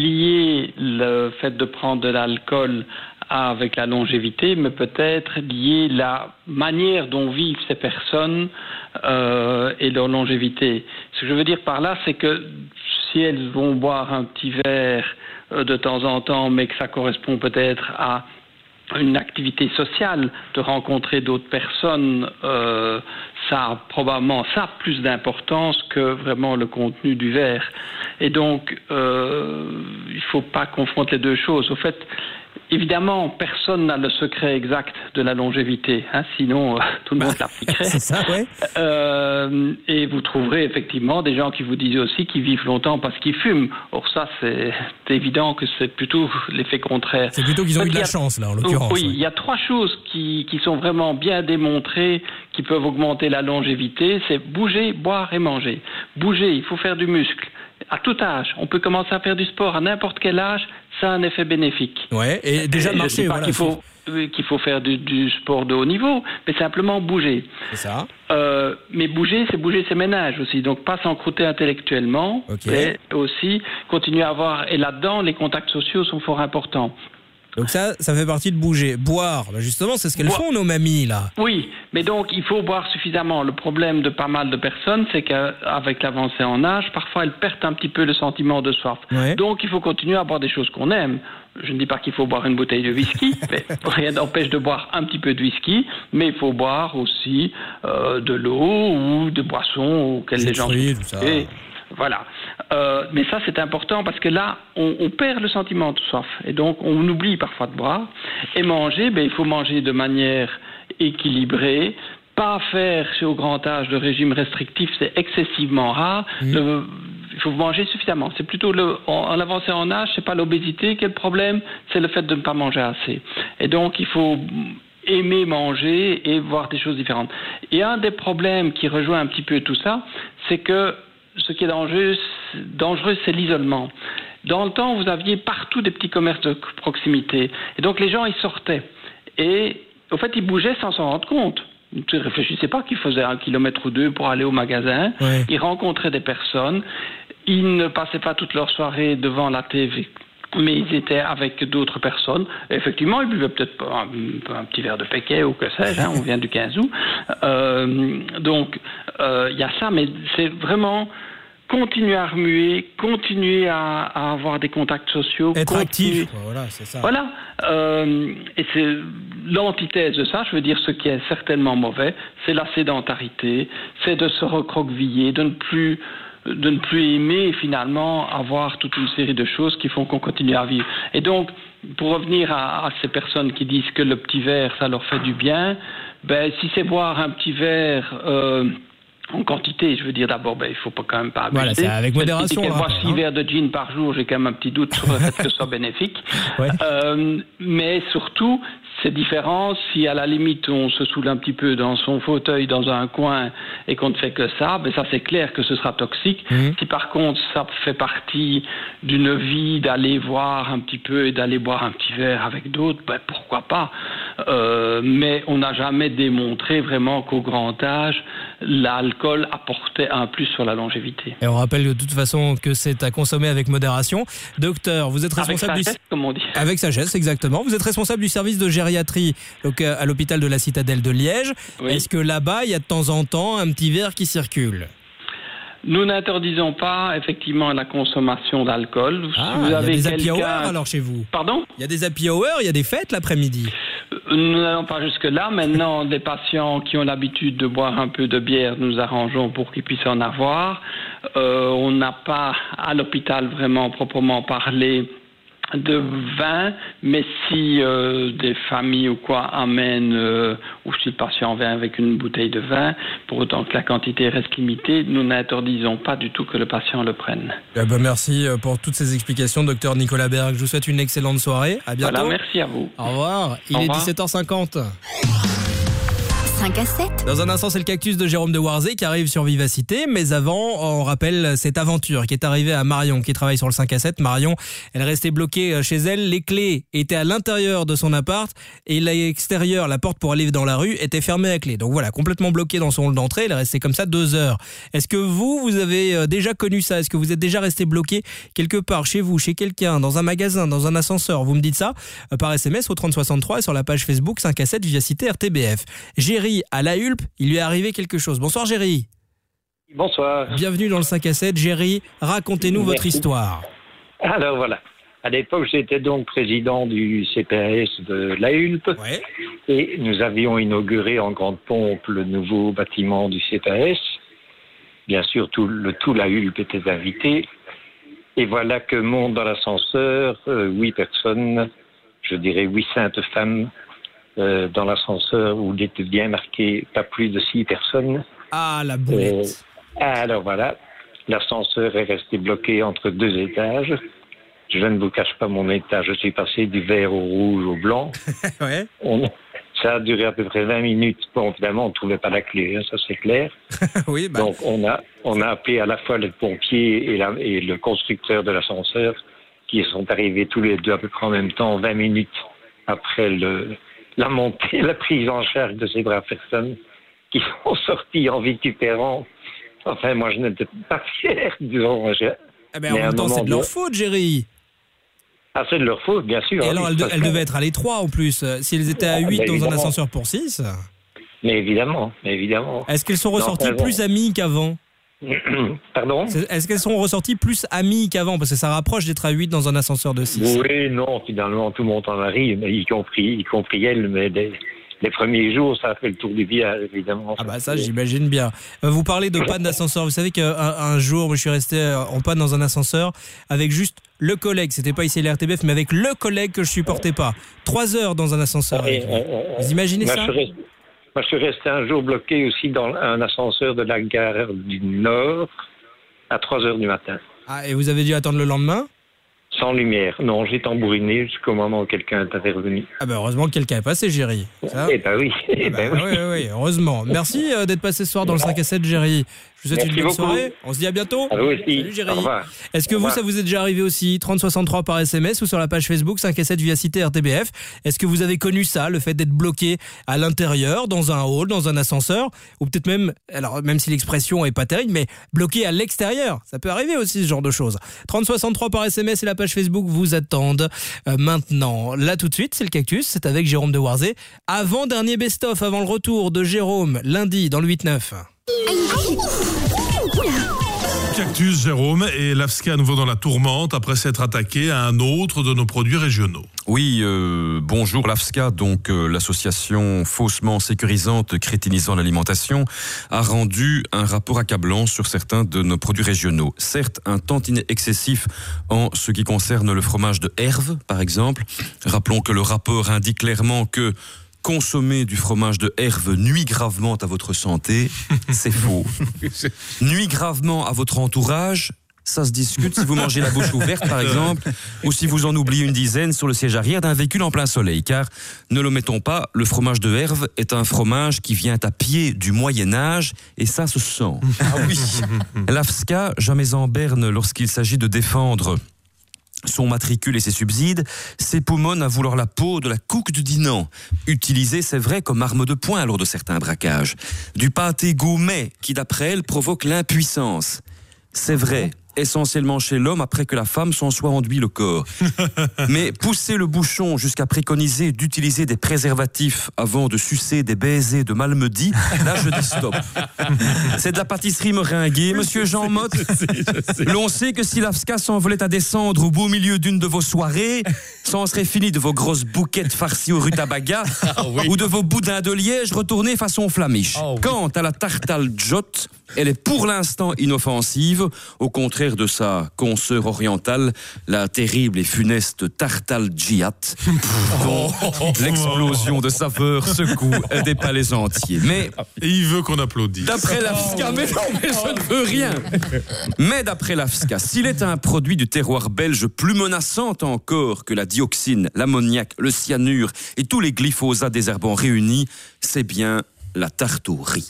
lier le fait de prendre de l'alcool avec la longévité, mais peut-être lier la manière dont vivent ces personnes euh, et leur longévité. Ce que je veux dire par là, c'est que si elles vont boire un petit verre de temps en temps, mais que ça correspond peut-être à une activité sociale, de rencontrer d'autres personnes, euh, ça a probablement ça plus d'importance que vraiment le contenu du verre. Et donc, euh, il ne faut pas confronter les deux choses. Au fait, évidemment, personne n'a le secret exact de la longévité, hein, sinon euh, tout le monde l'appliquerait. C'est ça, ouais. Euh, et vous trouverez effectivement des gens qui vous disent aussi qu'ils vivent longtemps parce qu'ils fument. Or ça, c'est, c'est évident que c'est plutôt l'effet contraire. C'est plutôt qu'ils ont eu de la chance, là, en l'occurrence. Oui, il y a trois choses qui, qui sont vraiment bien démontrées, qui peuvent augmenter la longévité. C'est bouger, boire et manger. Bouger, il faut faire du muscle. À tout âge, on peut commencer à faire du sport à n'importe quel âge, ça a un effet bénéfique. Ouais, et déjà et marcher, je dis pas voilà. Qu'il faut, qu'il faut faire du, du sport de haut niveau, mais simplement bouger. C'est ça. Euh, mais bouger, c'est bouger ses ménages aussi. Donc pas s'encrouter intellectuellement, okay. Mais aussi continuer à avoir. Et là-dedans, les contacts sociaux sont fort importants. Donc ça, ça fait partie de bouger. Boire, ben justement, c'est ce qu'elles Boire. font, nos mamies, là. Oui, mais donc il faut boire suffisamment. Le problème de pas mal de personnes, c'est qu'avec l'avancée en âge, parfois elles perdent un petit peu le sentiment de soif. Ouais. Donc il faut continuer à boire des choses qu'on aime. Je ne dis pas qu'il faut boire une bouteille de whisky, mais rien n'empêche de boire un petit peu de whisky, mais il faut boire aussi euh, de l'eau ou des boissons auxquelles les gens fruits, tout ça. Et voilà. Euh, mais ça, c'est important parce que là, on, on perd le sentiment de soif. Et donc, on oublie parfois de boire. Et manger, ben, il faut manger de manière équilibrée. Pas faire, au grand âge, de régime restrictif, c'est excessivement rare. Mmh. Le, il faut manger suffisamment. C'est plutôt le, en, en avancée en âge, c'est pas l'obésité qui est le problème, c'est le fait de ne pas manger assez. Et donc, il faut aimer manger et voir des choses différentes. Et un des problèmes qui rejoint un petit peu tout ça, c'est que ce qui est dangereux, dangereux, c'est l'isolement. Dans le temps, vous aviez partout des petits commerces de proximité. Et donc, les gens, ils sortaient. Et, au fait, ils bougeaient sans s'en rendre compte. Ils ne réfléchissaient pas qu'ils faisaient un kilomètre ou deux pour aller au magasin. Ouais. Ils rencontraient des personnes. Ils ne passaient pas toute leur soirée devant la T V, mais ils étaient avec d'autres personnes. Et effectivement, ils buvaient peut-être un, un petit verre de Péquet ou que sais-je, hein, on vient du quinze août. Euh, donc, il euh, y a ça, mais c'est vraiment continuer à remuer, continuer à, à avoir des contacts sociaux. Être continuer... actif, voilà, c'est ça. Voilà. Euh, et c'est l'antithèse de ça, je veux dire, ce qui est certainement mauvais, c'est la sédentarité, c'est de se recroqueviller, de ne plus... de ne plus aimer et finalement avoir toute une série de choses qui font qu'on continue à vivre. Et donc, pour revenir à, à ces personnes qui disent que le petit verre, ça leur fait du bien, ben, si c'est boire un petit verre euh, en quantité, je veux dire d'abord, ben, il ne faut pas quand même pas abuser. Voilà, c'est avec modération. Si elle boit six verres de gin par jour, j'ai quand même un petit doute sur le fait que ce soit bénéfique. Ouais. Euh, mais surtout, C'est différent si à la limite on se saoule un petit peu dans son fauteuil dans un coin et qu'on ne fait que ça, ben ça c'est clair que ce sera toxique. Mmh. Si par contre ça fait partie d'une vie d'aller voir un petit peu et d'aller boire un petit verre avec d'autres, ben pourquoi pas. Euh, mais on n'a jamais démontré vraiment qu'au grand âge, l'alcool apportait un plus sur la longévité. Et on rappelle de toute façon que c'est à consommer avec modération. Docteur, vous êtes responsable avec sagesse, du... comme on dit. Avec sagesse, exactement. Vous êtes responsable du service de gériatrie donc, à l'hôpital de la Citadelle de Liège. Oui. Est-ce que là-bas, il y a de temps en temps un petit verre qui circule ? Nous n'interdisons pas effectivement la consommation d'alcool. Ah, si vous avez il y a des quelqu'un... happy hour alors chez vous ? Pardon ? Il y a des happy hour, il y a des fêtes l'après-midi ? Nous n'allons pas jusque-là. Maintenant, des patients qui ont l'habitude de boire un peu de bière, nous arrangeons pour qu'ils puissent en avoir. Euh, on n'a pas à l'hôpital vraiment proprement parlé de vin, mais si euh, des familles ou quoi amènent, euh, ou si le patient vient avec une bouteille de vin, pour autant que la quantité reste limitée, nous n'interdisons pas du tout que le patient le prenne. Eh ben merci pour toutes ces explications, docteur Nicolas Berg. Je vous souhaite une excellente soirée. À bientôt. Voilà, merci à vous. Au revoir. Il Au est revoir. dix-sept heures cinquante. cinq à sept. Dans un instant, c'est le cactus de Jérôme de Warzé qui arrive sur Vivacité. Mais avant, on rappelle cette aventure qui est arrivée à Marion, qui travaille sur le cinq à sept. Marion, elle restait bloquée chez elle. Les clés étaient à l'intérieur de son appart et l'extérieur, la porte pour aller dans la rue, était fermée à clé. Donc voilà, complètement bloquée dans son hall d'entrée. Elle est restée comme ça deux heures. Est-ce que vous, vous avez déjà connu ça ? Est-ce que vous êtes déjà resté bloqué quelque part, chez vous, chez quelqu'un, dans un magasin, dans un ascenseur ? Vous me dites ça par S M S au trente soixante-trois et sur la page Facebook cinq à sept Vivacité R T B F. Géry à La Hulpe, il lui est arrivé quelque chose. Bonsoir Géry. Bonsoir. Bienvenue dans le cinq à sept. Géry, racontez-nous Merci. votre histoire. Alors voilà, à l'époque j'étais donc président du C P A S de La Hulpe ouais. et nous avions inauguré en grande pompe le nouveau bâtiment du C P A S. Bien sûr, tout, le, tout La Hulpe était invité. Et voilà que montent dans l'ascenseur euh, huit personnes, je dirais huit saintes femmes, Euh, dans l'ascenseur où il était bien marqué pas plus de six personnes. Ah, la boulette. Euh, alors voilà, l'ascenseur est resté bloqué entre deux étages. Je ne vous cache pas mon état, je suis passé du vert au rouge au blanc. ouais. On, ça a duré à peu près vingt minutes. Bon, évidemment, on ne trouvait pas la clé, hein, ça c'est clair. oui, bah... Donc on a, on a appelé à la fois le pompier et, la, et le constructeur de l'ascenseur qui sont arrivés tous les deux à peu près en même temps, vingt minutes après le... la montée, la prise en charge de ces braves personnes qui sont sorties en vitupérant. Enfin, moi, je n'étais pas fier du genre. Ah ben, en même temps, c'est de leur faute, Géry. Ah, c'est de leur faute, bien sûr. Et alors, elles, de, elles devaient être à l'étroit, en plus. Si elles étaient à huit ah, ben, dans un ascenseur pour six... Mais évidemment, mais évidemment. Est-ce qu'elles sont ressorties non, plus amies qu'avant ? Pardon ? Est-ce qu'elles sont ressorties plus amies qu'avant ? Parce que ça rapproche d'être à huit dans un ascenseur de six. Oui, non, finalement, tout le monde en arrive, y compris, y compris elle, mais les, les premiers jours, ça a fait le tour du village, évidemment. Ah bah ça, j'imagine bien. Vous parlez de panne d'ascenseur. Vous savez qu'un un jour, moi, je suis resté en panne dans un ascenseur avec juste le collègue. C'était pas ici à l'R T B F, mais avec le collègue que je supportais pas. Trois heures dans un ascenseur. Et, avec lui. Vous imaginez moi, ça ? je reste, Moi, je suis resté un jour bloqué aussi dans un ascenseur de la gare du Nord à trois heures du matin. Ah, et vous avez dû attendre le lendemain ? Sans lumière. Non, j'ai tambouriné jusqu'au moment où quelqu'un est intervenu. Ah ben heureusement que quelqu'un est passé, Géry. Eh ben oui. Eh ben ah ben oui. oui, oui, heureusement. Merci euh, d'être passé ce soir dans le cinq à sept, Géry. Je vous souhaite Merci une bonne beaucoup. soirée. On se dit à bientôt. À vous aussi. Salut, Géry. Au revoir. Est-ce que Au vous, revoir. ça vous est déjà arrivé aussi ? trente soixante-trois par S M S ou sur la page Facebook cinq à sept Vivacité R T B F. Est-ce que vous avez connu ça, le fait d'être bloqué à l'intérieur, dans un hall, dans un ascenseur, ou peut-être même, alors même si l'expression est pas terrible, mais bloqué à l'extérieur. Ça peut arriver aussi, ce genre de choses. trente soixante-trois par S M S et la page Facebook vous attendent euh, maintenant. Là, tout de suite, c'est le cactus. C'est avec Jérôme de Warzé. Avant dernier best-of, avant le retour de Jérôme, lundi, dans le huit neuf. Cactus, Jérôme, et l'Afska à nouveau dans la tourmente après s'être attaqué à un autre de nos produits régionaux. Oui, euh, bonjour l'Afska, donc euh, l'association faussement sécurisante crétinisant l'alimentation a rendu un rapport accablant sur certains de nos produits régionaux. Certes, un tantinet excessif en ce qui concerne le fromage de Herve, par exemple. Rappelons que le rapport indique clairement que consommer du fromage de Herve nuit gravement à votre santé, c'est faux. Nuit gravement à votre entourage, Ça se discute si vous mangez la bouche ouverte, par exemple, ou si vous en oubliez une dizaine sur le siège arrière d'un véhicule en plein soleil. Car, ne l'omettons pas, le fromage de Herve est un fromage qui vient à pied du Moyen-Âge, et ça se sent. Ah oui. L'Afska, jamais en berne lorsqu'il s'agit de défendre son matricule et ses subsides, s'époumonne à vouloir la peau de la couque du Dinan, utilisée, c'est vrai, comme arme de poing lors de certains braquages. Du pâté gourmet qui, d'après elle, provoque l'impuissance. C'est vrai, essentiellement chez l'homme après que la femme s'en soit enduit le corps. Mais pousser le bouchon jusqu'à préconiser d'utiliser des préservatifs avant de sucer des baisers de Malmedy, là je dis stop. C'est de la pâtisserie meringuée, monsieur Jean Motte. L'on sait que si l'Afska s'envolait à descendre au beau milieu d'une de vos soirées, ça en serait fini de vos grosses bouquettes farcies au rutabaga ah, oui. ou de vos boudins de liège retournés façon flamiche. Oh, oui. Quant à la tartale Jot, elle est pour l'instant inoffensive, au contraire de sa consoeur orientale, la terrible et funeste tartale Djiat, dont l'explosion de saveur secoue des palais entiers. Mais et il veut qu'on applaudisse. D'après l'Afska, mais non, mais je ne veux rien. Mais d'après l'Afska, s'il est un produit du terroir belge plus menaçant encore que la dioxine, l'ammoniac, le cyanure et tous les glyphosats désherbants réunis, c'est bien la tarte au riz.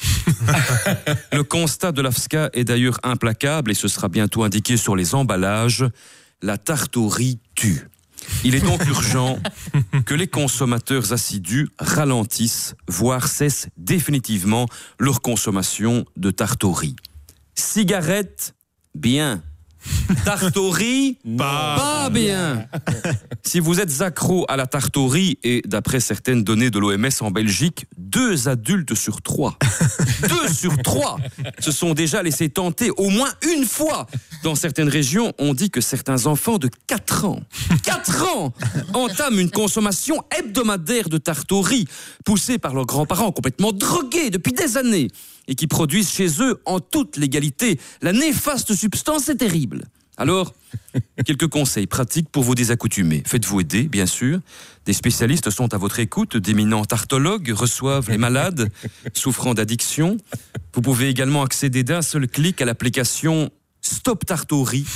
Le constat de l'Afska est d'ailleurs implacable et ce sera bientôt indiqué sur les emballages. La tarte au riz tue. Il est donc urgent que les consommateurs assidus ralentissent, voire cessent définitivement leur consommation de tarte au riz. Cigarette, bien. Tarte au riz, pas, pas bien. Si vous êtes accro à la tarte au riz, et d'après certaines données de l'O M S en Belgique, deux adultes sur trois, deux sur trois se sont déjà laissés tenter au moins une fois. Dans certaines régions, on dit que certains enfants de quatre ans, quatre ans, entament une consommation hebdomadaire de tarte au riz, poussée par leurs grands-parents complètement drogués depuis des années, et qui produisent chez eux, en toute légalité, la néfaste substance est terrible. Alors, quelques conseils pratiques pour vous désaccoutumer. Faites-vous aider, bien sûr. Des spécialistes sont à votre écoute, d'éminents tartologues reçoivent les malades souffrant d'addiction. Vous pouvez également accéder d'un seul clic à l'application Stop Tarte au riz,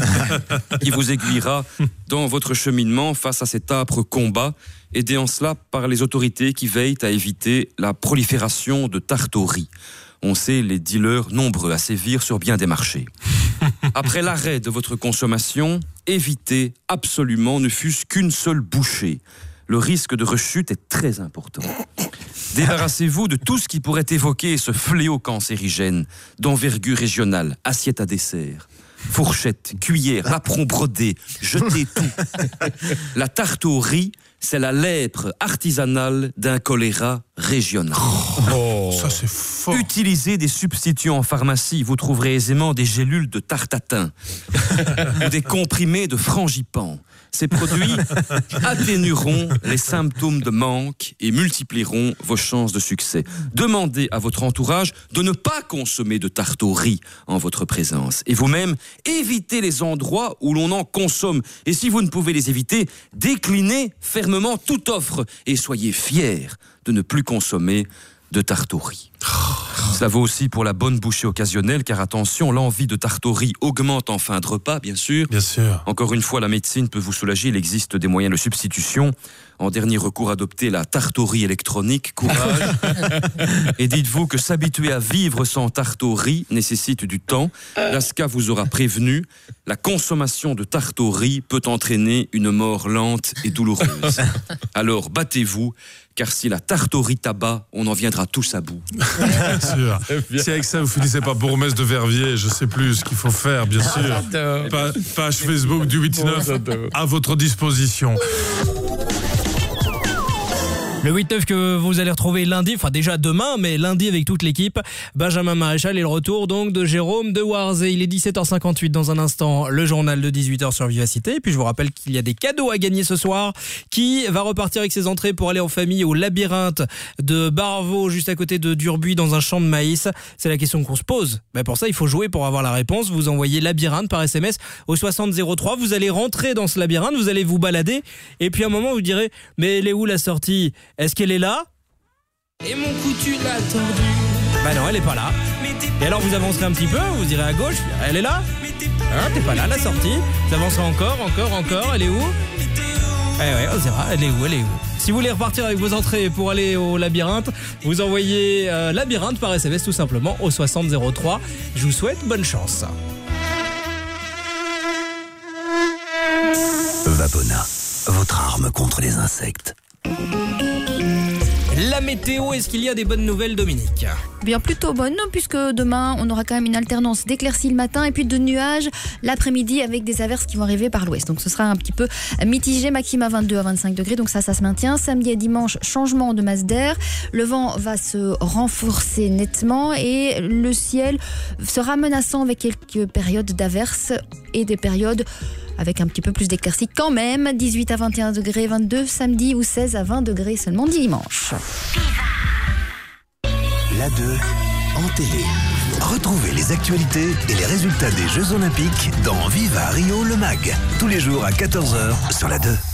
qui vous aiguillera dans votre cheminement face à cet âpre combat, aidé en cela par les autorités qui veillent à éviter la prolifération de tarte au riz. On sait les dealers nombreux à sévir sur bien des marchés. Après l'arrêt de votre consommation, évitez absolument ne fût-ce qu'une seule bouchée. Le risque de rechute est très important. Débarrassez-vous de tout ce qui pourrait évoquer ce fléau cancérigène d'envergure régionale, assiette à dessert, fourchette, cuillère, apron brodé, jetez tout. La tarte au riz, c'est la lèpre artisanale d'un choléra régional. Oh, ça c'est fort. Utilisez des substituts en pharmacie, vous trouverez aisément des gélules de tartatin ou des comprimés de frangipane. Ces produits atténueront les symptômes de manque et multiplieront vos chances de succès. Demandez à votre entourage de ne pas consommer de tarte au riz en votre présence. Et vous-même, évitez les endroits où l'on en consomme. Et si vous ne pouvez les éviter, déclinez fermement toute offre et soyez fiers de ne plus consommer de tarte au riz. Cela vaut aussi pour la bonne bouchée occasionnelle, car attention, l'envie de tarte au riz augmente en fin de repas, bien sûr. Bien sûr. Encore une fois, la médecine peut vous soulager, il existe des moyens de substitution. En dernier recours, adoptez la tarte au riz électronique, courage. Et dites-vous que s'habituer à vivre sans tarte au riz nécessite du temps. L'Afska vous aura prévenu, la consommation de tarte au riz peut entraîner une mort lente et douloureuse. Alors battez-vous, car si la tarte au riz tabac, on en viendra tous à bout. Bien sûr. Si avec ça vous finissez pas bourgmestre de Verviers, je sais plus ce qu'il faut faire, bien sûr. Pa- page Facebook du huit neuf à votre disposition. Le huit neuf que vous allez retrouver lundi, enfin déjà demain, mais lundi avec toute l'équipe. Benjamin Maréchal et le retour donc de Jérôme de Warzé. Il est dix-sept heures cinquante-huit dans un instant, le journal de dix-huit heures sur Vivacité. Et puis je vous rappelle qu'il y a des cadeaux à gagner ce soir. Qui va repartir avec ses entrées pour aller en famille au labyrinthe de Barvaux, juste à côté de Durbuy, dans un champ de maïs? C'est la question qu'on se pose. Ben pour ça, il faut jouer pour avoir la réponse. Vous envoyez labyrinthe par S M S au soixante zéro trois. Vous allez rentrer dans ce labyrinthe, vous allez vous balader. Et puis à un moment, vous direz, mais elle est où la sortie? Est-ce qu'elle est là? Et mon coup tu l'as tordu. Bah non, elle est pas là. Et alors vous avancerez un petit peu, vous irez à gauche, elle est là. Hein, t'es pas là, la sortie. Vous avancerez encore, encore, encore, elle est où? Eh ouais, on dira, elle est où, elle est où? Si vous voulez repartir avec vos entrées pour aller au labyrinthe, vous envoyez euh, labyrinthe par S M S tout simplement au soixante zéro trois. Je vous souhaite bonne chance. Vapona, votre arme contre les insectes. La météo, est-ce qu'il y a des bonnes nouvelles, Dominique? Bien plutôt bonne, puisque demain on aura quand même une alternance d'éclaircies le matin et puis de nuages l'après-midi avec des averses qui vont arriver par l'ouest. Donc ce sera un petit peu mitigé, maximum à vingt-deux à vingt-cinq degrés, donc ça, ça se maintient. Samedi et dimanche, changement de masse d'air. Le vent va se renforcer nettement et le ciel sera menaçant avec quelques périodes d'averses et des périodes avec un petit peu plus d'éclaircies quand même. dix-huit à vingt et un degrés, vingt-deux samedi ou seize à vingt degrés seulement dimanche. La deux en télé. Retrouvez les actualités et les résultats des Jeux Olympiques dans Viva Rio le Mag. Tous les jours à quatorze heures sur la deux.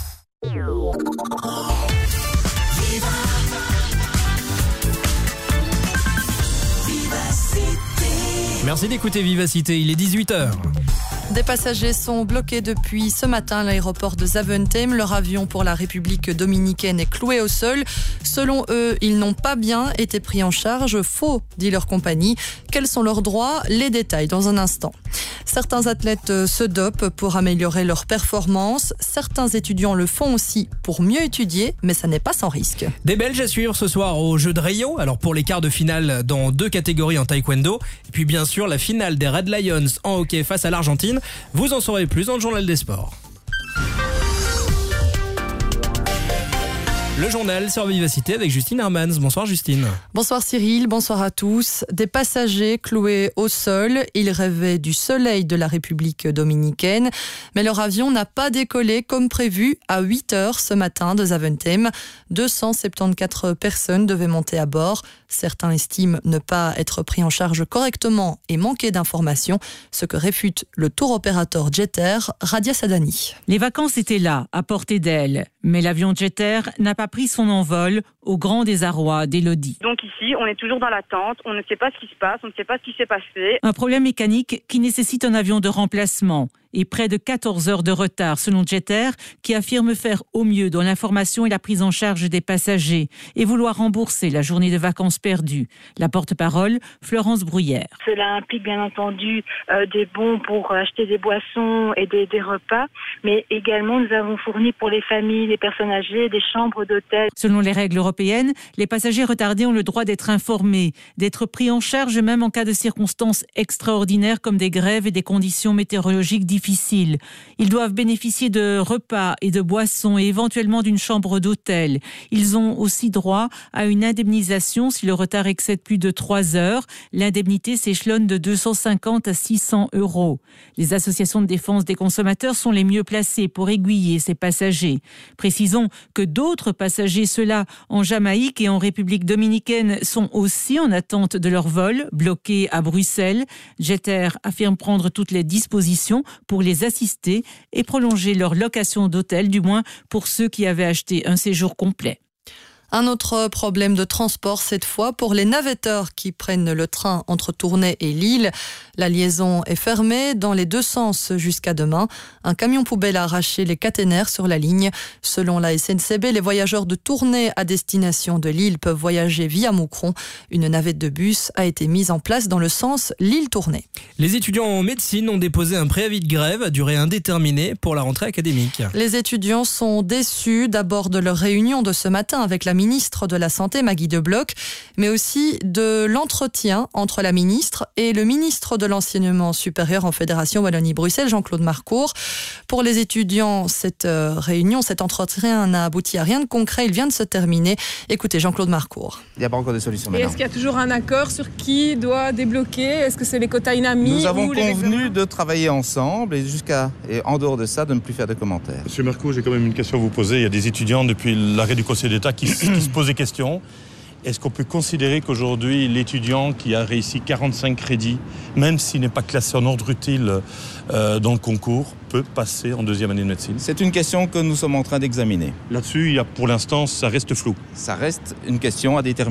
Merci d'écouter Vivacité, il est dix-huit heures. Des passagers sont bloqués depuis ce matin à l'aéroport de Zaventem. Leur avion pour la République dominicaine est cloué au sol. Selon eux, ils n'ont pas bien été pris en charge. Faux, dit leur compagnie. Quels sont leurs droits? Les détails dans un instant. Certains athlètes se dopent pour améliorer leur performance. Certains étudiants le font aussi pour mieux étudier, mais ça n'est pas sans risque. Des Belges à suivre ce soir au Jeux de Rio. Alors pour les quarts de finale dans deux catégories en taekwondo. Et puis bien sûr la finale des Red Lions en hockey face à l'Argentine. Vous en saurez plus dans le journal des sports. Le journal sur Vivacité avec Justine Hermans. Bonsoir Justine. Bonsoir Cyril, bonsoir à tous. Des passagers cloués au sol. Ils rêvaient du soleil de la République dominicaine. Mais leur avion n'a pas décollé comme prévu à huit heures ce matin de Zaventem. deux cent soixante-quatorze personnes devaient monter à bord. Certains estiment ne pas être pris en charge correctement et manquer d'informations, ce que réfute le tour opérateur Jeter, Radia Sadani. Les vacances étaient là, à portée d'aile, mais l'avion Jeter n'a pas pris son envol au grand désarroi d'Élodie. Donc ici, on est toujours dans l'attente, on ne sait pas ce qui se passe, on ne sait pas ce qui s'est passé. Un problème mécanique qui nécessite un avion de remplacement et près de quatorze heures de retard selon Jeter, qui affirme faire au mieux dans l'information et la prise en charge des passagers et vouloir rembourser la journée de vacances perdue. La porte-parole, Florence Bruyère. Cela implique bien entendu euh, des bons pour acheter des boissons et des, des repas, mais également nous avons fourni pour les familles, les personnes âgées, des chambres d'hôtel. Selon les règles européennes, les passagers retardés ont le droit d'être informés, d'être pris en charge même en cas de circonstances extraordinaires comme des grèves et des conditions météorologiques difficiles. difficiles. Ils doivent bénéficier de repas et de boissons et éventuellement d'une chambre d'hôtel. Ils ont aussi droit à une indemnisation si le retard excède plus de trois heures. L'indemnité s'échelonne de deux cent cinquante à six cents euros. Les associations de défense des consommateurs sont les mieux placées pour aiguiller ces passagers. Précisons que d'autres passagers, ceux-là en Jamaïque et en République dominicaine, sont aussi en attente de leur vol, bloqués à Bruxelles. Jeter affirme prendre toutes les dispositions pour les assister et prolonger leur location d'hôtel, du moins pour ceux qui avaient acheté un séjour complet. Un autre problème de transport, cette fois pour les navetteurs qui prennent le train entre Tournai et Lille. La liaison est fermée dans les deux sens jusqu'à demain. Un camion poubelle a arraché les caténaires sur la ligne. Selon la S N C B, les voyageurs de Tournai à destination de Lille peuvent voyager via Moucron. Une navette de bus a été mise en place dans le sens Lille-Tournai. Les étudiants en médecine ont déposé un préavis de grève à durée indéterminée pour la rentrée académique. Les étudiants sont déçus d'abord de leur réunion de ce matin avec la ministre de la Santé, Maggie De Bloch, mais aussi de l'entretien entre la ministre et le ministre de l'Enseignement supérieur en Fédération Wallonie-Bruxelles, Jean-Claude Marcourt. Pour les étudiants, cette réunion, cet entretien n'a abouti à rien de concret. Il vient de se terminer. Écoutez Jean-Claude Marcourt. Il n'y a pas encore de solution maintenant. Et est-ce qu'il y a toujours un accord sur qui doit débloquer? Est-ce que c'est les quotas INAMI? Nous avons ou convenu les de travailler ensemble et jusqu'à et en dehors de ça, de ne plus faire de commentaires. Monsieur Marcourt, j'ai quand même une question à vous poser. Il y a des étudiants depuis l'arrêt du Conseil d'État qui qui se pose des questions. Est-ce qu'on peut considérer qu'aujourd'hui, l'étudiant qui a réussi quarante-cinq crédits, même s'il n'est pas classé en ordre utile euh, dans le concours, peut passer en deuxième année de médecine? C'est une question que nous sommes en train d'examiner. Là-dessus, il y a, pour l'instant, ça reste flou. Ça reste une question à déterminer.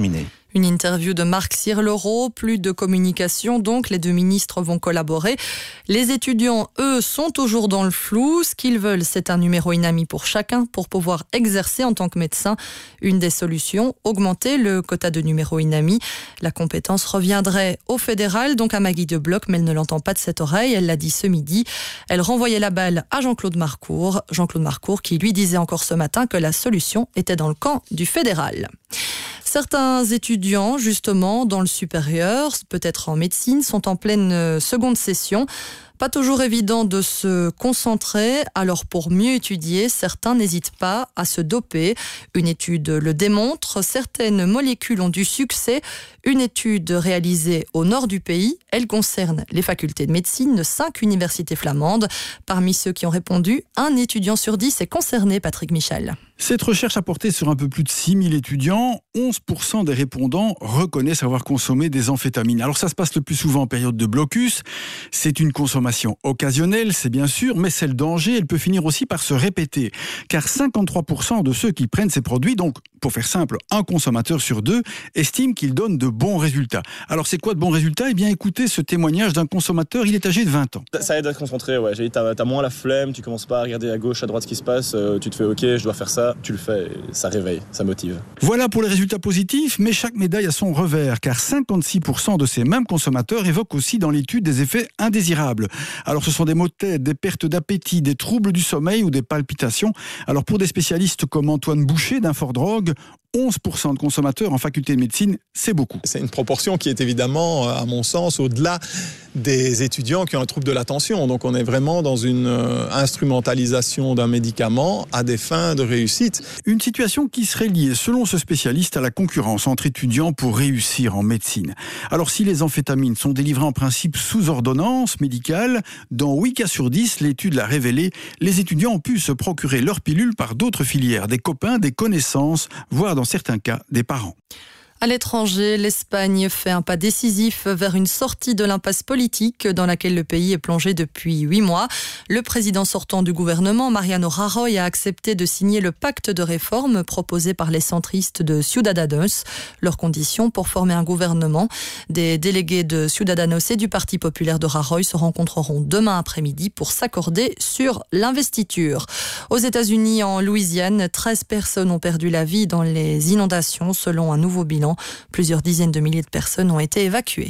Une interview de Marc Sirlereau, plus de communication donc, les deux ministres vont collaborer. Les étudiants, eux, sont toujours dans le flou. Ce qu'ils veulent, c'est un numéro INAMI pour chacun pour pouvoir exercer en tant que médecin. Une des solutions, augmenter le quota de numéro INAMI. La compétence reviendrait au fédéral, donc à Maggie de Bloch, mais elle ne l'entend pas de cette oreille, elle l'a dit ce midi. Elle renvoyait la balle à Jean-Claude Marcourt. Jean-Claude Marcourt qui lui disait encore ce matin que la solution était dans le camp du fédéral. Certains étudiants, justement, dans le supérieur, peut-être en médecine, sont en pleine seconde session. Pas toujours évident de se concentrer, alors pour mieux étudier, certains n'hésitent pas à se doper. Une étude le démontre, certaines molécules ont du succès. Une étude réalisée au nord du pays, elle concerne les facultés de médecine de cinq universités flamandes. Parmi ceux qui ont répondu, un étudiant sur dix est concerné, Patrick Michel. Cette recherche a porté sur un peu plus de six mille étudiants. onze pour cent des répondants reconnaissent avoir consommé des amphétamines. Alors ça se passe le plus souvent en période de blocus. C'est une consommation occasionnelle, c'est bien sûr, mais c'est le danger. Elle peut finir aussi par se répéter. Car cinquante-trois pour cent de ceux qui prennent ces produits, donc pour faire simple, un consommateur sur deux, estime qu'ils donnent de bons résultats. Alors c'est quoi de bons résultats ? Eh bien écoutez ce témoignage d'un consommateur, il est âgé de vingt ans. Ça aide à te concentrer, ouais. J'ai dit, t'as, t'as moins la flemme, tu commences pas à regarder à gauche, à droite ce qui se passe, euh, tu te fais ok, je dois faire ça. Tu le fais, ça réveille, ça motive. Voilà pour les résultats positifs, mais chaque médaille a son revers, car cinquante-six pour cent de ces mêmes consommateurs évoquent aussi dans l'étude des effets indésirables. Alors ce sont des maux de tête, des pertes d'appétit, des troubles du sommeil ou des palpitations. Alors pour des spécialistes comme Antoine Boucher d'Infordrogue, onze pour cent de consommateurs en faculté de médecine, c'est beaucoup. C'est une proportion qui est évidemment, à mon sens, au-delà des étudiants qui ont un trouble de l'attention. Donc on est vraiment dans une instrumentalisation d'un médicament à des fins de réussite. Une situation qui serait liée, selon ce spécialiste, à la concurrence entre étudiants pour réussir en médecine. Alors si les amphétamines sont délivrées en principe sous ordonnance médicale, dans huit cas sur dix, l'étude l'a révélé, les étudiants ont pu se procurer leur pilule par d'autres filières, des copains, des connaissances, voire dans certains cas, des parents. À l'étranger, l'Espagne fait un pas décisif vers une sortie de l'impasse politique dans laquelle le pays est plongé depuis huit mois. Le président sortant du gouvernement, Mariano Rajoy, a accepté de signer le pacte de réforme proposé par les centristes de Ciudadanos. Leurs conditions pour former un gouvernement. Des délégués de Ciudadanos et du Parti populaire de Rajoy se rencontreront demain après-midi pour s'accorder sur l'investiture. Aux États-Unis, en Louisiane, treize personnes ont perdu la vie dans les inondations selon un nouveau bilan. Plusieurs dizaines de milliers de personnes ont été évacuées.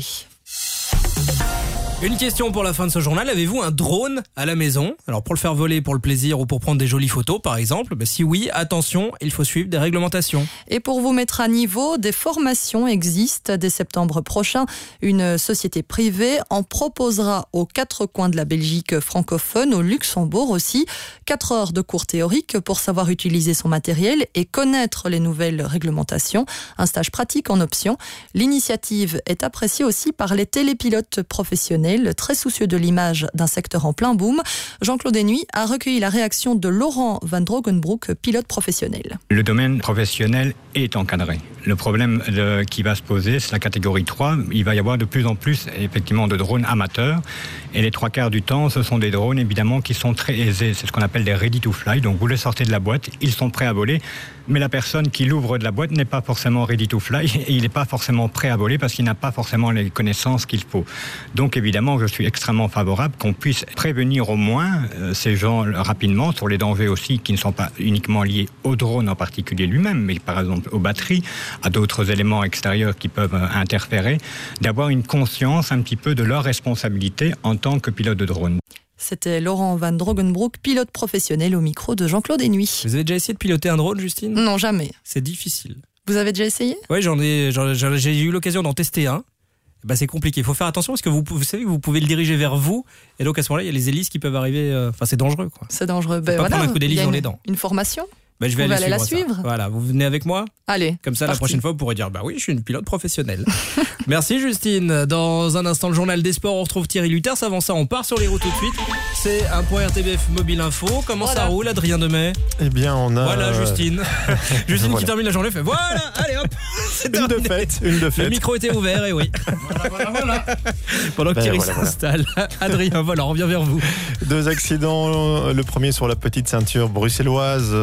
Une question pour la fin de ce journal. Avez-vous un drone à la maison ? Alors pour le faire voler pour le plaisir ou pour prendre des jolies photos par exemple, bah si oui, attention, il faut suivre des réglementations. Et pour vous mettre à niveau, des formations existent. Dès septembre prochain, une société privée en proposera aux quatre coins de la Belgique francophone, au Luxembourg aussi. Quatre heures de cours théoriques pour savoir utiliser son matériel et connaître les nouvelles réglementations. Un stage pratique en option. L'initiative est appréciée aussi par les télépilotes professionnels, très soucieux de l'image d'un secteur en plein boom. Jean-Claude Denuy a recueilli la réaction de Laurent Van Drogenbroek, pilote professionnel. Le domaine professionnel est encadré. Le problème de, qui va se poser, c'est la catégorie trois. Il va y avoir de plus en plus effectivement de drones amateurs. Et les trois quarts du temps, ce sont des drones évidemment qui sont très aisés. C'est ce qu'on appelle des ready to fly. Donc vous les sortez de la boîte, ils sont prêts à voler. Mais la personne qui l'ouvre de la boîte n'est pas forcément ready to fly et il n'est pas forcément prêt à voler parce qu'il n'a pas forcément les connaissances qu'il faut. Donc évidemment, je suis extrêmement favorable qu'on puisse prévenir au moins euh, ces gens rapidement sur les dangers aussi qui ne sont pas uniquement liés au drone en particulier lui-même, mais par exemple aux batteries, à d'autres éléments extérieurs qui peuvent euh, interférer, d'avoir une conscience un petit peu de leur responsabilité en tant que pilote de drone. C'était Laurent Van Drogenbroek, pilote professionnel au micro de Jean-Claude Denuy. Vous avez déjà essayé de piloter un drone, Justine ? Non, jamais. C'est difficile. Vous avez déjà essayé ? Oui, j'en ai, j'en, j'ai eu l'occasion d'en tester un. Bah, c'est compliqué. Il faut faire attention parce que vous, vous savez que vous pouvez le diriger vers vous. Et donc à ce moment-là, il y a les hélices qui peuvent arriver. Enfin, euh, c'est dangereux, quoi. C'est dangereux. Ben pas voilà, prendre un coup d'hélice dans une, les dents. Une formation ? Bah, je vais vous aller, aller la suivre. suivre. Voilà, vous venez avec moi ? Allez. Comme ça, parti. La prochaine fois, vous pourrez dire bah oui, je suis une pilote professionnelle. Merci Justine. Dans un instant, le journal des sports, on retrouve Thierry Luters. Avant ça, on part sur les routes tout de suite. C'est un point R T B F Mobile Info. Comment voilà. Ça roule, Adrien Demet ? Eh bien, on a. Voilà, Justine. Justine voilà. qui termine la journée fait voilà, allez hop. C'est une de fête, une de fête. Le micro était ouvert, et oui. Voilà, voilà, voilà. Pendant que ben, Thierry voilà, s'installe. Voilà. Adrien, voilà, on revient vers vous. Deux accidents. Le premier sur la petite ceinture bruxelloise vers Coco.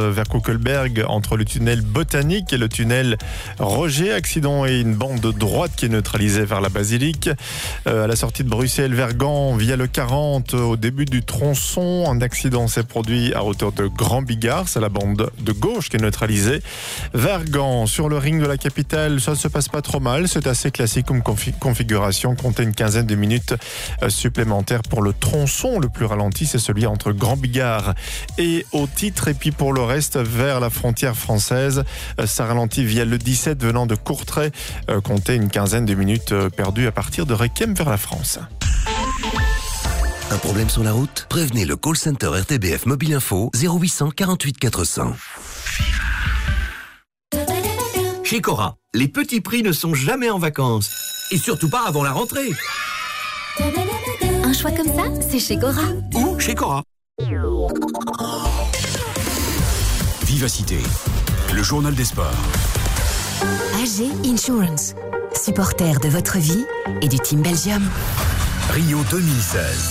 Kokelberg entre le tunnel Botanique et le tunnel Roger. Accident et une bande de droite qui est neutralisée vers la basilique. Euh, à la sortie de Bruxelles-Vergan via le quarante au début du tronçon, un accident s'est produit à hauteur de Grand Bigard. C'est la bande de gauche qui est neutralisée. Vergan, sur le ring de la capitale, ça ne se passe pas trop mal. C'est assez classique comme confi- configuration. Comptez une quinzaine de minutes euh, supplémentaires pour le tronçon. Le plus ralenti, c'est celui entre Grand Bigard et au titre. Et puis pour le reste, vers la frontière française, euh, ça ralentit via le dix-sept venant de Courtrai. Euh, comptez une quinzaine de minutes euh, perdues à partir de Requiem vers la France. Un problème sur la route? Prévenez le call center R T B F Mobile Info zéro huit cent quarante-huit quatre cents. Chez Cora, les petits prix ne sont jamais en vacances. Et surtout pas avant la rentrée. Un choix comme ça, c'est chez Cora. Ou chez Cora. Vivacité, le journal des sports. A G Insurance, supporter de votre vie et du Team Belgium. Rio deux mille seize.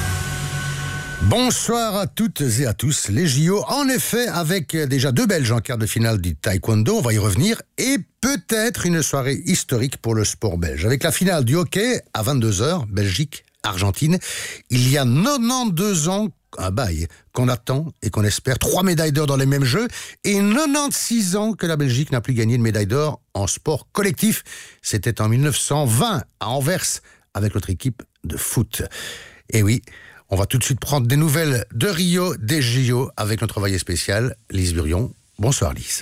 Bonsoir à toutes et à tous. Les J O, en effet, avec déjà deux Belges en quart de finale du taekwondo, on va y revenir, et peut-être une soirée historique pour le sport belge. Avec la finale du hockey à vingt-deux heures, Belgique-Argentine, il y a quatre-vingt-douze ans, un bail qu'on attend et qu'on espère, trois médailles d'or dans les mêmes jeux, et quatre-vingt-seize ans que la Belgique n'a plus gagné de médaille d'or en sport collectif. C'était en mille neuf cent vingt à Anvers avec notre équipe de foot. Et oui, on va tout de suite prendre des nouvelles de Rio, des J O, avec notre envoyée spéciale, Lise Burion. Bonsoir Lise.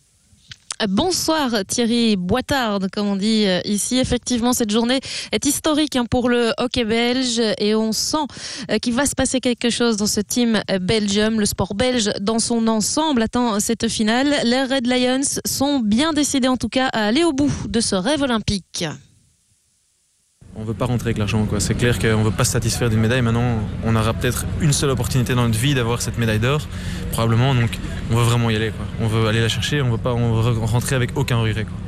Bonsoir Thierry Boitard, comme on dit ici. Effectivement, cette journée est historique pour le hockey belge et on sent qu'il va se passer quelque chose dans ce team Belgium. Le sport belge dans son ensemble attend cette finale. Les Red Lions sont bien décidés en tout cas à aller au bout de ce rêve olympique. On ne veut pas rentrer avec l'argent, quoi. C'est clair qu'on ne veut pas se satisfaire d'une médaille. Maintenant, on aura peut-être une seule opportunité dans notre vie d'avoir cette médaille d'or, probablement. Donc, on veut vraiment y aller, quoi. On veut aller la chercher. On veut pas, on veut rentrer avec aucun regret, quoi.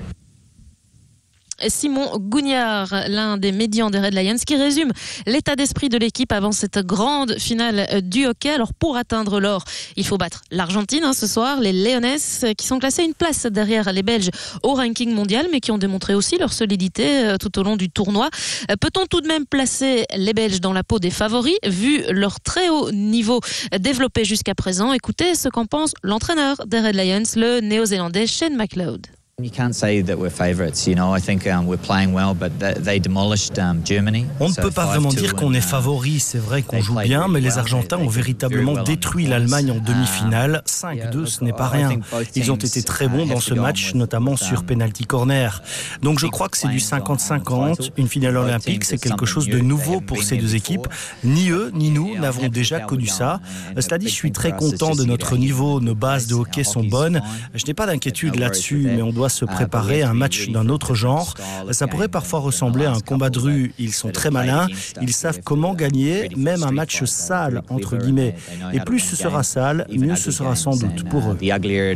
Simon Gougnard, l'un des médians des Red Lions, qui résume l'état d'esprit de l'équipe avant cette grande finale du hockey. Alors pour atteindre l'or, il faut battre l'Argentine hein, ce soir, les Leones qui sont classés une place derrière les Belges au ranking mondial, mais qui ont démontré aussi leur solidité tout au long du tournoi. Peut-on tout de même placer les Belges dans la peau des favoris, vu leur très haut niveau développé jusqu'à présent? Écoutez ce qu'en pense l'entraîneur des Red Lions, le néo-zélandais Shane McLeod. You can't say that we're favourites, you know. I think um, we're playing well, but they, they demolished um, Germany. On ne peut pas vraiment dire qu'on est favori. C'est vrai qu'on joue bien, mais les Argentins ont véritablement détruit l'Allemagne en demi-finale. cinq deux, ce n'est pas rien. Ils ont été très bons dans ce match, notamment sur penalty corner. Donc je crois que c'est du cinquante cinquante. Une finale olympique, c'est quelque chose de nouveau pour ces deux équipes. Ni eux, ni nous n'avons déjà connu ça. Cela dit, je suis très content de notre niveau. Nos bases de hockey sont bonnes. Je n'ai pas d'inquiétude là-dessus, mais on doit se préparer à un match d'un autre genre. Ça pourrait parfois ressembler à un combat de rue. Ils sont très malins, ils savent comment gagner, même un match sale, entre guillemets. Et plus ce sera sale, mieux ce sera sans doute pour eux.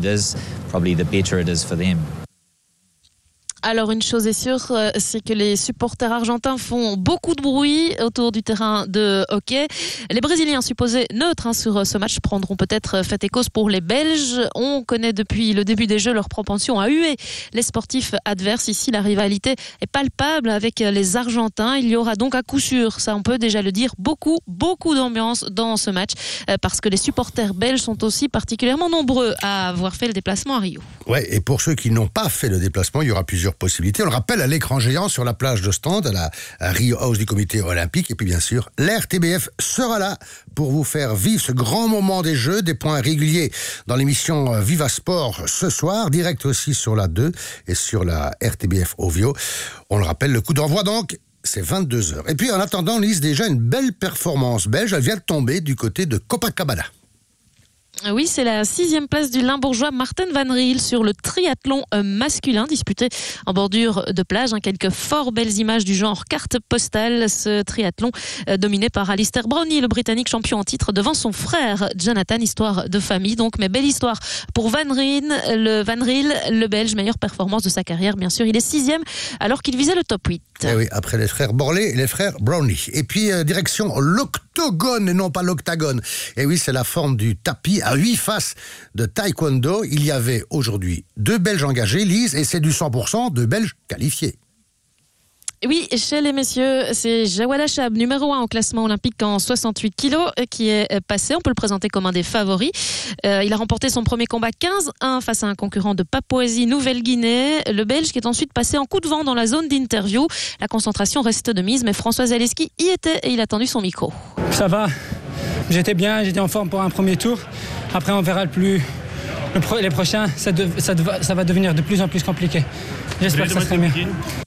Alors une chose est sûre, c'est que les supporters argentins font beaucoup de bruit autour du terrain de hockey. Les Brésiliens supposés neutres hein, sur ce match prendront peut-être fait et cause pour les Belges. On connaît depuis le début des Jeux leur propension à huer les sportifs adverses. Ici, la rivalité est palpable avec les Argentins. Il y aura donc à coup sûr, ça on peut déjà le dire, beaucoup, beaucoup d'ambiance dans ce match parce que les supporters belges sont aussi particulièrement nombreux à avoir fait le déplacement à Rio. Ouais, et pour ceux qui n'ont pas fait le déplacement, il y aura plusieurs possibilités. On le rappelle à l'écran géant sur la plage d'Ostende, à la à Rio House du comité olympique. Et puis bien sûr, l'R T B F sera là pour vous faire vivre ce grand moment des Jeux, des points réguliers dans l'émission Viva Sport ce soir, direct aussi sur la deux et sur la R T B F Ovio. On le rappelle, le coup d'envoi donc, c'est vingt-deux heures. Et puis en attendant, on lise déjà une belle performance belge. Elle vient de tomber du côté de Copacabana. Oui, c'est la sixième place du Limbourgeois Martin Van Riel sur le triathlon masculin disputé en bordure de plage. Hein, quelques fort belles images du genre carte postale. Ce triathlon euh, dominé par Alistair Brownlee, le Britannique champion en titre devant son frère Jonathan. Histoire de famille donc, mais belle histoire pour Van Riel, le Van Riel, le Belge, meilleure performance de sa carrière. Bien sûr, il est sixième alors qu'il visait le top huit. Eh oui, après les frères Borlée et les frères Brownlee. Et puis euh, direction l'Octo l'octogone et non pas l'octagone. Et oui, c'est la forme du tapis à huit faces de taekwondo. Il y avait aujourd'hui deux Belges engagés, Lise, et c'est du cent pour cent de Belges qualifiés. Oui, chez les messieurs, c'est Jawad Achab, numéro un au classement olympique en soixante-huit kilos, qui est passé. On peut le présenter comme un des favoris. Euh, il a remporté son premier combat quinze à un face à un concurrent de Papouasie-Nouvelle-Guinée. Le Belge qui est ensuite passé en coup de vent dans la zone d'interview. La concentration reste de mise, mais François Zaleski y était et il a tendu son micro. Ça va, j'étais bien, j'étais en forme pour un premier tour. Après, on verra le plus... Le pro... les prochains, ça, de... ça, de... ça va devenir de plus en plus compliqué. J'espère que ça sera mieux.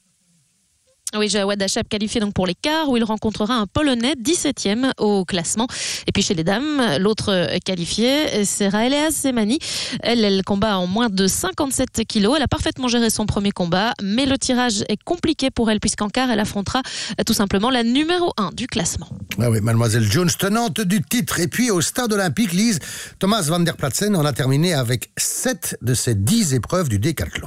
Oui, Jawad Achab qualifié donc pour les quarts où il rencontrera un Polonais dix-septième au classement. Et puis chez les dames, l'autre qualifiée, c'est Raelia Semani. Elle, elle combat en moins de cinquante-sept kilos. Elle a parfaitement géré son premier combat, mais le tirage est compliqué pour elle puisqu'en quart, elle affrontera tout simplement la numéro un du classement. Ah oui, Mademoiselle Jones, tenante du titre. Et puis au stade olympique, Lise, Thomas van der Platsen en a terminé avec sept de ses dix épreuves du décathlon.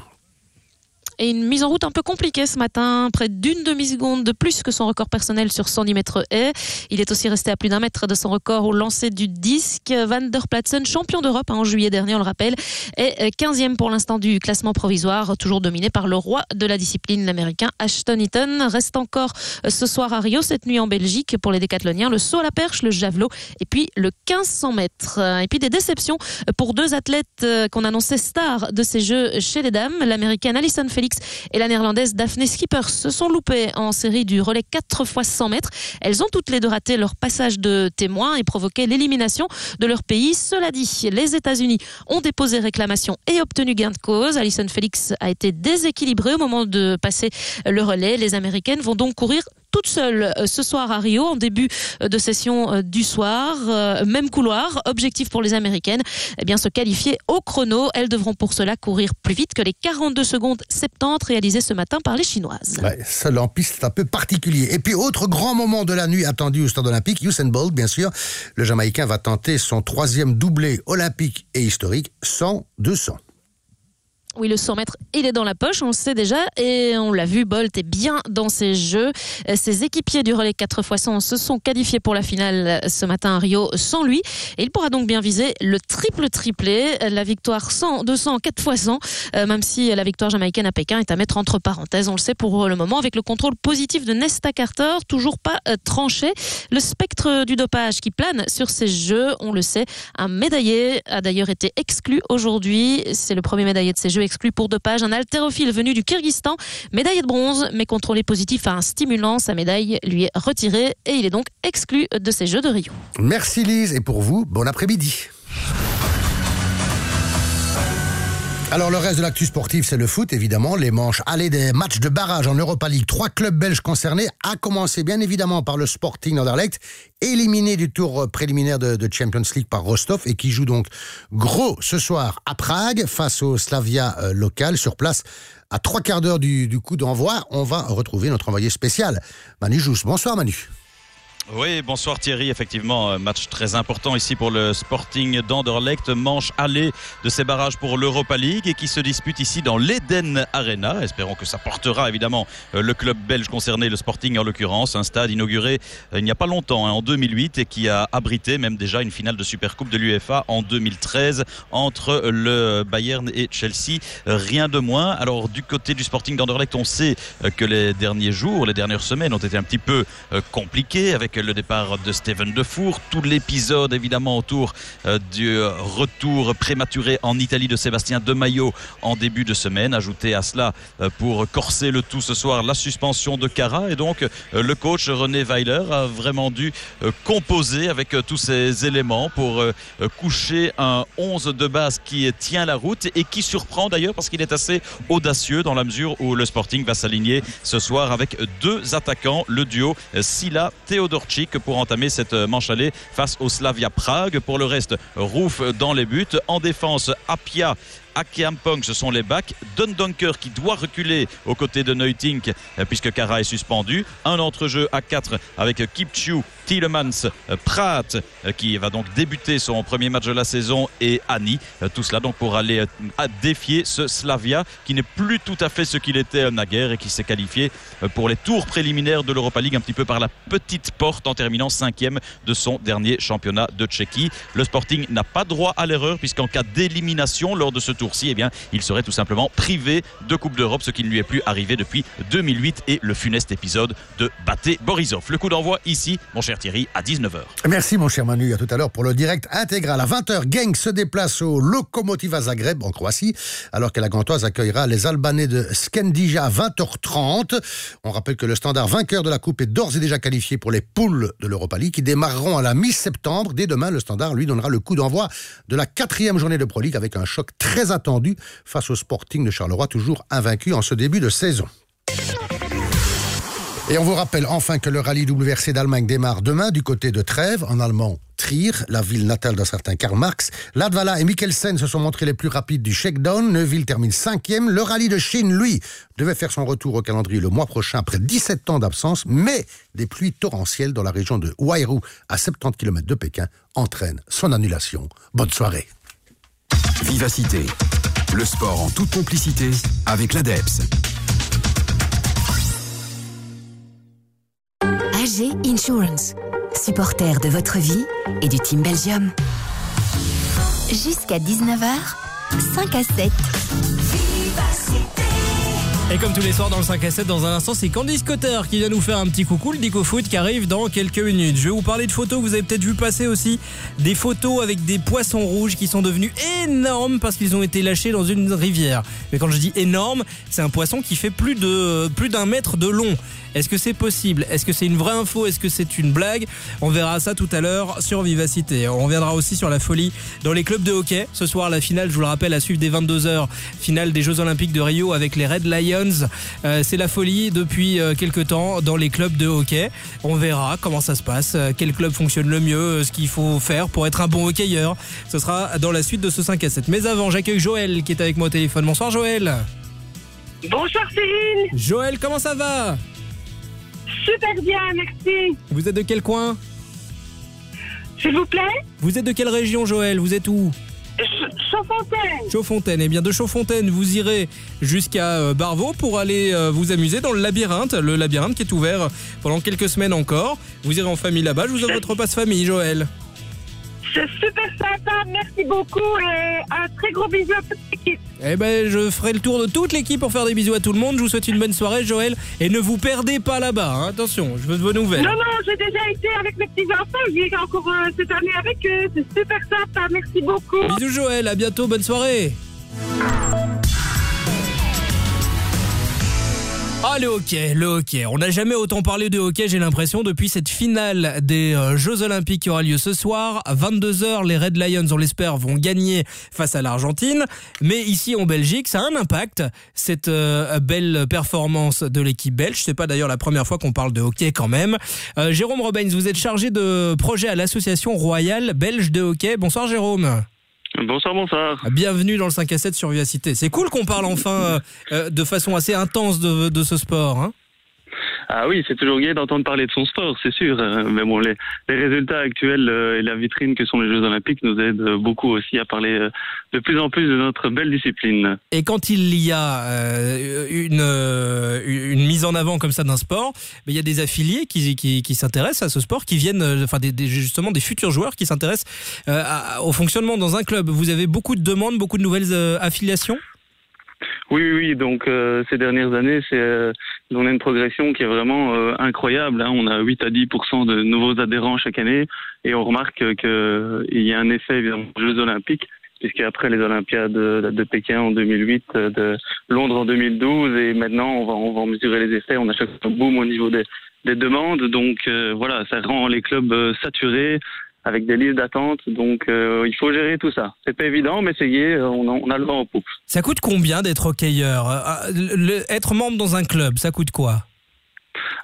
Et une mise en route un peu compliquée ce matin, près d'une demi-seconde de plus que son record personnel sur cent dix mètres haies. Il est aussi resté à plus d'un mètre de son record au lancer du disque. Van der Platsen, champion d'Europe en juillet dernier, on le rappelle, est quinzième pour l'instant du classement provisoire, toujours dominé par le roi de la discipline, l'américain Ashton Eaton. Reste encore ce soir à Rio, cette nuit en Belgique, pour les décathloniens, le saut à la perche, le javelot et puis le quinze cents mètres. Et puis des déceptions pour deux athlètes qu'on annonçait stars de ces Jeux chez les dames. L'américaine Alison Felix et la néerlandaise Daphne Schippers se sont loupées en série du relais quatre fois cent mètres. Elles ont toutes les deux raté leur passage de témoin et provoqué l'élimination de leur pays. Cela dit, les États-Unis ont déposé réclamation et obtenu gain de cause. Alison Felix a été déséquilibrée au moment de passer le relais. Les Américaines vont donc courir toute seule ce soir à Rio, en début de session du soir. Même couloir, objectif pour les Américaines, eh bien, se qualifier au chrono. Elles devront pour cela courir plus vite que les quarante-deux secondes soixante réalisées ce matin par les Chinoises. Ouais, seul en piste, c'est un peu particulier. Et puis, autre grand moment de la nuit attendu au stade olympique, Usain Bolt, bien sûr. Le Jamaïcain va tenter son troisième doublé olympique et historique, cent deux cents. Oui, le cent mètres, il est dans la poche, on le sait déjà, et on l'a vu, Bolt est bien dans ses jeux. Ses équipiers du relais quatre fois cent se sont qualifiés pour la finale ce matin à Rio sans lui, et il pourra donc bien viser le triple-triplé, la victoire cent, deux cents, quatre fois cent, même si la victoire jamaïcaine à Pékin est à mettre entre parenthèses, on le sait pour le moment, avec le contrôle positif de Nesta Carter, toujours pas tranché. Le spectre du dopage qui plane sur ces jeux, on le sait, un médaillé a d'ailleurs été exclu aujourd'hui, c'est le premier médaillé de ces jeux exclu pour dopage, un haltérophile venu du Kyrgyzstan, médaillé de bronze, mais contrôlé positif à un stimulant. Sa médaille lui est retirée et il est donc exclu de ces Jeux de Rio. Merci Lise, et pour vous, bon après-midi. Alors le reste de l'actu sportive, c'est le foot, évidemment. Les manches allées des matchs de barrage en Europa League. Trois clubs belges concernés, à commencer bien évidemment par le Sporting Anderlecht, éliminé du tour préliminaire de, de Champions League par Rostov, et qui joue donc gros ce soir à Prague face au Slavia euh, local sur place. À trois quarts d'heure du, du coup d'envoi, on va retrouver notre envoyé spécial, Manu Jousse. Bonsoir Manu. Oui, bonsoir Thierry. Effectivement, match très important ici pour le Sporting d'Anderlecht. Manche allée de ces barrages pour l'Europa League et qui se dispute ici dans l'Eden Arena. Espérons que ça portera évidemment le club belge concerné, le Sporting en l'occurrence. Un stade inauguré il n'y a pas longtemps, hein, en deux mille huit, et qui a abrité même déjà une finale de Supercoupe de l'UEFA en deux mille treize entre le Bayern et Chelsea. Rien de moins. Alors du côté du Sporting d'Anderlecht, on sait que les derniers jours, les dernières semaines ont été un petit peu compliqués avec le départ de Steven Defour, tout l'épisode évidemment autour euh, du retour prématuré en Italie de Sébastien Demaillot en début de semaine. Ajouté à cela, euh, pour corser le tout ce soir, la suspension de Cara, et donc euh, le coach René Weiler a vraiment dû euh, composer avec euh, tous ces éléments pour euh, coucher un onze de base qui tient la route et qui surprend d'ailleurs parce qu'il est assez audacieux dans la mesure où le Sporting va s'aligner ce soir avec deux attaquants, le duo Sila Teodorczyk pour entamer cette manche allée face au Slavia Prague. Pour le reste, Rouf dans les buts. En défense, Apia, Akiampong, ce sont les backs. Dundonker qui doit reculer aux côtés de Neutink puisque Cara est suspendu. Un entrejeu à quatre avec Kipchou Tielemans, Pratt qui va donc débuter son premier match de la saison et Annie. Tout cela donc pour aller défier ce Slavia qui n'est plus tout à fait ce qu'il était naguère et qui s'est qualifié pour les tours préliminaires de l'Europa League un petit peu par la petite porte en terminant cinquième de son dernier championnat de Tchéquie. Le Sporting n'a pas droit à l'erreur puisqu'en cas d'élimination lors de ce tour-ci, eh bien, il serait tout simplement privé de Coupe d'Europe, ce qui ne lui est plus arrivé depuis deux mille huit et le funeste épisode de Bate Borisov. Le coup d'envoi ici, mon cher Thierry, à dix-neuf heures. Merci mon cher Manu, à tout à l'heure pour le direct intégral. À vingt heures, Genk se déplace au Lokomotiva Zagreb en Croatie, alors que la Gantoise accueillera les Albanais de Skendia à vingt heures trente. On rappelle que le Standard vainqueur de la Coupe est d'ores et déjà qualifié pour les poules de l'Europa League qui démarreront à la mi-septembre. Dès demain, le Standard lui donnera le coup d'envoi de la quatrième journée de Pro League avec un choc très attendu face au Sporting de Charleroi, toujours invaincu en ce début de saison. Et on vous rappelle enfin que le rallye W R C d'Allemagne démarre demain du côté de Trèves, en allemand Trier, la ville natale d'un certain Karl Marx. Latvala et Mikkelsen se sont montrés les plus rapides du shakedown. Neuville termine cinquième. Le rallye de Chine, lui, devait faire son retour au calendrier le mois prochain après dix-sept ans d'absence, mais des pluies torrentielles dans la région de Huairu, à soixante-dix kilomètres de Pékin, entraînent son annulation. Bonne soirée. Vivacité, le sport en toute complicité avec l'ADEPS. A G Insurance, supporter de votre vie et du Team Belgium. Jusqu'à dix-neuf heures, cinq à sept. Et comme tous les soirs dans le cinq à sept, dans un instant, c'est Candice Cotter qui vient nous faire un petit coucou, le Dico Foot qui arrive dans quelques minutes. Je vais vous parler de photos, vous avez peut-être vu passer aussi des photos avec des poissons rouges qui sont devenus énormes parce qu'ils ont été lâchés dans une rivière. Mais quand je dis énorme, c'est un poisson qui fait plus de plus d'un mètre de long. Est-ce que c'est possible ? Est-ce que c'est une vraie info ? Est-ce que c'est une blague ? On verra ça tout à l'heure sur Vivacité. On reviendra aussi sur la folie dans les clubs de hockey. Ce soir, la finale, je vous le rappelle, à suivre dès vingt-deux heures. Finale des Jeux Olympiques de Rio avec les Red Lions. Euh, c'est la folie depuis euh, quelques temps dans les clubs de hockey. On verra comment ça se passe, euh, quel club fonctionne le mieux, euh, ce qu'il faut faire pour être un bon hockeyeur. Ce sera dans la suite de ce cinq à sept. Mais avant, j'accueille Joël qui est avec moi au téléphone. Bonsoir Joël. Bonsoir Céline. Joël, comment ça va ? Super bien, merci. Vous êtes de quel coin ? S'il vous plaît ? Vous êtes de quelle région, Joël ? Vous êtes où ? Ch- Chaudfontaine. Chaudfontaine. Eh bien, de Chaudfontaine, vous irez jusqu'à euh, Barvaux pour aller euh, vous amuser dans le labyrinthe. Le labyrinthe qui est ouvert pendant quelques semaines encore. Vous irez en famille là-bas. Je vous offre votre passe-famille, Joël. C'est super sympa, merci beaucoup et un très gros bisou à toute l'équipe. Eh ben, je ferai le tour de toute l'équipe pour faire des bisous à tout le monde. Je vous souhaite une bonne soirée, Joël. Et ne vous perdez pas là-bas, hein. Attention, je veux de vos nouvelles. Non, non, j'ai déjà été avec mes petits-enfants. J'y ai encore euh, cette année avec eux. C'est super sympa, merci beaucoup. Bisous, Joël. À bientôt, bonne soirée. Ah, le hockey, le hockey. On n'a jamais autant parlé de hockey, j'ai l'impression, depuis cette finale des euh, Jeux Olympiques qui aura lieu ce soir. À vingt-deux heures, les Red Lions, on l'espère, vont gagner face à l'Argentine. Mais ici, en Belgique, ça a un impact, cette euh, belle performance de l'équipe belge. C'est pas d'ailleurs la première fois qu'on parle de hockey quand même. Euh, Jérôme Robens, vous êtes chargé de projet à l'Association Royale Belge de Hockey. Bonsoir Jérôme. Bonsoir, bonsoir. Bienvenue dans le cinq à sept sur Vivacité. C'est cool qu'on parle enfin euh, de façon assez intense de, de ce sport, hein. Ah oui, c'est toujours gai d'entendre parler de son sport, c'est sûr. Mais bon, les, les résultats actuels euh, et la vitrine que sont les Jeux Olympiques nous aident beaucoup aussi à parler euh, de plus en plus de notre belle discipline. Et quand il y a euh, une, euh, une mise en avant comme ça d'un sport, mais il y a des affiliés qui, qui, qui s'intéressent à ce sport, qui viennent, enfin des, des, justement des futurs joueurs qui s'intéressent euh, à, au fonctionnement dans un club. Vous avez beaucoup de demandes, beaucoup de nouvelles euh, affiliations ? Oui, oui, oui. Donc euh, ces dernières années, c'est euh, on a une progression qui est vraiment euh, incroyable, hein. On a huit à dix pour cent de nouveaux adhérents chaque année et on remarque qu'il euh, y a un effet évidemment aux Jeux Olympiques, puisqu'après les Olympiades de, de Pékin en deux mille huit, de Londres en deux mille douze et maintenant on va on va mesurer les effets. On a chaque fois un boom au niveau des, des demandes, donc euh, voilà, ça rend les clubs euh, saturés, avec des listes d'attente, donc euh, il faut gérer tout ça. C'est pas évident, mais c'est gai, on a, on a le vent en poupe. Ça coûte combien d'être hockeyeur ? euh, le, Être membre dans un club, ça coûte quoi ?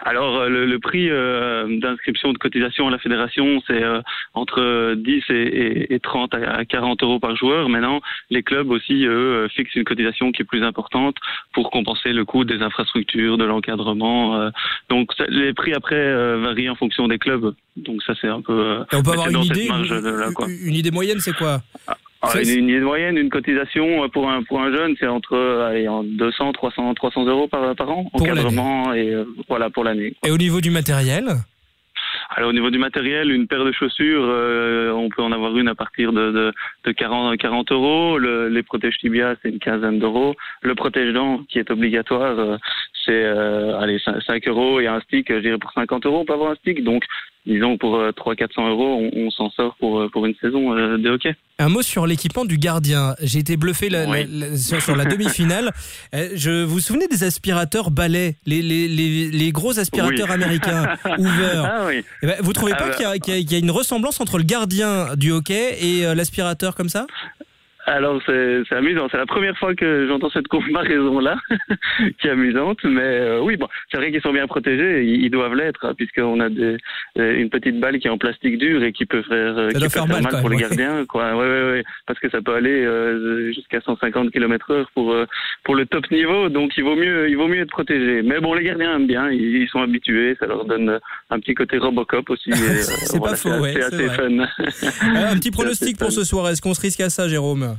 Alors le, le prix euh, d'inscription de cotisation à la fédération, c'est euh, entre dix et, et, et trente à quarante euros par joueur. Maintenant, les clubs aussi, eux, fixent une cotisation qui est plus importante pour compenser le coût des infrastructures, de l'encadrement. Euh, donc ça, les prix après euh, varient en fonction des clubs. Donc ça c'est un peu... Euh, et on peut avoir une idée, là, quoi. une idée moyenne, c'est quoi? Ah, une, une idée moyenne, une cotisation pour un pour un jeune, c'est entre allez, deux cents, trois cents, trois cents euros par par an, pour encadrement et euh, voilà pour l'année. Et au niveau du matériel? Alors au niveau du matériel, une paire de chaussures, euh, on peut en avoir une à partir de de, de quarante, quarante euros. Le, les protèges tibia, c'est une quinzaine d'euros. Le protège-dents, qui est obligatoire, euh, c'est euh, allez cinq euros, et un stick, je dirais pour cinquante euros, on peut avoir un stick. Donc disons pour euh, trois cents à quatre cents euros, on, on s'en sort pour pour une saison euh, de hockey. Un mot sur l'équipement du gardien. J'ai été bluffé la, oui. la, la, sur, sur la demi-finale. Je vous vous souvenez des aspirateurs balais, les, les, les, les gros aspirateurs oui. américains ouverts. Ah oui. Eh ben, vous trouvez ah pas bah. qu'il y a, qu'il y a, qu'il y a une ressemblance entre le gardien du hockey et euh, l'aspirateur comme ça? Alors c'est, c'est amusant, c'est la première fois que j'entends cette comparaison-là, qui est amusante, mais euh, oui, bon, c'est vrai qu'ils sont bien protégés, ils, ils doivent l'être, hein, puisqu'on a des, une petite balle qui est en plastique dur et qui peut faire, qui peut faire, faire mal, mal pour les ouais. gardiens, quoi. Ouais, ouais, ouais, parce que ça peut aller euh, jusqu'à cent cinquante kilomètres heure pour euh, pour le top niveau, donc il vaut mieux, il vaut mieux être protégé. Mais bon, les gardiens aiment bien, ils, ils sont habitués, ça leur donne un petit côté Robocop aussi. Et, euh, c'est voilà, pas faux, c'est, ouais, c'est c'est assez vrai. fun. Un petit pronostic pour ce soir, est-ce qu'on se risque à ça, Jérôme?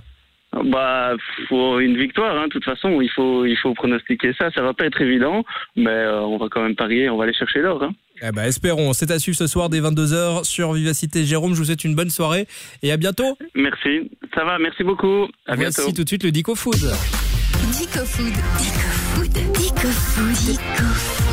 Bah, pour une victoire, hein. De toute façon, il faut, il faut pronostiquer ça. Ça va pas être évident, mais euh, on va quand même parier, on va aller chercher l'or. Hein. Eh ben, espérons. C'est à suivre ce soir dès vingt-deux heures sur Vivacité. Jérôme, je vous souhaite une bonne soirée et à bientôt. Merci. Ça va, merci beaucoup. À Voici bientôt. tout de suite le Dico Food. Dico Food. Dico Food. Dico Food. Dico Food.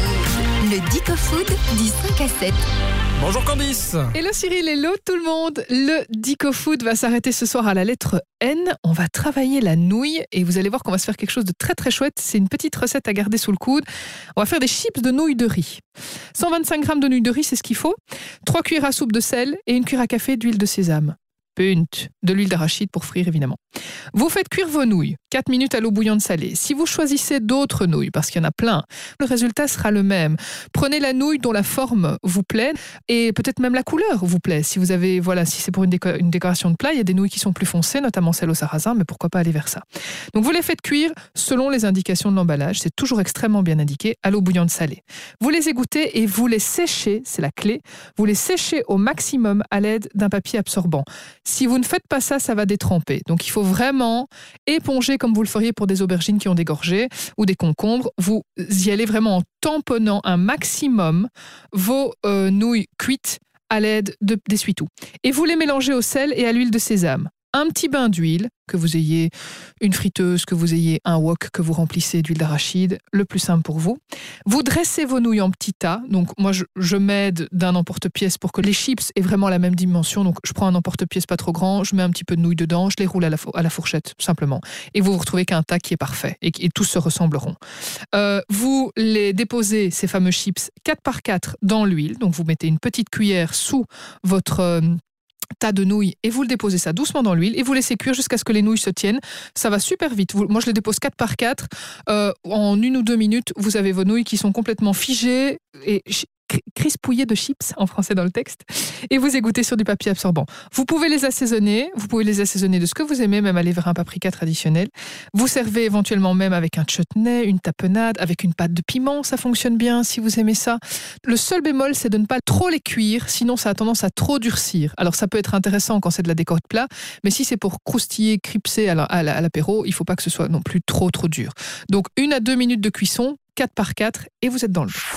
Le Dico Food du cinq à sept. Bonjour Candice. Hello Cyril, hello tout le monde. Le Dico Food va s'arrêter ce soir à la lettre N. On va travailler la nouille et vous allez voir qu'on va se faire quelque chose de très très chouette. C'est une petite recette à garder sous le coude. On va faire des chips de nouilles de riz. cent vingt-cinq grammes de nouilles de riz, c'est ce qu'il faut. trois cuillères à soupe de sel et une cuillère à café d'huile de sésame. Punt, de l'huile d'arachide pour frire évidemment. Vous faites cuire vos nouilles, quatre minutes à l'eau bouillante salée. Si vous choisissez d'autres nouilles, parce qu'il y en a plein, le résultat sera le même. Prenez la nouille dont la forme vous plaît et peut-être même la couleur vous plaît. Si vous avez, voilà, si c'est pour une, déco- une décoration de plat, il y a des nouilles qui sont plus foncées, notamment celles au sarrasin, mais pourquoi pas aller vers ça. Donc vous les faites cuire selon les indications de l'emballage, c'est toujours extrêmement bien indiqué, à l'eau bouillante salée. Vous les égouttez et vous les séchez, c'est la clé, vous les séchez au maximum à l'aide d'un papier absorbant. Si vous ne faites pas ça, ça va détremper. Donc il faut vraiment éponger comme vous le feriez pour des aubergines qui ont dégorgé ou des concombres. Vous y allez vraiment en tamponnant un maximum vos euh, nouilles cuites à l'aide de, d'essuie-tout. Et vous les mélangez au sel et à l'huile de sésame. Un petit bain d'huile, que vous ayez une friteuse, que vous ayez un wok que vous remplissez d'huile d'arachide, le plus simple pour vous. Vous dressez vos nouilles en petits tas. Donc moi, je, je m'aide d'un emporte-pièce pour que les chips aient vraiment la même dimension. Donc je prends un emporte-pièce pas trop grand, je mets un petit peu de nouilles dedans, je les roule à la, à la fourchette, simplement. Et vous vous retrouvez qu'un tas qui est parfait et, et tous se ressembleront. Euh, vous les déposez, ces fameux chips, quatre par quatre dans l'huile. Donc vous mettez une petite cuillère sous votre... Euh, tas de nouilles et vous le déposez ça doucement dans l'huile et vous laissez cuire jusqu'à ce que les nouilles se tiennent. Ça va super vite. Vous, moi, je les dépose quatre par quatre. Euh, en une ou deux minutes, vous avez vos nouilles qui sont complètement figées et crispouillées de chips, en français dans le texte, et vous égouttez sur du papier absorbant. Vous pouvez les assaisonner, vous pouvez les assaisonner de ce que vous aimez, même aller vers un paprika traditionnel. Vous servez éventuellement même avec un chutney, une tapenade, avec une pâte de piment, ça fonctionne bien si vous aimez ça. Le seul bémol, c'est de ne pas trop les cuire, sinon ça a tendance à trop durcir. Alors ça peut être intéressant quand c'est de la déco de plat, mais si c'est pour croustiller, cripser à l'apéro, il ne faut pas que ce soit non plus trop trop dur. Donc une à deux minutes de cuisson, quatre par quatre, et vous êtes dans le jeu.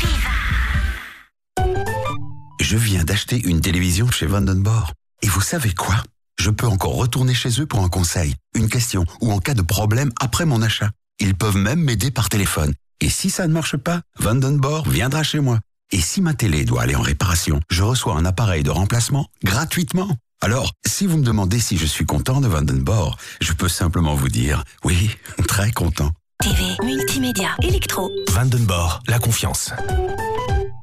Je viens d'acheter une télévision chez Vandenborg. Et vous savez quoi? Je peux encore retourner chez eux pour un conseil, une question ou en cas de problème après mon achat. Ils peuvent même m'aider par téléphone. Et si ça ne marche pas, Vandenborg viendra chez moi. Et si ma télé doit aller en réparation, je reçois un appareil de remplacement gratuitement. Alors, si vous me demandez si je suis content de Vandenborg, je peux simplement vous dire oui, très content. T V, multimédia, électro. Vandenborg, la confiance.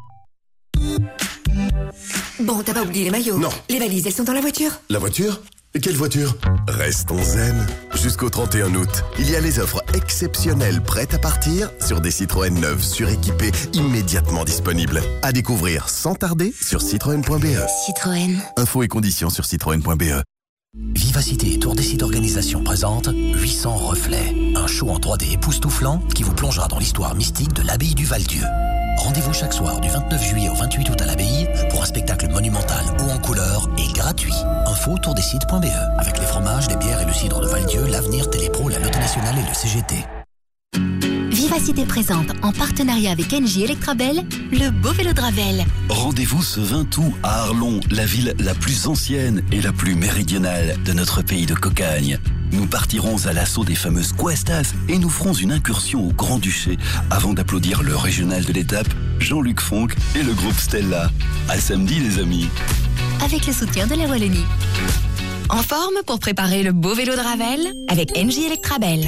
Bon, t'as pas oublié les maillots? Non. Les valises, elles sont dans la voiture? La voiture? Quelle voiture? Restons zen. Jusqu'au trente et un août, il y a les offres exceptionnelles prêtes à partir sur des Citroën neuves suréquipées immédiatement disponibles. À découvrir sans tarder sur citroën point b e. Citroën. Infos et conditions sur citroën point b e. Vivacité et Tour Décide Organisation présente huit cents reflets, un show en trois D époustouflant qui vous plongera dans l'histoire mystique de l'abbaye du Val-Dieu. Rendez-vous chaque soir du vingt-neuf juillet au vingt-huit août à l'abbaye pour un spectacle monumental haut en couleur et gratuit. Info tour décide point b e. Avec les fromages, les bières et le cidre de Val-Dieu, l'Avenir, Télépro, la Loterie Nationale et le C G T. Vivacité présente, en partenariat avec Engie Electrabel, le beau vélo de Ravel. Rendez-vous ce vingt août à Arlon, la ville la plus ancienne et la plus méridionale de notre pays de cocagne. Nous partirons à l'assaut des fameuses cuestas et nous ferons une incursion au Grand-Duché avant d'applaudir le régional de l'étape, Jean-Luc Fonck et le groupe Stella. À samedi les amis. Avec le soutien de la Wallonie. En forme pour préparer le beau vélo de Ravel avec Engie Electrabel.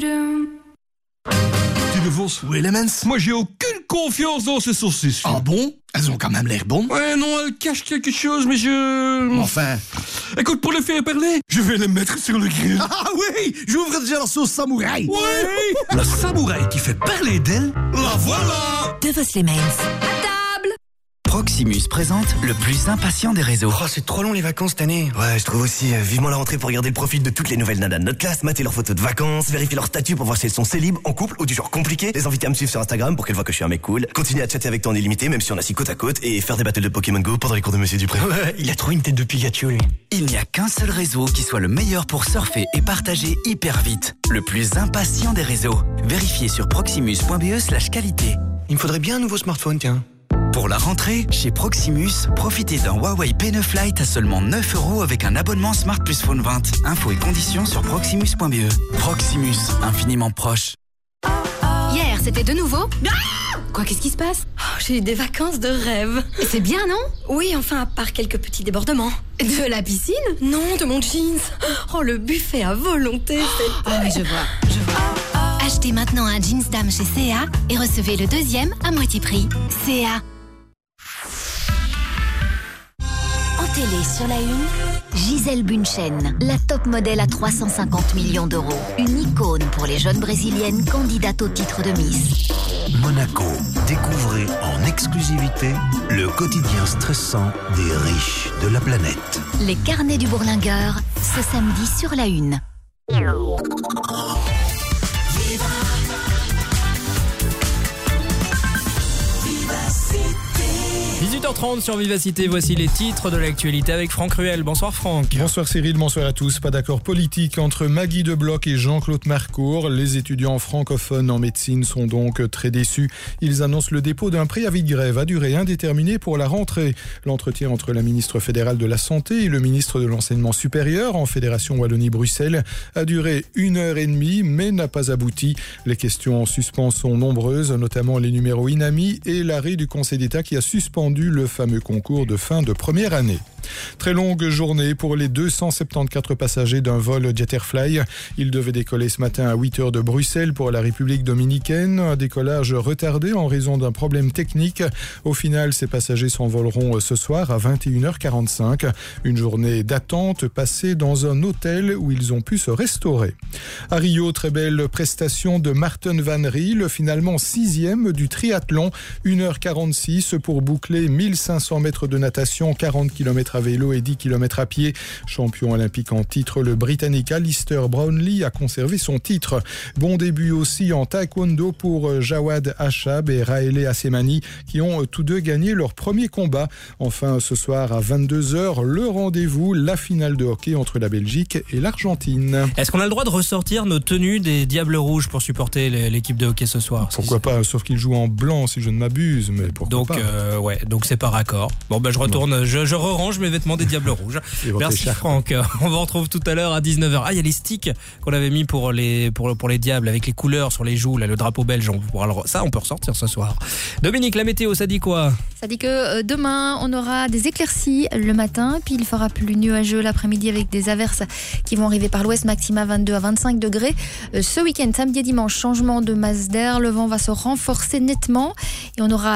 De Vos. Oui, Elements. Moi, j'ai aucune confiance dans ces saucisses. Ah bon? Elles ont quand même l'air bonnes. Ouais, non, elles cachent quelque chose, mais je... Enfin... Écoute, pour les faire parler, je vais les mettre sur le grill. Ah oui! J'ouvre déjà la sauce samouraï. Oui! La samouraï qui fait parler d'elle, la voilà! De Vos Elements. Proximus présente le plus impatient des réseaux. Oh, c'est trop long les vacances cette année. Ouais, je trouve aussi. Euh, vivement la rentrée pour regarder le profil de toutes les nouvelles nanas de notre classe, mater leurs photos de vacances, vérifier leur statut pour voir si elles sont célibes, en couple ou du genre compliqué, les inviter à me suivre sur Instagram pour qu'elles voient que je suis un mec cool, continuer à chatter avec toi en illimité même si on est assis côte à côte et faire des battles de Pokémon Go pendant les cours de Monsieur Dupré. Ouais, il a trop une tête de Pikachu lui. Il n'y a qu'un seul réseau qui soit le meilleur pour surfer et partager hyper vite. Le plus impatient des réseaux. Vérifiez sur proximus point b e slash qualité. Il me faudrait bien un nouveau smartphone, tiens. Pour la rentrée, chez Proximus, profitez d'un Huawei P neuf Lite à seulement neuf euros avec un abonnement Smart Plus Phone vingt. Infos et conditions sur proximus point b e. Proximus, infiniment proche. Hier, c'était de nouveau. Ah Quoi, qu'est-ce qui se passe? Oh, j'ai eu des vacances de rêve. C'est bien, non? Oui, enfin, à part quelques petits débordements. De la piscine? Non, de mon jeans. Oh, le buffet à volonté, c'est... Ah oui, je vois, je vois. Achetez maintenant un jeans dame chez C A et recevez le deuxième à moitié prix. C A. Télé sur la une, Gisèle Bündchen, la top modèle à trois cent cinquante millions d'euros. Une icône pour les jeunes brésiliennes candidates au titre de Miss. Monaco, découvrez en exclusivité le quotidien stressant des riches de la planète. Les carnets du bourlingueur, ce samedi sur la une. dix-huit heures trente sur Vivacité, voici les titres de l'actualité avec Franck Ruel. Bonsoir Franck. Bonsoir Cyril, bonsoir à tous. Pas d'accord politique entre Maggie Debloc et Jean-Claude Marcourt. Les étudiants francophones en médecine sont donc très déçus. Ils annoncent le dépôt d'un préavis de grève à durée indéterminée pour la rentrée. L'entretien entre la ministre fédérale de la Santé et le ministre de l'Enseignement supérieur en Fédération Wallonie-Bruxelles a duré une heure et demie mais n'a pas abouti. Les questions en suspens sont nombreuses, notamment les numéros inamis et l'arrêt du Conseil d'État qui a suspendu le fameux concours de fin de première année. Très longue journée pour les deux cent soixante-quatorze passagers d'un vol Jetterfly. Ils devaient décoller ce matin à huit heures de Bruxelles pour la République dominicaine. Un décollage retardé en raison d'un problème technique. Au final, ces passagers s'envoleront ce soir à vingt et une heures quarante-cinq. Une journée d'attente passée dans un hôtel où ils ont pu se restaurer. À Rio, très belle prestation de Marten van Riel, finalement sixième du triathlon. une heure quarante-six pour boucler mille cinq cents mètres de natation, quarante kilomètres à vélo et dix kilomètres à pied. Champion olympique en titre, le Britannique Alistair Brownlee a conservé son titre. Bon début aussi en taekwondo pour Jawad Achab et Raele Assemani qui ont tous deux gagné leur premier combat. Enfin, ce soir à vingt-deux heures, le rendez-vous, la finale de hockey entre la Belgique et l'Argentine. Est-ce qu'on a le droit de ressortir nos tenues des Diables Rouges pour supporter l'équipe de hockey ce soir? Pourquoi pas, sauf qu'ils jouent en blanc si je ne m'abuse, mais pourquoi donc, pas euh, ouais, donc c'est par accord. Bon ben je retourne, ouais. je, je re-range mes vêtements des Diables Rouges. Merci Franck. On vous retrouve tout à l'heure à dix-neuf heures. Ah, il y a les sticks qu'on avait mis pour les, pour, pour les Diables avec les couleurs sur les joues, là, le drapeau belge. On pourra le, ça, on peut ressortir ce soir. Dominique, la météo, ça dit quoi? Ça dit que euh, demain, on aura des éclaircies le matin, puis il fera plus nuageux l'après-midi avec des averses qui vont arriver par l'ouest, maxima vingt-deux à vingt-cinq degrés. Euh, ce week-end, samedi et dimanche, changement de masse d'air, le vent va se renforcer nettement et on aura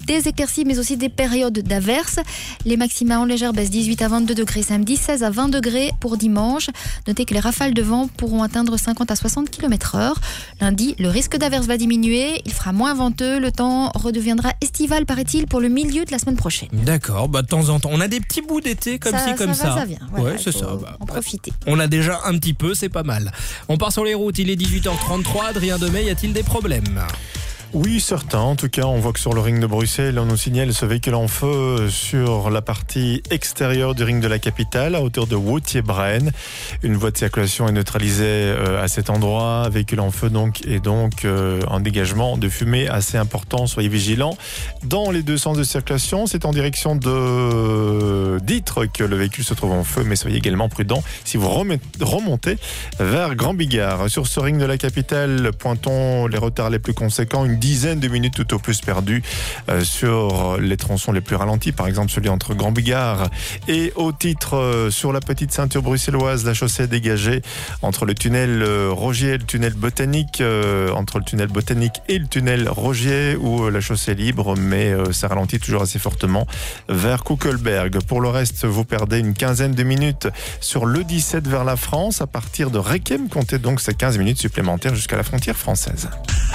des éclaircies mais aussi des périodes d'averses. Les maxima en légère baisse, dix-huit à vingt-deux degrés samedi, seize à vingt degrés pour dimanche. Notez que les rafales de vent pourront atteindre cinquante à soixante kilomètres heure. Lundi, le risque d'averse va diminuer, il fera moins venteux, le temps redeviendra estival paraît-il pour le milieu de la semaine prochaine. D'accord, bah de temps en temps, on a des petits bouts d'été comme ça, ci, comme ça. ça. Va, ça vient. Voilà, ouais, c'est ça. Bah, en profiter. On a déjà un petit peu, c'est pas mal. On part sur les routes, il est dix-huit heures trente-trois. Adrien Demey, y a-t-il des problèmes ? Oui, certains. En tout cas, on voit que sur le ring de Bruxelles, on nous signale ce véhicule en feu sur la partie extérieure du ring de la capitale, à hauteur de Wautier-Braine. Une voie de circulation est neutralisée à cet endroit. Véhicule en feu donc et donc euh, un dégagement de fumée assez important. Soyez vigilants. Dans les deux sens de circulation, c'est en direction de d'Ytre que le véhicule se trouve en feu, mais soyez également prudents si vous remontez vers Grand Bigard. Sur ce ring de la capitale, pointons les retards les plus conséquents. Une dizaine de minutes tout au plus perdues euh, sur les tronçons les plus ralentis, par exemple celui entre Grand Bigard et au titre euh, sur la petite ceinture bruxelloise, la chaussée est dégagée entre le tunnel euh, Rogier et le tunnel Botanique, euh, entre le tunnel Botanique et le tunnel Rogier où euh, la chaussée est libre, mais euh, ça ralentit toujours assez fortement vers Kuckelberg. Pour le reste, vous perdez une quinzaine de minutes sur l'E dix-sept vers la France. À partir de Requem, comptez donc ces quinze minutes supplémentaires jusqu'à la frontière française.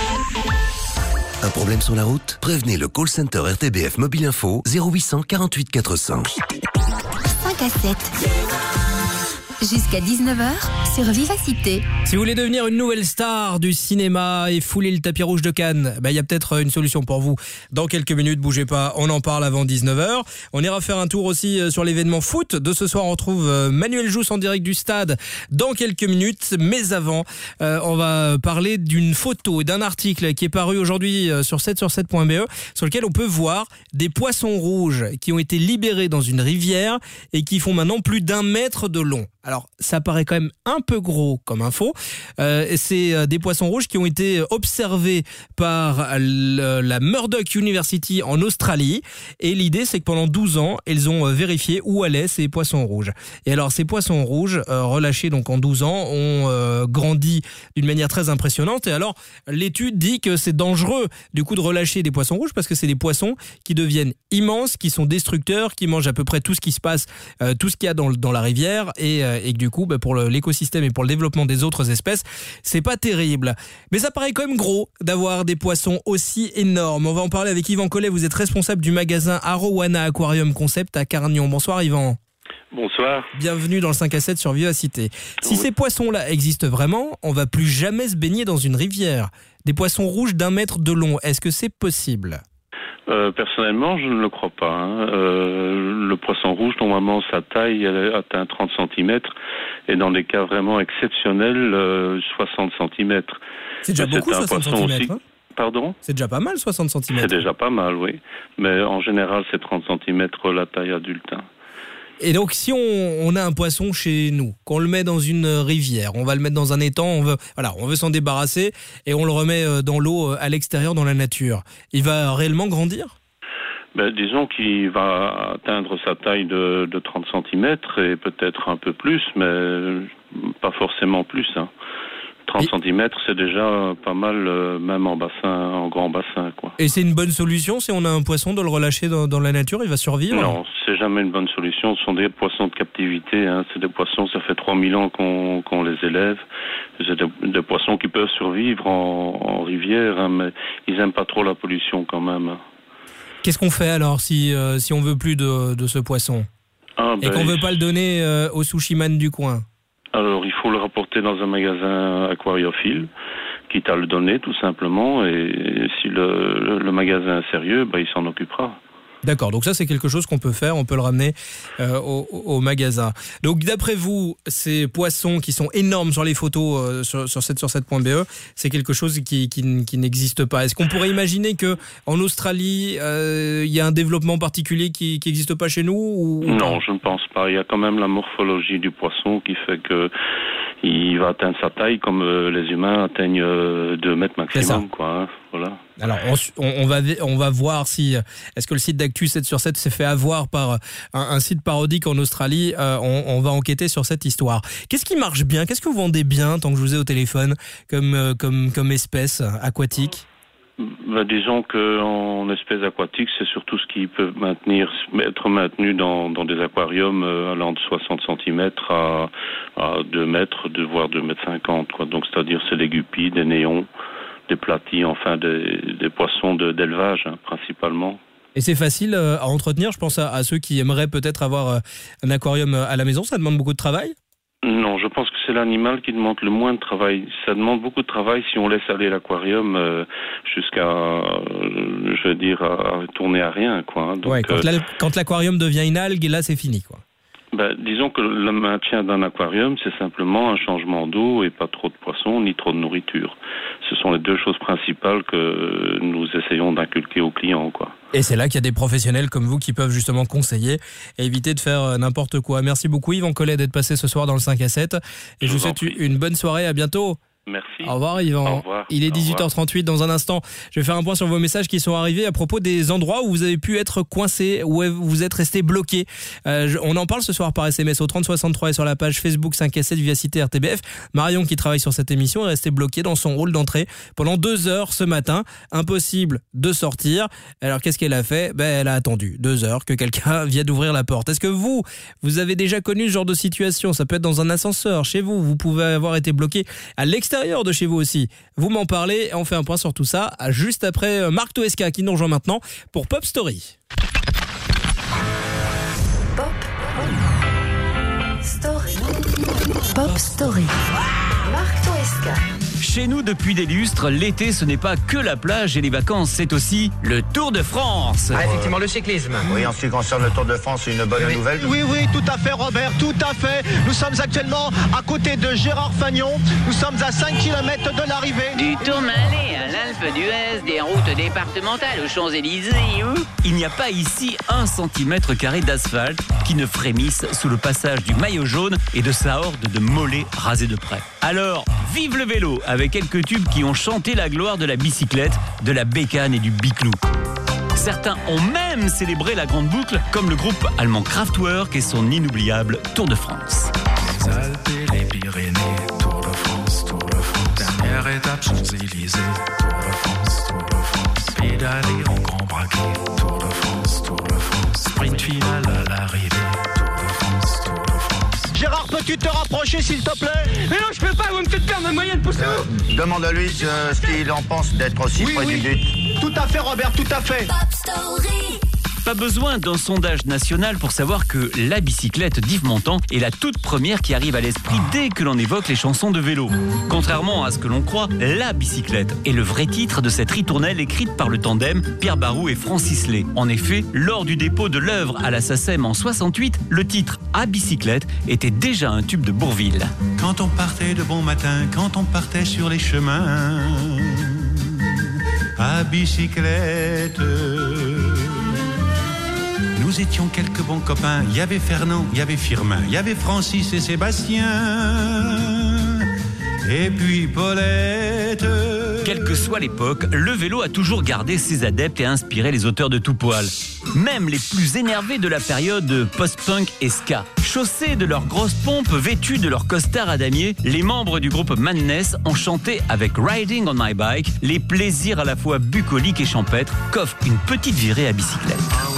Un problème sur la route ? Prévenez le call center R T B F Mobile Info zéro huit cent quarante-huit quatre cents. cinq à sept. Jusqu'à dix-neuf heures sur Vivacité. Si vous voulez devenir une nouvelle star du cinéma et fouler le tapis rouge de Cannes, bah, y a peut-être une solution pour vous. Dans quelques minutes, bougez pas, on en parle avant dix-neuf heures. On ira faire un tour aussi sur l'événement foot de ce soir. On retrouve Manuel Jousse en direct du stade dans quelques minutes. Mais avant, euh, on va parler d'une photo et d'un article qui est paru aujourd'hui sur sept sur sept point b e sur lequel on peut voir des poissons rouges qui ont été libérés dans une rivière et qui font maintenant plus d'un mètre de long. Alors, ça paraît quand même un peu gros comme info. Euh, c'est des poissons rouges qui ont été observés par le, la Murdoch University en Australie. Et l'idée, c'est que pendant douze ans, ils ont vérifié où allaient ces poissons rouges. Et alors, ces poissons rouges, euh, relâchés donc en douze ans, ont euh, grandi d'une manière très impressionnante. Et alors, l'étude dit que c'est dangereux, du coup, de relâcher des poissons rouges parce que c'est des poissons qui deviennent immenses, qui sont destructeurs, qui mangent à peu près tout ce qui se passe, euh, tout ce qu'il y a dans, dans la rivière. Et euh, et que du coup, bah, pour l'écosystème et pour le développement des autres espèces, c'est pas terrible. Mais ça paraît quand même gros d'avoir des poissons aussi énormes. On va en parler avec Yvan Collet, vous êtes responsable du magasin Arowana Aquarium Concept à Carnion. Bonsoir Yvan. Bonsoir. Bienvenue dans le cinq à sept sur Vivacité. Si oui. Ces poissons-là existent vraiment, on va plus jamais se baigner dans une rivière. Des poissons rouges d'un mètre de long, est-ce que c'est possible ? Euh, personnellement, je ne le crois pas. Hein. Euh, le poisson rouge, normalement, sa taille elle atteint trente centimètres et dans des cas vraiment exceptionnels, euh, soixante centimètres. C'est déjà beaucoup, soixante centimètres. Aussi... Hein Pardon ? C'est déjà pas mal, soixante centimètres. C'est déjà pas mal, oui. Mais en général, c'est trente centimètres la taille adulte. Hein. Et donc, si on, on a un poisson chez nous, qu'on le met dans une rivière, on va le mettre dans un étang, on veut, voilà, on veut s'en débarrasser et on le remet dans l'eau à l'extérieur, dans la nature, il va réellement grandir ? Ben, disons qu'il va atteindre sa taille de, de trente centimètres et peut-être un peu plus, mais pas forcément plus. Hein. trente centimètres, c'est déjà pas mal, euh, même en bassin, en grand bassin, quoi. Et c'est une bonne solution si on a un poisson de le relâcher dans, dans la nature, il va survivre ? Non, c'est jamais une bonne solution. Ce sont des poissons de captivité. Hein. C'est des poissons, ça fait trois mille ans qu'on, qu'on les élève. C'est des, des poissons qui peuvent survivre en, en rivière, hein, mais ils aiment pas trop la pollution quand même. Qu'est-ce qu'on fait alors si euh, si on veut plus de, de ce poisson ah, ben, et qu'on veut pas le donner euh, au sushiman du coin ? Alors, il faut le rapporter dans un magasin aquariophile, quitte à le donner, tout simplement. Et si le, le, le magasin est sérieux, bah, il s'en occupera. D'accord, donc ça, c'est quelque chose qu'on peut faire. On peut le ramener euh, au, au magasin. Donc, d'après vous, ces poissons qui sont énormes sur les photos euh, sur, sur sept sur sept point b e, c'est quelque chose qui, qui, qui n'existe pas. Est-ce qu'on pourrait imaginer qu'en Australie, euh, il y a un développement particulier qui n'existe pas chez nous ou, ou Non, je ne pense pas. Il y a quand même la morphologie du poisson qui fait que il va atteindre sa taille comme euh, les humains atteignent euh, deux mètres maximum, quoi. Hein, voilà. Alors, on, on, va, on va voir si... Est-ce que le site d'Actu sept sur sept s'est fait avoir par un, un site parodique en Australie ? euh, on, on va enquêter sur cette histoire. Qu'est-ce qui marche bien ? Qu'est-ce que vous vendez bien, tant que je vous ai au téléphone, comme, comme, comme espèce aquatique ? Ben, disons qu'en espèces aquatiques, c'est surtout ce qui peut maintenir, être maintenu dans, dans des aquariums euh, allant de soixante centimètres à, à deux mètres, de, voire deux mètres cinquante, quoi. Donc, c'est-à-dire, c'est des guppies, des néons, des platies, enfin, des, des poissons de, d'élevage, hein, principalement. Et c'est facile euh, à entretenir, je pense à, à ceux qui aimeraient peut-être avoir euh, un aquarium à la maison, ça demande beaucoup de travail ? Non, je pense que c'est l'animal qui demande le moins de travail. Ça demande beaucoup de travail si on laisse aller l'aquarium euh, jusqu'à, euh, je veux dire, à, à tourner à rien, quoi. Donc, ouais, quand, euh, quand l'aquarium devient une algue, là c'est fini, quoi. Ben, disons que le maintien d'un aquarium, c'est simplement un changement d'eau et pas trop de poissons ni trop de nourriture. Ce sont les deux choses principales que nous essayons d'inculquer aux clients, quoi. Et c'est là qu'il y a des professionnels comme vous qui peuvent justement conseiller et éviter de faire n'importe quoi. Merci beaucoup Yvan Collet d'être passé ce soir dans le cinq à sept. Et je, je vous souhaite une bonne soirée, à bientôt. Merci. Au revoir Yvan. Au revoir. Il est dix-huit heures trente-huit dans un instant. Je vais faire un point sur vos messages qui sont arrivés à propos des endroits où vous avez pu être coincé, où vous êtes resté bloqué. Euh, je, on en parle ce soir par S M S au trente soixante-trois et sur la page Facebook cinq à sept Vivacité R T B F. Marion qui travaille sur cette émission est restée bloquée dans son hall d'entrée pendant deux heures ce matin. Impossible de sortir. Alors qu'est-ce qu'elle a fait ? Ben, elle a attendu deux heures que quelqu'un vienne ouvrir la porte. Est-ce que vous, vous avez déjà connu ce genre de situation ? Ça peut être dans un ascenseur, chez vous. Vous pouvez avoir été bloqué à l'extérieur de chez vous aussi. Vous m'en parlez, on fait un point sur tout ça juste après Marc Toesca qui nous rejoint maintenant pour Pop Story. Pop Story. Pop Story. Marc Toesca. Chez nous, depuis des lustres, l'été, ce n'est pas que la plage et les vacances, c'est aussi le Tour de France. Ah, effectivement, le cyclisme. Oui, en ce qui concerne le Tour de France, c'est une bonne oui. nouvelle. Oui, oui, tout à fait, Robert, tout à fait. Nous sommes actuellement à côté de Gérard Fagnon. Nous sommes à cinq kilomètres de l'arrivée. Du Tourmalet à l'Alpe d'Huez, des routes départementales aux Champs-Élysées. Où il n'y a pas ici un centimètre carré d'asphalte qui ne frémisse sous le passage du maillot jaune et de sa horde de mollets rasés de près. Alors, vive le vélo avec quelques tubes qui ont chanté la gloire de la bicyclette, de la bécane et du biclou. Certains ont même célébré la grande boucle, comme le groupe allemand Kraftwerk et son inoubliable Tour de France. Les Alpes et les Pyrénées, Tour de France, Tour de France. Dernière étape, Champs-Élysées, Tour de France, Tour de France. Pédaler en grand braquet, Tour de France, Tour de France. Sprint final à l'arrivée, Tour de France, Tour de France. Gérard, peux-tu te rapprocher s'il te plaît ? Mais non, je peux pas, vous me faites perdre ma moyenne, poussez euh, Demande-lui ce, ce qu'il en pense d'être aussi oui, près oui. du but. Tout à fait, Robert, tout à fait. Pop Story. Pas besoin d'un sondage national pour savoir que la bicyclette d'Yves Montand est la toute première qui arrive à l'esprit dès que l'on évoque les chansons de vélo. Contrairement à ce que l'on croit, la bicyclette est le vrai titre de cette ritournelle écrite par le tandem Pierre Barou et Francis Lay. En effet, lors du dépôt de l'œuvre à la SACEM en soixante-huit, le titre À bicyclette était déjà un tube de Bourvil. Quand on partait de bon matin, quand on partait sur les chemins, à bicyclette. Nous étions quelques bons copains. Il y avait Fernand, il y avait Firmin, il y avait Francis et Sébastien, et puis Paulette. Quelle que soit l'époque, le vélo a toujours gardé ses adeptes et inspiré les auteurs de tout poil. Même les plus énervés de la période post-punk et ska. Chaussés de leurs grosses pompes, vêtus de leurs costards à damier, les membres du groupe Madness ont chanté avec Riding on My Bike les plaisirs à la fois bucoliques et champêtres qu'offre une petite virée à bicyclette.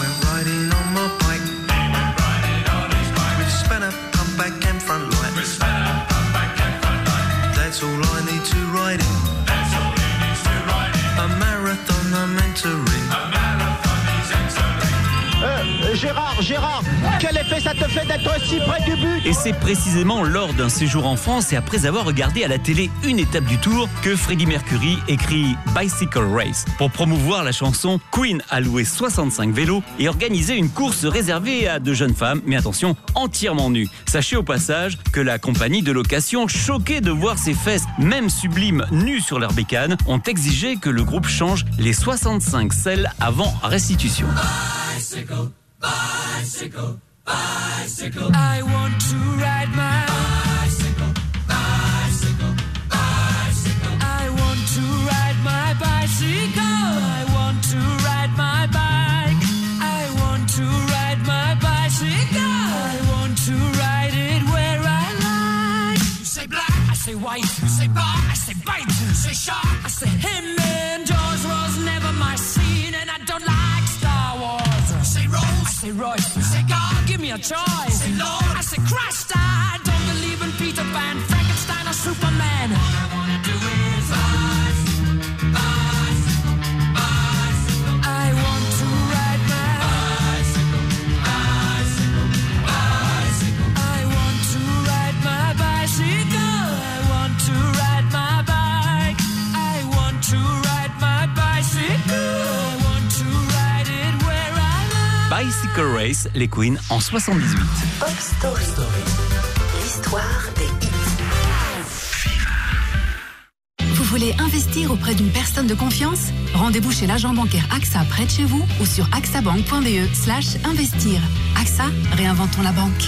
That's all I need to ride it. That's all he needs to ride it. A marathon I'm entering. A marathon he's entering. Euh, Gérard, Gérard, quel effet ça te fait d'être si près du but ? Et c'est précisément lors d'un séjour en France et après avoir regardé à la télé une étape du Tour que Freddie Mercury écrit Bicycle Race. Pour promouvoir la chanson, Queen a loué soixante-cinq vélos et organisé une course réservée à de jeunes femmes, mais attention, entièrement nues. Sachez au passage que la compagnie de location, choquée de voir ses fesses, même sublimes, nues sur leur bécane, ont exigé que le groupe change les soixante-cinq selles avant restitution. Bicycle, bicycle, bicycle. I want to ride my bicycle, bicycle, bicycle. I want to ride my bicycle. I want to ride my bike. I want to ride my bicycle. I want to ride it where I like. You say black, I say white. You say bar, I say say bite, say shark, I say him and Jaws was never my scene, and I don't like Star Wars. Say Rose, I say Royce, say God, give me a choice. Say Lord, I say Christ, I don't believe in Peter Pan, Frankenstein or Superman. All I wanna do is bicycle, bicycle, bicycle. I want to ride my bicycle, bicycle, bicycle. I want to ride my bicycle. I want to ride my bike. I want to ride my bicycle. I want to ride it where I like. Bicycle Race, les Queen en soixante-dix-huit. Pop Story. L'histoire des hits. Vous voulez investir auprès d'une personne de confiance? Rendez-vous chez l'agent bancaire A X A près de chez vous ou sur axabank point b e slash investir. A X A, réinventons la banque.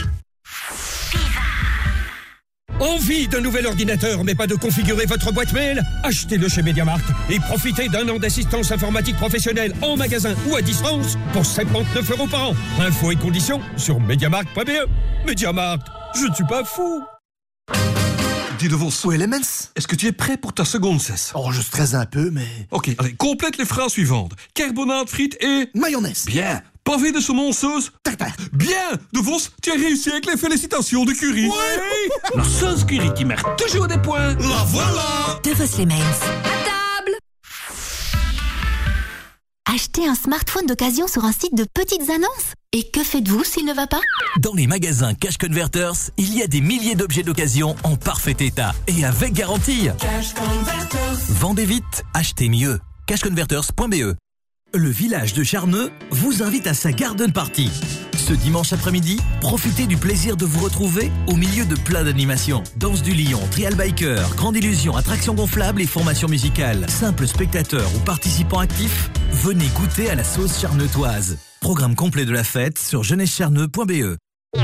Envie d'un nouvel ordinateur mais pas de configurer votre boîte mail? Achetez-le chez MediaMarkt et profitez d'un an d'assistance informatique professionnelle en magasin ou à distance pour soixante-neuf euros par an. Infos et conditions sur mediamarkt point b e. MediaMarkt, je ne suis pas fou. Dis de vos souhaits, Elements. Est-ce que tu es prêt pour ta seconde cesse? Oh, je stresse un peu, mais... Ok, allez, complète les phrases suivantes. Carbonate, frites et... mayonnaise. Bien. Pavé de saumon sauce tartare. Bien. De Vos, tu as réussi avec les félicitations de Curie. Ouais. La sauce Curie qui mérite toujours des points. La voilà. De Vos les Mains. À table. Achetez un smartphone d'occasion sur un site de petites annonces. Et que faites-vous s'il ne va pas? Dans les magasins Cash Converters, il y a des milliers d'objets d'occasion en parfait état et avec garantie. Cash Converters. Vendez vite, achetez mieux. cash converters point b e. Le village de Charneux vous invite à sa garden party. Ce dimanche après-midi, profitez du plaisir de vous retrouver au milieu de plein d'animations. Danse du lion, trial biker, grande illusion, attractions gonflables et formation musicale. Simple spectateur ou participant actif, venez goûter à la sauce charneutoise. Programme complet de la fête sur jeunesse charneux point b e.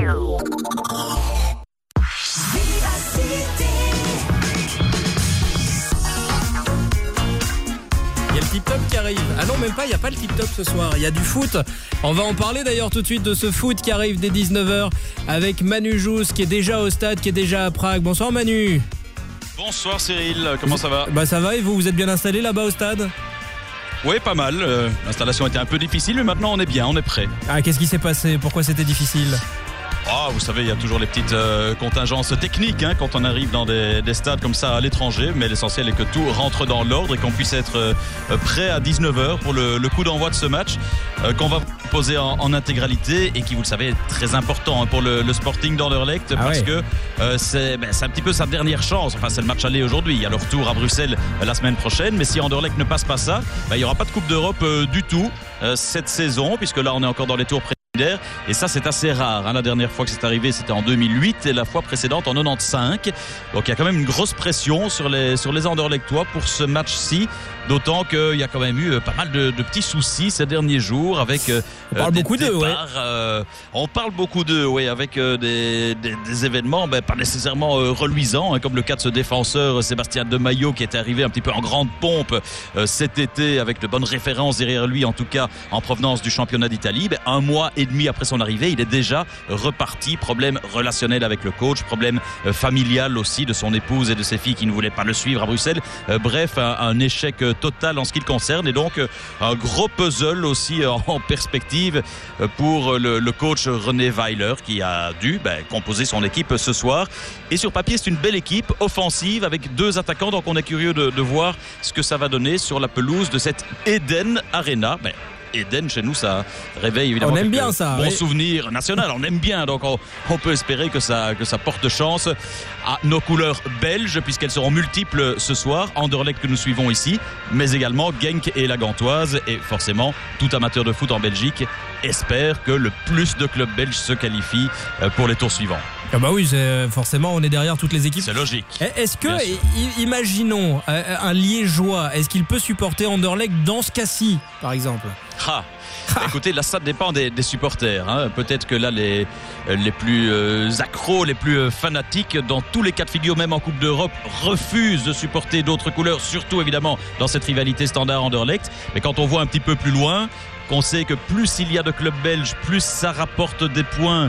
Il y a le tip-top qui arrive. Ah non, même pas, il n'y a pas le tip-top ce soir. Il y a du foot. On va en parler d'ailleurs tout de suite de ce foot qui arrive dès dix-neuf heures avec Manu Jousse qui est déjà au stade, qui est déjà à Prague. Bonsoir Manu. Bonsoir Cyril, comment ça va? Bah ça va et vous, vous êtes bien installé là-bas au stade? Oui, pas mal. Euh, l'installation était un peu difficile, mais maintenant on est bien, on est prêt. Ah, qu'est-ce qui s'est passé? Pourquoi c'était difficile? Ah, vous savez, il y a toujours les petites euh, contingences techniques hein, quand on arrive dans des, des stades comme ça à l'étranger, mais l'essentiel est que tout rentre dans l'ordre et qu'on puisse être euh, prêt à dix-neuf heures pour le, le coup d'envoi de ce match euh, qu'on va poser en, en intégralité et qui, vous le savez, est très important hein, pour le, le Sporting d'Anderlecht ah parce ouais. que euh, c'est, ben, c'est un petit peu sa dernière chance. Enfin, c'est le match aller aujourd'hui. Il y a le retour à Bruxelles euh, la semaine prochaine, mais si Anderlecht ne passe pas ça, ben, il n'y aura pas de Coupe d'Europe euh, du tout euh, cette saison, puisque là, on est encore dans les tours pré- et ça c'est assez rare hein. La dernière fois que c'est arrivé c'était en deux mille huit et la fois précédente en quatre-vingt-quinze. Donc il y a quand même une grosse pression sur les, sur les Anderlechtois pour ce match-ci, d'autant qu'il y a quand même eu pas mal de, de petits soucis ces derniers jours avec euh, on parle des beaucoup d'eux, ouais. euh, on parle beaucoup d'eux ouais, avec euh, des, des, des événements ben, pas nécessairement euh, reluisants hein, comme le cas de ce défenseur Sébastien Demaillot qui était arrivé un petit peu en grande pompe euh, cet été avec de bonnes références derrière lui, en tout cas en provenance du championnat d'Italie. Ben, un mois et demi après son arrivée, il est déjà reparti. Problème relationnel avec le coach, problème euh, familial aussi de son épouse et de ses filles qui ne voulaient pas le suivre à Bruxelles. Euh, bref, un, un échec euh, total en ce qui le concerne et donc euh, un gros puzzle aussi euh, en perspective euh, pour le, le coach René Weiler qui a dû ben, composer son équipe ce soir. Et sur papier, c'est une belle équipe offensive avec deux attaquants, donc on est curieux de, de voir ce que ça va donner sur la pelouse de cette Eden Arena. Ben, Eden chez nous ça réveille évidemment on aime bien ça, bon oui. souvenir national, on aime bien, donc on, on peut espérer que ça, que ça porte chance à nos couleurs belges puisqu'elles seront multiples ce soir. Anderlecht que nous suivons ici, mais également Genk et la Gantoise, et forcément tout amateur de foot en Belgique espère que le plus de clubs belges se qualifient pour les tours suivants. Ah bah oui, c'est, forcément on est derrière toutes les équipes. C'est logique. Est-ce que, i- imaginons un Liégeois, est-ce qu'il peut supporter Anderlecht dans ce cas-ci par exemple? Ah. Ah. Écoutez, là ça dépend des, des supporters hein. Peut-être que là les, les plus euh, accros, les plus euh, fanatiques dans tous les cas de figure, même en Coupe d'Europe, refusent de supporter d'autres couleurs, surtout évidemment dans cette rivalité standard Anderlecht. Mais quand on voit un petit peu plus loin, qu'on sait que plus il y a de clubs belges, plus ça rapporte des points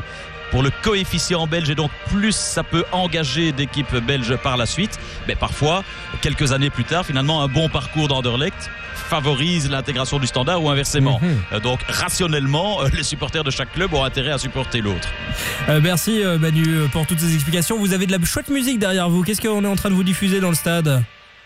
pour le coefficient belge et donc plus ça peut engager d'équipes belges par la suite. Mais parfois, quelques années plus tard, finalement, un bon parcours d'Anderlecht favorise l'intégration du Standard ou inversement. Mmh. Donc rationnellement, les supporters de chaque club ont intérêt à supporter l'autre. Euh, merci euh, Manu pour toutes ces explications. Vous avez de la chouette musique derrière vous. Qu'est-ce qu'on est en train de vous diffuser dans le stade ?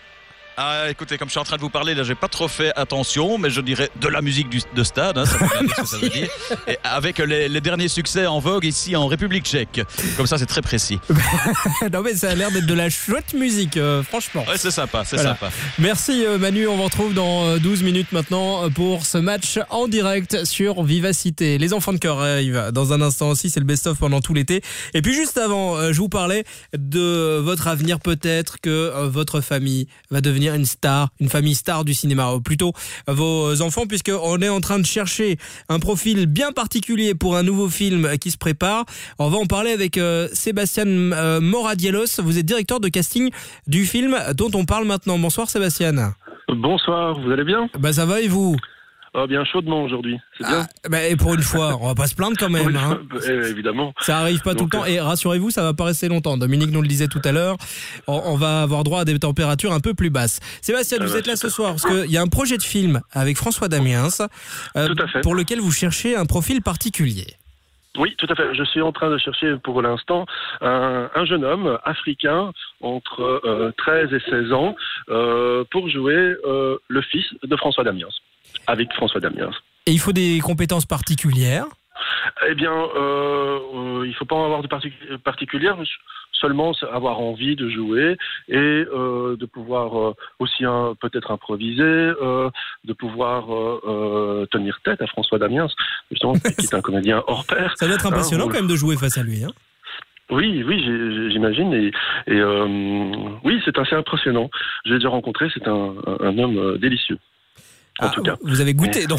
Ah, écoutez, comme je suis en train de vous parler, là, j'ai pas trop fait attention, mais je dirais de la musique du, de stade, hein, ça veut dire ce que ça veut dire. Et avec les, les derniers succès en vogue ici en République tchèque. Comme ça, c'est très précis. Non, mais ça a l'air d'être de la chouette musique, euh, franchement. Ouais, c'est sympa, c'est voilà. sympa. Merci euh, Manu, on vous retrouve dans douze minutes maintenant pour ce match en direct sur Vivacité. Les enfants de cœur arrivent dans un instant aussi, c'est le best-of pendant tout l'été. Et puis juste avant, euh, je vous parlais de votre avenir, peut-être que euh, votre famille va devenir une star, une famille star du cinéma, ou plutôt vos enfants, puisqu'on est en train de chercher un profil bien particulier pour un nouveau film qui se prépare. On va en parler avec euh, Sébastien euh, Moradielos. Vous êtes directeur de casting du film dont on parle maintenant. Bonsoir Sébastien. Bonsoir, vous allez bien ? Bah ça va et vous ? Oh, bien chaudement aujourd'hui, c'est bien. Ah, bah, et pour une fois, on va pas se plaindre quand même. Oui, hein. eh, évidemment. Ça arrive pas Donc, tout le temps. Et rassurez-vous, ça va pas rester longtemps. Dominique nous le disait tout à l'heure. On, on va avoir droit à des températures un peu plus basses. Sébastien, vous ah, êtes là ce soir parce qu'il y a un projet de film avec François Damiens euh, tout à fait. Pour lequel vous cherchez un profil particulier. Oui, tout à fait. Je suis en train de chercher pour l'instant un, un jeune homme africain entre euh, treize et seize ans euh, pour jouer euh, le fils de François Damiens, avec François Damiens. Et il faut des compétences particulières ? Eh bien, euh, euh, il ne faut pas en avoir de partic- particulières, seulement avoir envie de jouer et euh, de pouvoir euh, aussi un, peut-être improviser, euh, de pouvoir euh, euh, tenir tête à François Damiens, justement, qui est un comédien hors pair. Ça doit être impressionnant hein, quand même de jouer face à lui. Hein. Oui, oui, j'ai, j'imagine. Et, et euh, oui, c'est assez impressionnant. Je l'ai déjà rencontré, c'est un, un homme délicieux. En ah, tout cas. Vous avez goûté Mais... donc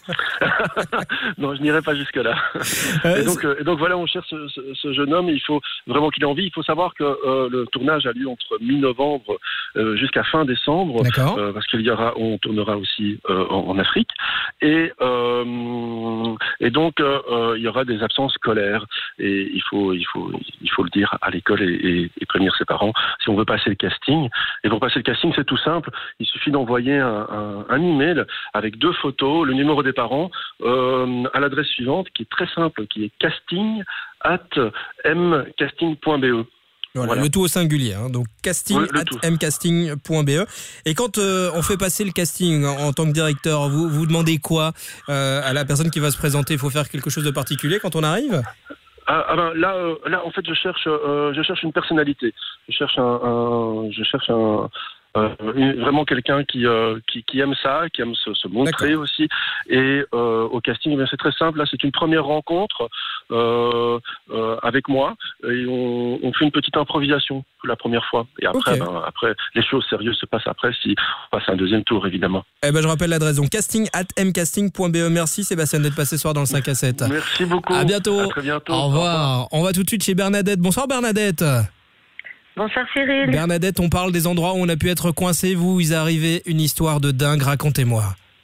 Non, je n'irai pas jusque-là. Euh, et, donc, euh, et donc voilà, on cherche ce, ce, ce jeune homme. Il faut vraiment qu'il ait envie. Il faut savoir que euh, le tournage a lieu entre mi-novembre euh, jusqu'à fin décembre, euh, parce qu'il y aura, on tournera aussi euh, en, en Afrique. Et, euh, et donc euh, il y aura des absences scolaires. Et il faut, il faut, il faut le dire à l'école et, et, et prévenir ses parents si on veut passer le casting. Et pour passer le casting, c'est tout simple. Il suffit d'envoyer un, un, un email avec deux photos, le numéro des parents, euh, à l'adresse suivante, qui est très simple, qui est casting at m casting point b e. Voilà, Voilà. le tout au singulier, hein, donc casting Oui, le at tout. m casting point b e. Et quand euh, on fait passer le casting en, en tant que directeur, vous vous demandez quoi euh, à la personne qui va se présenter ? Il faut faire quelque chose de particulier quand on arrive ? Ah, ah ben, là, euh, là, en fait, je cherche, euh, je cherche une personnalité. Je cherche un, un je cherche un Euh, vraiment quelqu'un qui, euh, qui qui aime ça, qui aime se, se montrer D'accord. aussi. Et euh, au casting, eh bien, c'est très simple. Là, c'est une première rencontre euh, euh, avec moi, et on, on fait une petite improvisation la première fois. Et après, okay. ben, après, les choses sérieuses se passent après si on passe un deuxième tour, évidemment. Eh ben, je rappelle l'adresse, donc casting at m casting point b e. Merci Sébastien d'être passé ce soir dans le cinq à sept. Merci beaucoup. À bientôt. À très bientôt. Au revoir. Au revoir. On va tout de suite chez Bernadette. Bonsoir Bernadette. Bonsoir Cyril. Bernadette, on parle des endroits où on a pu être coincé. Vous, il est arrivé une histoire de dingue. Racontez-moi.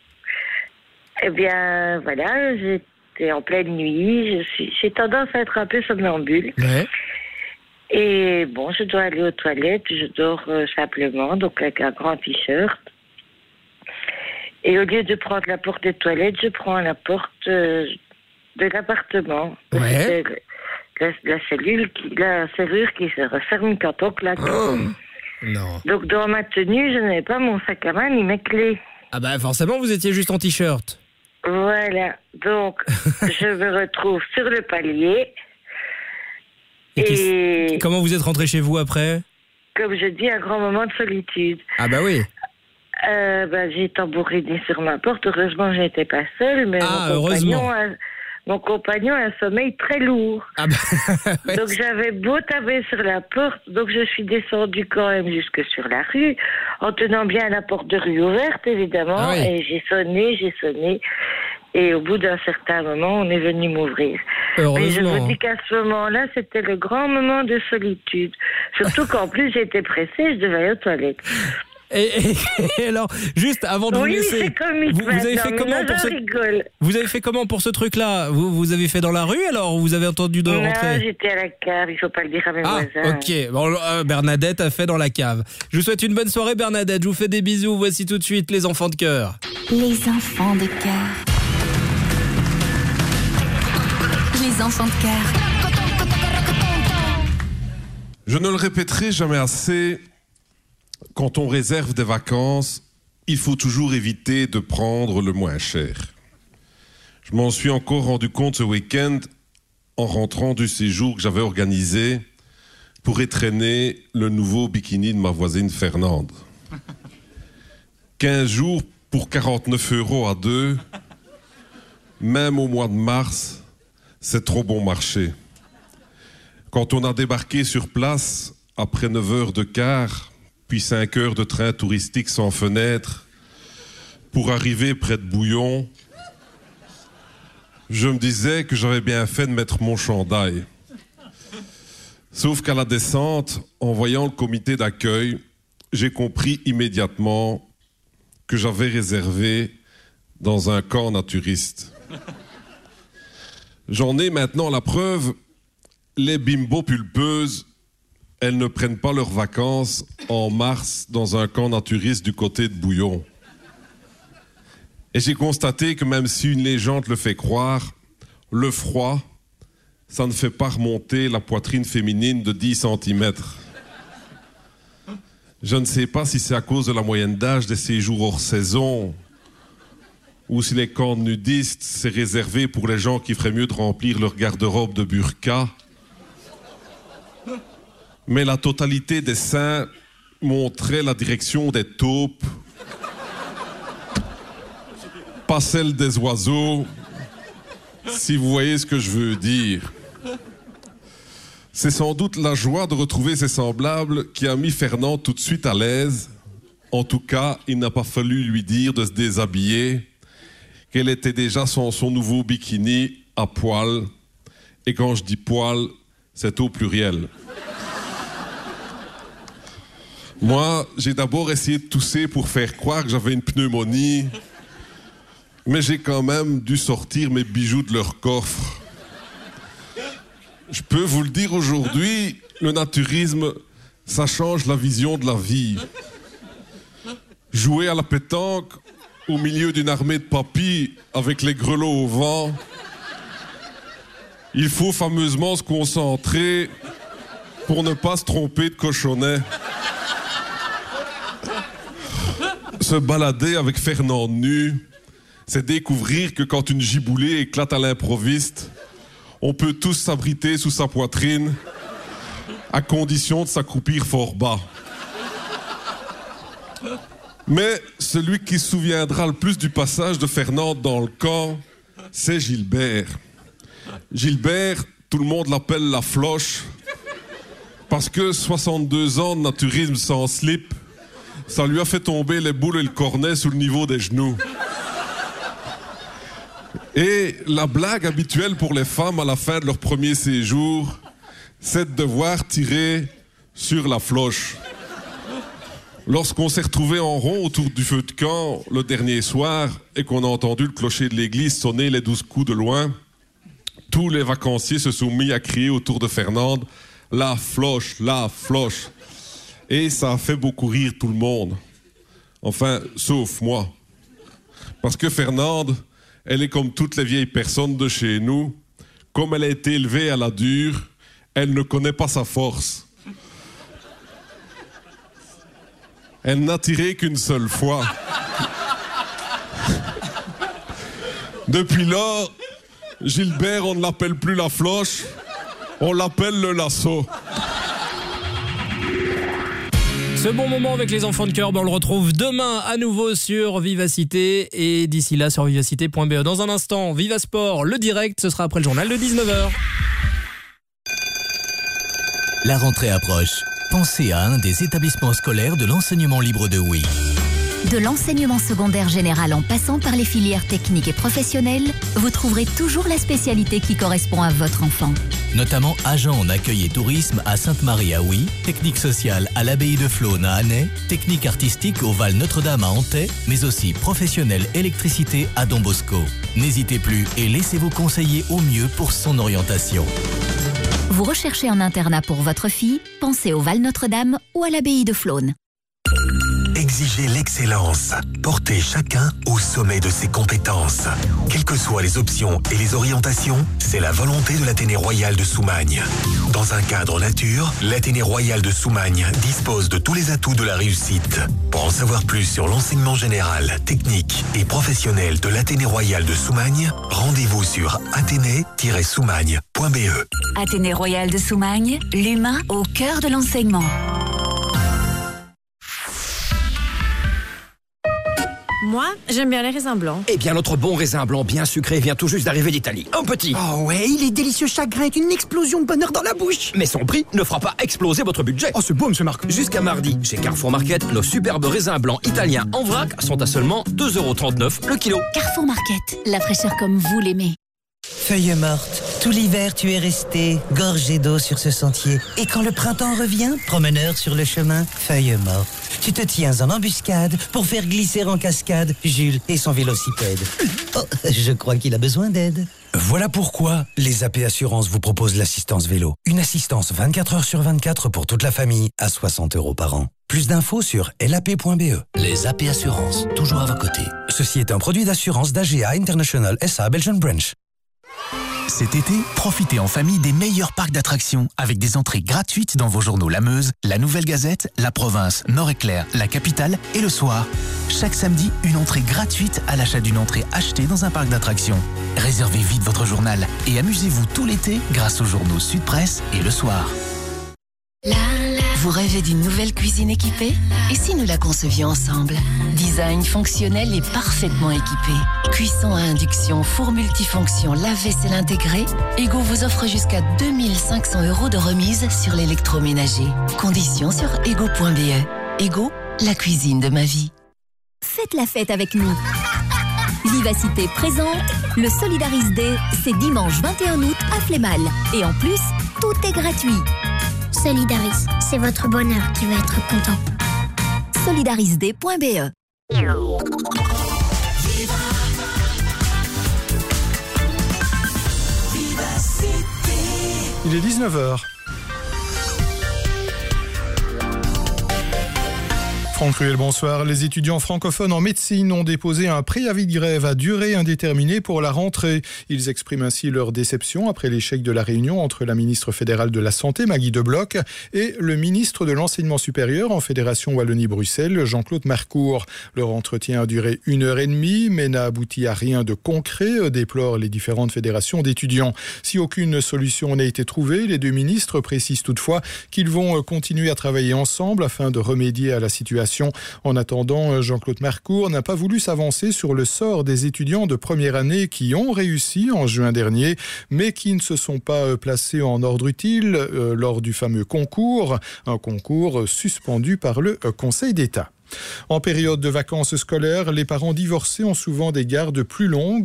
Eh bien, voilà, j'étais en pleine nuit. Je suis, j'ai tendance à être un peu somnambule. Ouais. Et bon, je dois aller aux toilettes. Je dors euh, simplement, donc avec un grand t-shirt. Et au lieu de prendre la porte des toilettes, je prends la porte euh, de l'appartement. Ouais. La, la, cellule qui, la serrure qui se referme quand on claque. Oh, non. Donc dans ma tenue, je n'avais pas mon sac à main ni mes clés. Ah bah forcément, vous étiez juste en t-shirt. Voilà. Donc je me retrouve sur le palier. Et, et... comment vous êtes rentré chez vous après ? Comme je dis, un grand moment de solitude. Ah bah oui. Euh, bah, j'ai tambouriné sur ma porte. Heureusement, je n'étais pas seule, mais ah, mon heureusement. compagnon a... Mon compagnon a un sommeil très lourd. Ah bah, ouais. Donc j'avais beau taper sur la porte, donc je suis descendue quand même jusque sur la rue, en tenant bien la porte de rue ouverte, évidemment, ah oui. Et j'ai sonné, j'ai sonné, et au bout d'un certain moment, on est venu m'ouvrir. Mais je vous dis qu'à ce moment-là, c'était le grand moment de solitude. Surtout qu'en plus, j'étais pressée, je devais aller aux toilettes. Et, et, et alors, juste avant de oui, vous laisser, c'est comique, vous, vous avez fait comment pour ce... rigole. Vous avez fait comment pour ce truc-là? Vous vous avez fait dans la rue alors ou vous avez entendu de non, rentrer? J'étais à la cave, il faut pas le dire à mes ah, voisins. ok. Bon, euh, Bernadette a fait dans la cave. Je vous souhaite une bonne soirée, Bernadette. Je vous fais des bisous. Voici tout de suite les enfants de cœur. Les enfants de cœur. Les enfants de cœur. Je ne le répéterai jamais assez, quand on réserve des vacances, il faut toujours éviter de prendre le moins cher. Je m'en suis encore rendu compte ce week-end en rentrant du séjour que j'avais organisé pour étrenner le nouveau bikini de ma voisine Fernande. quinze jours pour quarante-neuf euros à deux, même au mois de mars, c'est trop bon marché. Quand on a débarqué sur place, après neuf heures de car, puis cinq heures de train touristique sans fenêtre, pour arriver près de Bouillon, je me disais que j'avais bien fait de mettre mon chandail. Sauf qu'à la descente, en voyant le comité d'accueil, j'ai compris immédiatement que j'avais réservé dans un camp naturiste. J'en ai maintenant la preuve. Les bimbos pulpeuses, elles ne prennent pas leurs vacances en mars dans un camp naturiste du côté de Bouillon. Et j'ai constaté que même si une légende le fait croire, le froid, ça ne fait pas remonter la poitrine féminine de dix centimètres. Je ne sais pas si c'est à cause de la moyenne d'âge des séjours hors saison ou si les camps nudistes, c'est réservé pour les gens qui feraient mieux de remplir leur garde-robe de burqa. Mais la totalité des seins montrait la direction des taupes, pas celle des oiseaux, si vous voyez ce que je veux dire. C'est sans doute la joie de retrouver ses semblables qui a mis Fernand tout de suite à l'aise. En tout cas, il n'a pas fallu lui dire de se déshabiller, qu'elle était déjà sans son nouveau bikini à poil. Et quand je dis poil, c'est au pluriel. Moi, j'ai d'abord essayé de tousser pour faire croire que j'avais une pneumonie, mais j'ai quand même dû sortir mes bijoux de leur coffre. Je peux vous le dire aujourd'hui, le naturisme, ça change la vision de la vie. Jouer à la pétanque au milieu d'une armée de papis avec les grelots au vent, il faut fameusement se concentrer pour ne pas se tromper de cochonnet. Se balader avec Fernand nu, c'est découvrir que quand une giboulée éclate à l'improviste, on peut tous s'abriter sous sa poitrine, à condition de s'accroupir fort bas. Mais celui qui se souviendra le plus du passage de Fernand dans le camp, c'est Gilbert. Gilbert, tout le monde l'appelle la floche, parce que soixante-deux ans de naturisme sans slip, ça lui a fait tomber les boules et le cornet sous le niveau des genoux. Et la blague habituelle pour les femmes à la fin de leur premier séjour, c'est de devoir tirer sur la floche. Lorsqu'on s'est retrouvés en rond autour du feu de camp le dernier soir et qu'on a entendu le clocher de l'église sonner les douze coups de loin, tous les vacanciers se sont mis à crier autour de Fernande « La floche, la floche !» Et ça a fait beaucoup rire tout le monde. Enfin, sauf moi. Parce que Fernande, elle est comme toutes les vieilles personnes de chez nous. Comme elle a été élevée à la dure, elle ne connaît pas sa force. Elle n'a tiré qu'une seule fois. Depuis lors, Gilbert, on ne l'appelle plus la floche, on l'appelle le lasso. Ce bon moment avec les enfants de cœur, ben on le retrouve demain à nouveau sur Vivacité et d'ici là sur vivacité point b e. Dans un instant, Viva Sport, le direct, ce sera après le journal de dix-neuf heures. La rentrée approche. Pensez à un des établissements scolaires de l'enseignement libre de Oui. De l'enseignement secondaire général en passant par les filières techniques et professionnelles, vous trouverez toujours la spécialité qui correspond à votre enfant. Notamment agent en accueil et tourisme à Sainte-Marie à Huy, technique sociale à l'abbaye de Flône à Annay, technique artistique au Val Notre-Dame à Antey, mais aussi professionnel électricité à Don Bosco. N'hésitez plus et laissez-vous conseiller au mieux pour son orientation. Vous recherchez un internat pour votre fille? Pensez au Val Notre-Dame ou à l'abbaye de Flône. Exigez l'excellence. Portez chacun au sommet de ses compétences. Quelles que soient les options et les orientations, c'est la volonté de l'Athénée Royal de Soumagne. Dans un cadre nature, l'Athénée Royal de Soumagne dispose de tous les atouts de la réussite. Pour en savoir plus sur l'enseignement général, technique et professionnel de l'Athénée Royal de Soumagne, rendez-vous sur athénée tiret soumagne point b e. Athénée Royal de Soumagne, l'humain au cœur de l'enseignement. Moi, j'aime bien les raisins blancs. Eh bien, notre bon raisin blanc bien sucré vient tout juste d'arriver d'Italie. Un petit. Oh ouais, il est délicieux, chaque grain est une explosion de bonheur dans la bouche. Mais son prix ne fera pas exploser votre budget. Oh, c'est beau, monsieur Marc. Jusqu'à mardi, chez Carrefour Market, nos superbes raisins blancs italiens en vrac sont à seulement deux euros trente-neuf le kilo. Carrefour Market, la fraîcheur comme vous l'aimez. Feuille morte, tout l'hiver tu es resté, gorgé d'eau sur ce sentier. Et quand le printemps revient, promeneur sur le chemin, feuille morte. Tu te tiens en embuscade pour faire glisser en cascade Jules et son vélocipède. Oh, je crois qu'il a besoin d'aide. Voilà pourquoi les A P Assurances vous proposent l'assistance vélo. Une assistance vingt-quatre heures sur vingt-quatre pour toute la famille à soixante euros par an. Plus d'infos sur l a p point b e. Les A P Assurances, toujours à vos côtés. Ceci est un produit d'assurance d'A G A International S A Belgian Branch. Cet été, profitez en famille des meilleurs parcs d'attractions avec des entrées gratuites dans vos journaux La Meuse, La Nouvelle Gazette, La Province, Nord-Éclair, La Capitale et Le Soir. Chaque samedi, une entrée gratuite à l'achat d'une entrée achetée dans un parc d'attractions. Réservez vite votre journal et amusez-vous tout l'été grâce aux journaux Sud Presse et Le Soir. Vous rêvez d'une nouvelle cuisine équipée? Et si nous la concevions ensemble? Design fonctionnel et parfaitement équipé. Cuisson à induction, four multifonction, lave-vaisselle intégré. Ego vous offre jusqu'à deux mille cinq cents euros de remise sur l'électroménager. Conditions sur ego point b e. Ego, la cuisine de ma vie. Faites la fête avec nous. Vivacité présente, le Solidaris Day, c'est dimanche vingt et un août à Flémal. Et en plus, tout est gratuit. Solidaris, c'est votre bonheur qui va être content. solidarisd point b e. Il est dix-neuf heures. Franck Ruel, bonsoir. Les étudiants francophones en médecine ont déposé un préavis de grève à durée indéterminée pour la rentrée. Ils expriment ainsi leur déception après l'échec de la réunion entre la ministre fédérale de la Santé, Maggie De Bloch, et le ministre de l'Enseignement supérieur en Fédération Wallonie-Bruxelles, Jean-Claude Marcourt. Leur entretien a duré une heure et demie, mais n'a abouti à rien de concret, déplorent les différentes fédérations d'étudiants. Si aucune solution n'a été trouvée, les deux ministres précisent toutefois qu'ils vont continuer à travailler ensemble afin de remédier à la situation. En attendant, Jean-Claude Marcourt n'a pas voulu s'avancer sur le sort des étudiants de première année qui ont réussi en juin dernier, mais qui ne se sont pas placés en ordre utile euh, lors du fameux concours, un concours suspendu par le Conseil d'État. En période de vacances scolaires, les parents divorcés ont souvent des gardes plus longues.